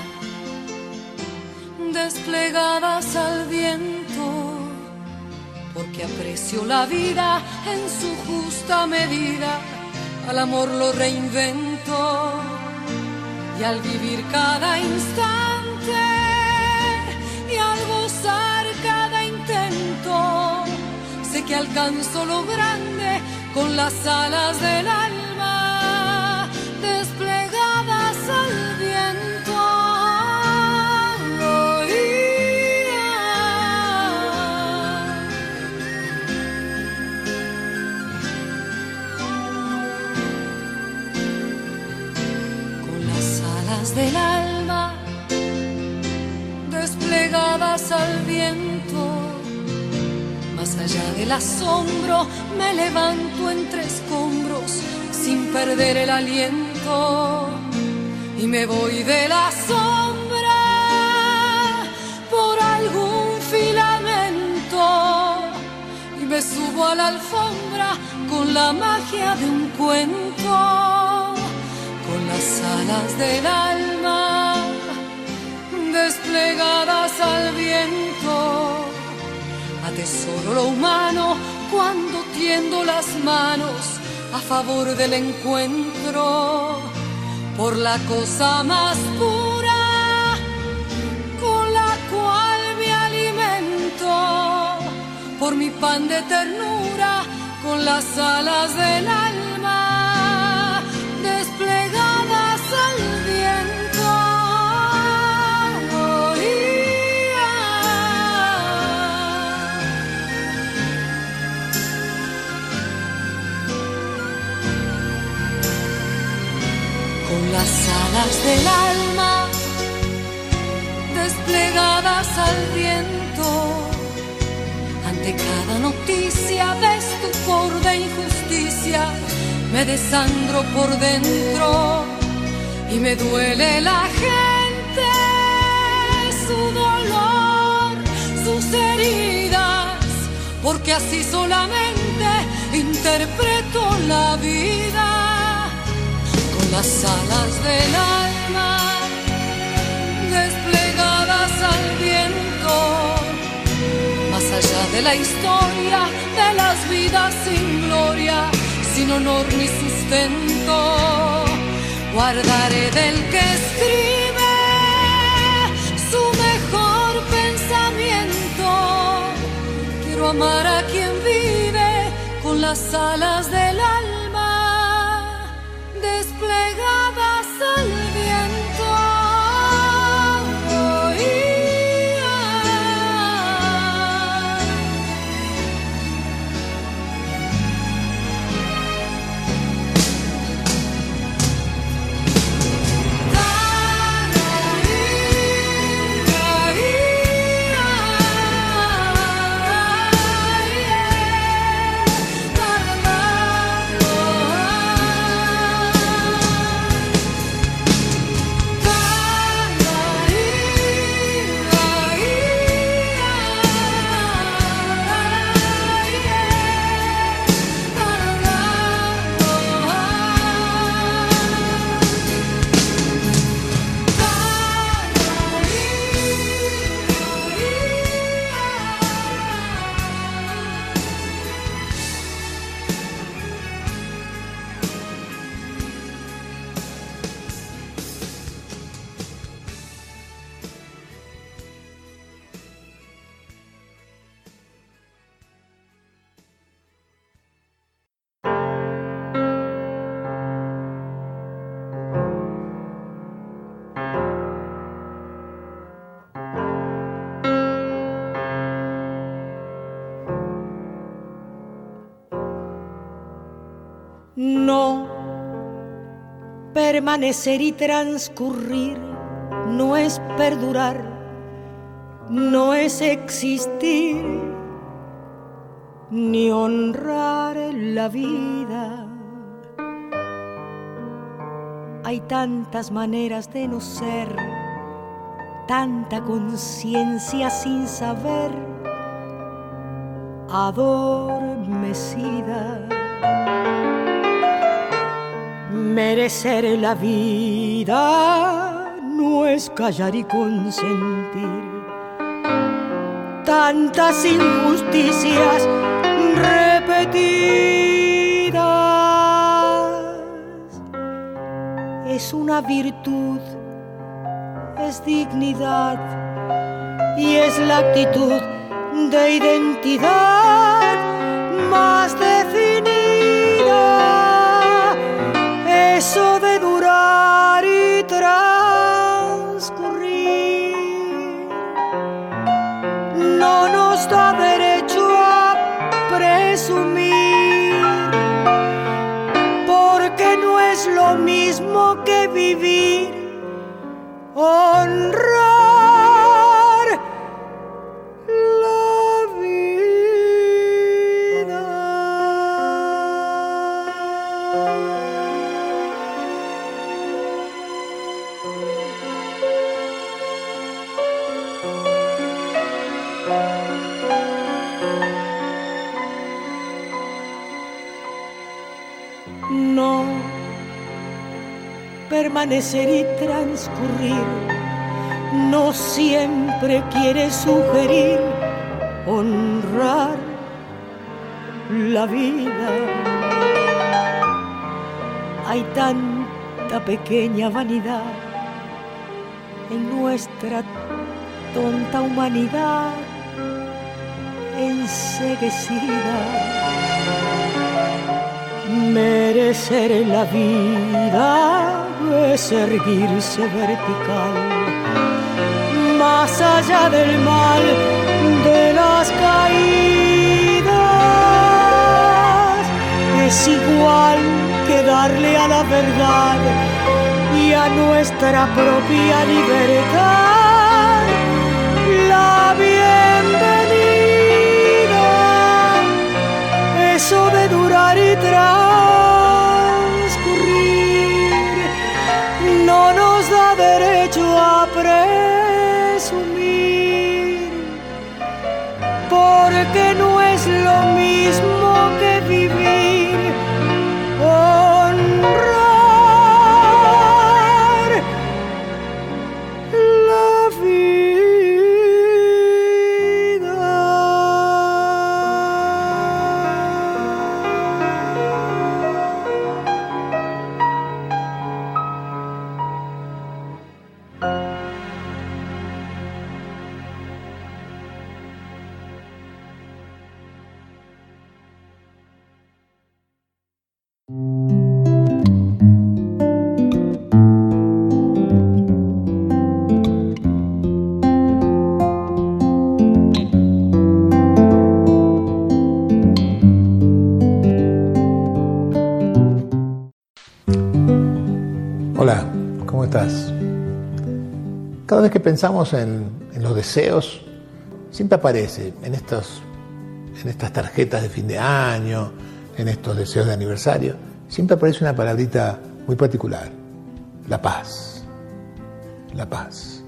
desplegadas al viento, porque aprecio la vida en su justa medida, al amor lo reinvento y al vivir cada instante y al gozar cada intento, sé que alcanzo lo grande con las alas del alma desplegadas al viento. Con las alas del alma desplegadas al viento, más allá del asombro me levanto entre escombros sin perder el aliento y me voy de la sombra por algún filamento y me subo a la alfombra con la magia de un cuento. Con las alas del alma desplegadas al viento, atesoro lo humano cuando tiendo las manos a favor del encuentro, por la cosa más pura con la cual me alimento, por mi pan de ternura con las alas del alma desplegadas al viento. Con las alas del alma desplegadas al viento, ante cada noticia de estupor, de injusticia, me desangro por dentro y me duele la gente, su dolor, sus heridas, porque así solamente interpreto la vida. Con las alas del alma desplegadas al viento, más allá de la historia de las vidas sin gloria, sin honor ni sustento, guardaré del que escribe su mejor pensamiento. Quiero amar a quien vive con las alas del alma desplegadas al viento. Permanecer y transcurrir no es perdurar, no es existir, ni honrar la vida. Hay tantas maneras de no ser, tanta conciencia sin saber, adormecida. Merecer la vida no es callar y consentir tantas injusticias repetidas. Es una virtud, es dignidad y es la actitud de identidad más definida. Eso de durar y transcurrir no nos da derecho a presumir, porque no es lo mismo que vivir, honrar la vida. No permanecer y transcurrir no siempre quiere sugerir honrar la vida. Hay tanta pequeña vanidad en nuestra tonta humanidad enceguecida. Merecer la vida es erguirse vertical, más allá del mal de las caídas. Es igual que darle a la verdad y a nuestra propia libertad la bienvenida. Eso de durar y transcurrir no nos da derecho a presumir, porque no es lo mismo que vivir, honrar la vida. Hola, ¿cómo estás? Cada vez que pensamos en los deseos, siempre aparece en estas tarjetas de fin de año, en estos deseos de aniversario, siempre aparece una palabrita muy particular: la paz. La paz.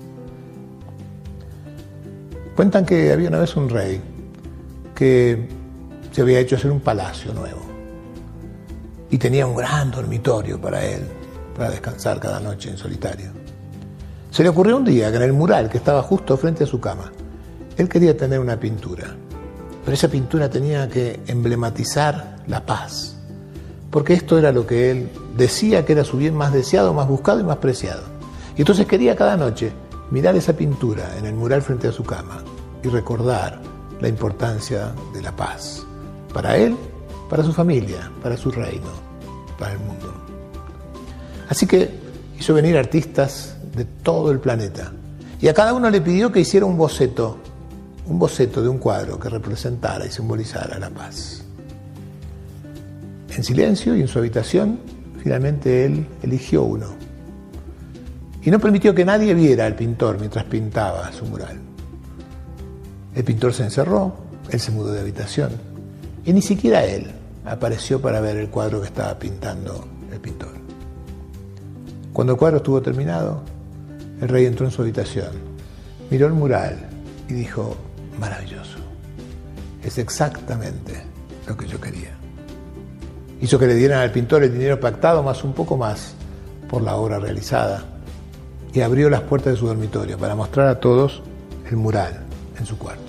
Cuentan que había una vez un rey que se había hecho hacer un palacio nuevo y tenía un gran dormitorio para él, para descansar cada noche en solitario. Se le ocurrió un día que en el mural que estaba justo frente a su cama, él quería tener una pintura, pero esa pintura tenía que emblematizar la paz, porque esto era lo que él decía que era su bien más deseado, más buscado y más preciado. Y entonces quería cada noche mirar esa pintura en el mural frente a su cama y recordar la importancia de la paz, para él, para su familia, para su reino, para el mundo. Así que hizo venir artistas de todo el planeta y a cada uno le pidió que hiciera un boceto de un cuadro que representara y simbolizara la paz. En silencio y en su habitación finalmente él eligió uno. Y no permitió que nadie viera al pintor mientras pintaba su mural. El pintor se encerró, él se mudó de habitación, y ni siquiera él apareció para ver el cuadro que estaba pintando el pintor. Cuando el cuadro estuvo terminado, el rey entró en su habitación, miró el mural y dijo: maravilloso, es exactamente lo que yo quería. Hizo que le dieran al pintor el dinero pactado más un poco más por la obra realizada y abrió las puertas de su dormitorio para mostrar a todos el mural en su cuarto.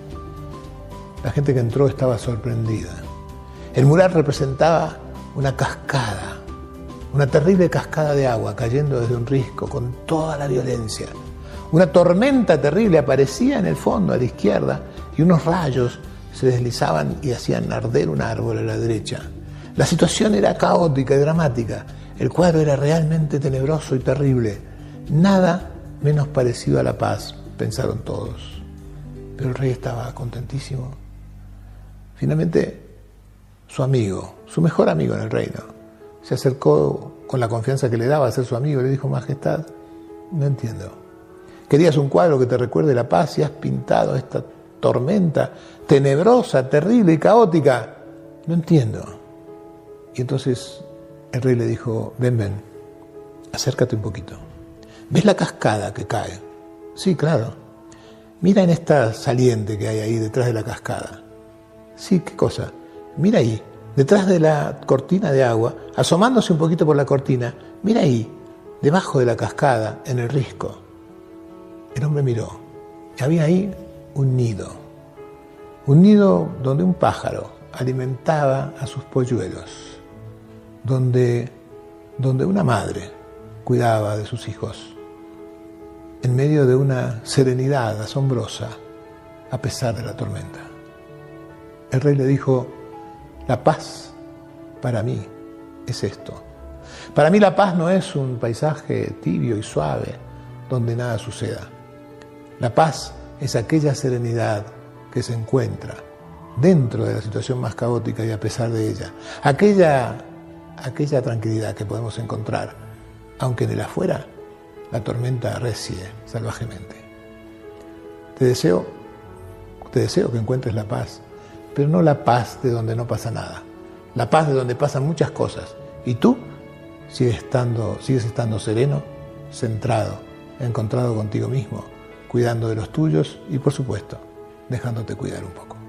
La gente que entró estaba sorprendida. El mural representaba una cascada, una terrible cascada de agua cayendo desde un risco con toda la violencia. Una tormenta terrible aparecía en el fondo a la izquierda y unos rayos se deslizaban y hacían arder un árbol a la derecha. La situación era caótica y dramática. El cuadro era realmente tenebroso y terrible. Nada menos parecido a la paz, pensaron todos. Pero el rey estaba contentísimo. Finalmente, su amigo, su mejor amigo en el reino, se acercó con la confianza que le daba a ser su amigo y le dijo: Majestad, no entiendo. ¿Querías un cuadro que te recuerde la paz y has pintado esta tormenta tenebrosa, terrible y caótica? No entiendo. Y entonces el rey le dijo: ven, acércate un poquito. ¿Ves la cascada que cae? Sí, claro. Mira en esta saliente que hay ahí detrás de la cascada. Sí, ¿qué cosa? Mira ahí, detrás de la cortina de agua, asomándose un poquito por la cortina, mira ahí, debajo de la cascada, en el risco. El hombre miró. Había ahí un nido donde un pájaro alimentaba a sus polluelos, donde una madre cuidaba de sus hijos, en medio de una serenidad asombrosa, a pesar de la tormenta. El rey le dijo: la paz para mí es esto. Para mí la paz no es un paisaje tibio y suave donde nada suceda. La paz es aquella serenidad que se encuentra dentro de la situación más caótica y a pesar de ella. Aquella tranquilidad que podemos encontrar, aunque en el afuera la tormenta arrecie salvajemente. Te deseo que encuentres la paz, pero no la paz de donde no pasa nada, la paz de donde pasan muchas cosas, y tú sigues estando sereno, centrado, encontrado contigo mismo, cuidando de los tuyos y, por supuesto, dejándote cuidar un poco.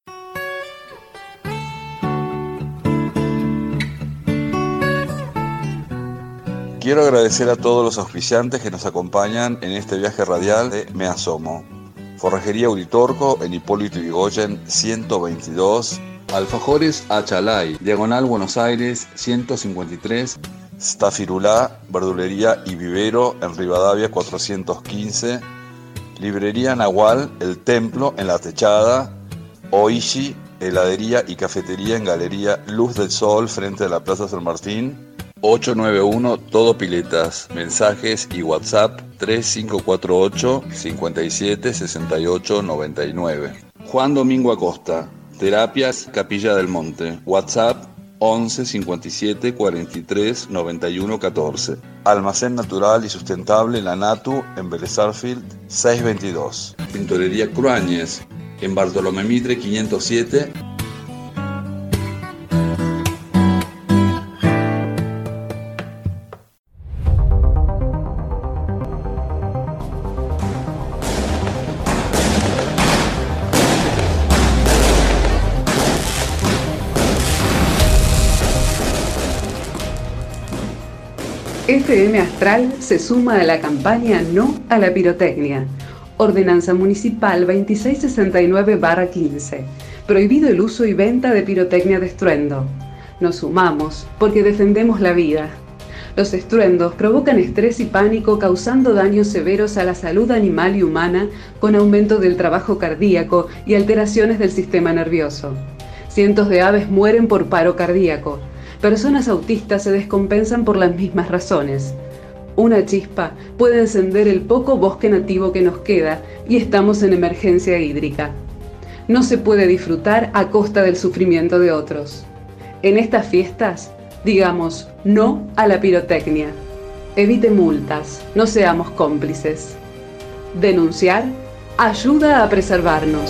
Quiero agradecer a todos los auspiciantes que nos acompañan en este viaje radial de Me Asomo. Forrajería Uritorco en Hipólito Yrigoyen 122, Alfajores Achalay, Diagonal Buenos Aires 153, Stafirulá, Verdulería y Vivero en Rivadavia 415, Librería Nahual, El Templo en La Techada, Oishi, Heladería y Cafetería en Galería Luz del Sol frente a la Plaza San Martín, 891 Todo Piletas, mensajes y WhatsApp 3548 57 68 99. Juan Domingo Acosta, Terapias Capilla del Monte, WhatsApp 11 57 43 91 14. Almacén Natural y Sustentable La Natu en Vélez Sarsfield 622. Pintorería Cruáñez en Bartolomé Mitre 507. FM Astral se suma a la campaña No a la Pirotecnia. Ordenanza Municipal 2669/15. Prohibido el uso y venta de pirotecnia de estruendo. Nos sumamos porque defendemos la vida. Los estruendos provocan estrés y pánico, causando daños severos a la salud animal y humana, con aumento del trabajo cardíaco y alteraciones del sistema nervioso. Cientos de aves mueren por paro cardíaco. Personas autistas se descompensan por las mismas razones. Una chispa puede encender el poco bosque nativo que nos queda y estamos en emergencia hídrica. No se puede disfrutar a costa del sufrimiento de otros. En estas fiestas, Digamos no a la pirotecnia. Evite multas, no seamos cómplices. Denunciar ayuda a preservarnos.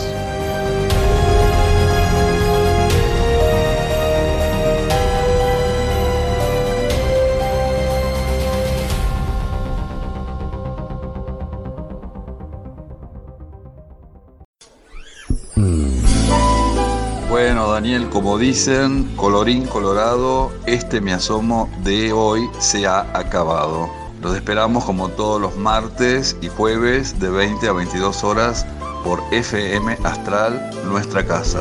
Bueno, Daniel, como dicen, colorín colorado, este Me Asomo de hoy se ha acabado. Los esperamos como todos los martes y jueves de 20 a 22 horas por FM Astral, nuestra casa.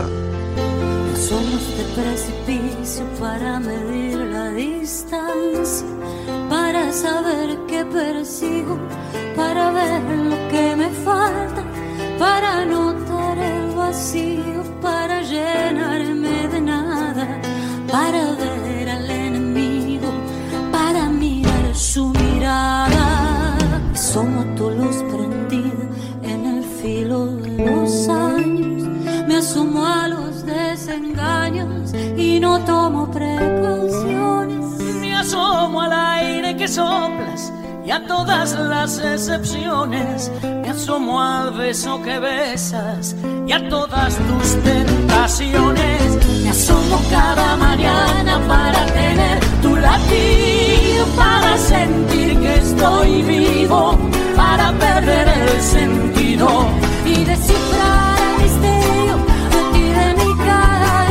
Somos de precipicio para medir la distancia, para saber qué persigo, para ver lo que me falta, para notar el vacío, para llenarme de nada, para ver al enemigo, para mirar su mirada. Somos tu luz prendida en el filo de los años. Me asomo a los desengaños y no tomo precauciones. Me asomo al aire que soplas y a todas las excepciones. Me asomo al beso que besas y a todas tus tentaciones. Me asomo cada mañana para tener tu latido, para sentir que estoy vivo, para perder el sentido y descifrar el misterio de ti, de mi cada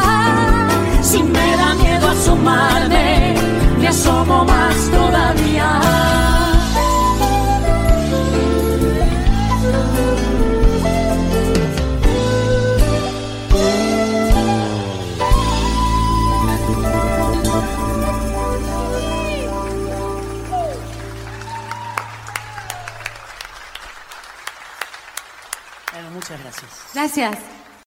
día. Si me da miedo asomarme, me asomo más todavía. Muchas gracias. Gracias.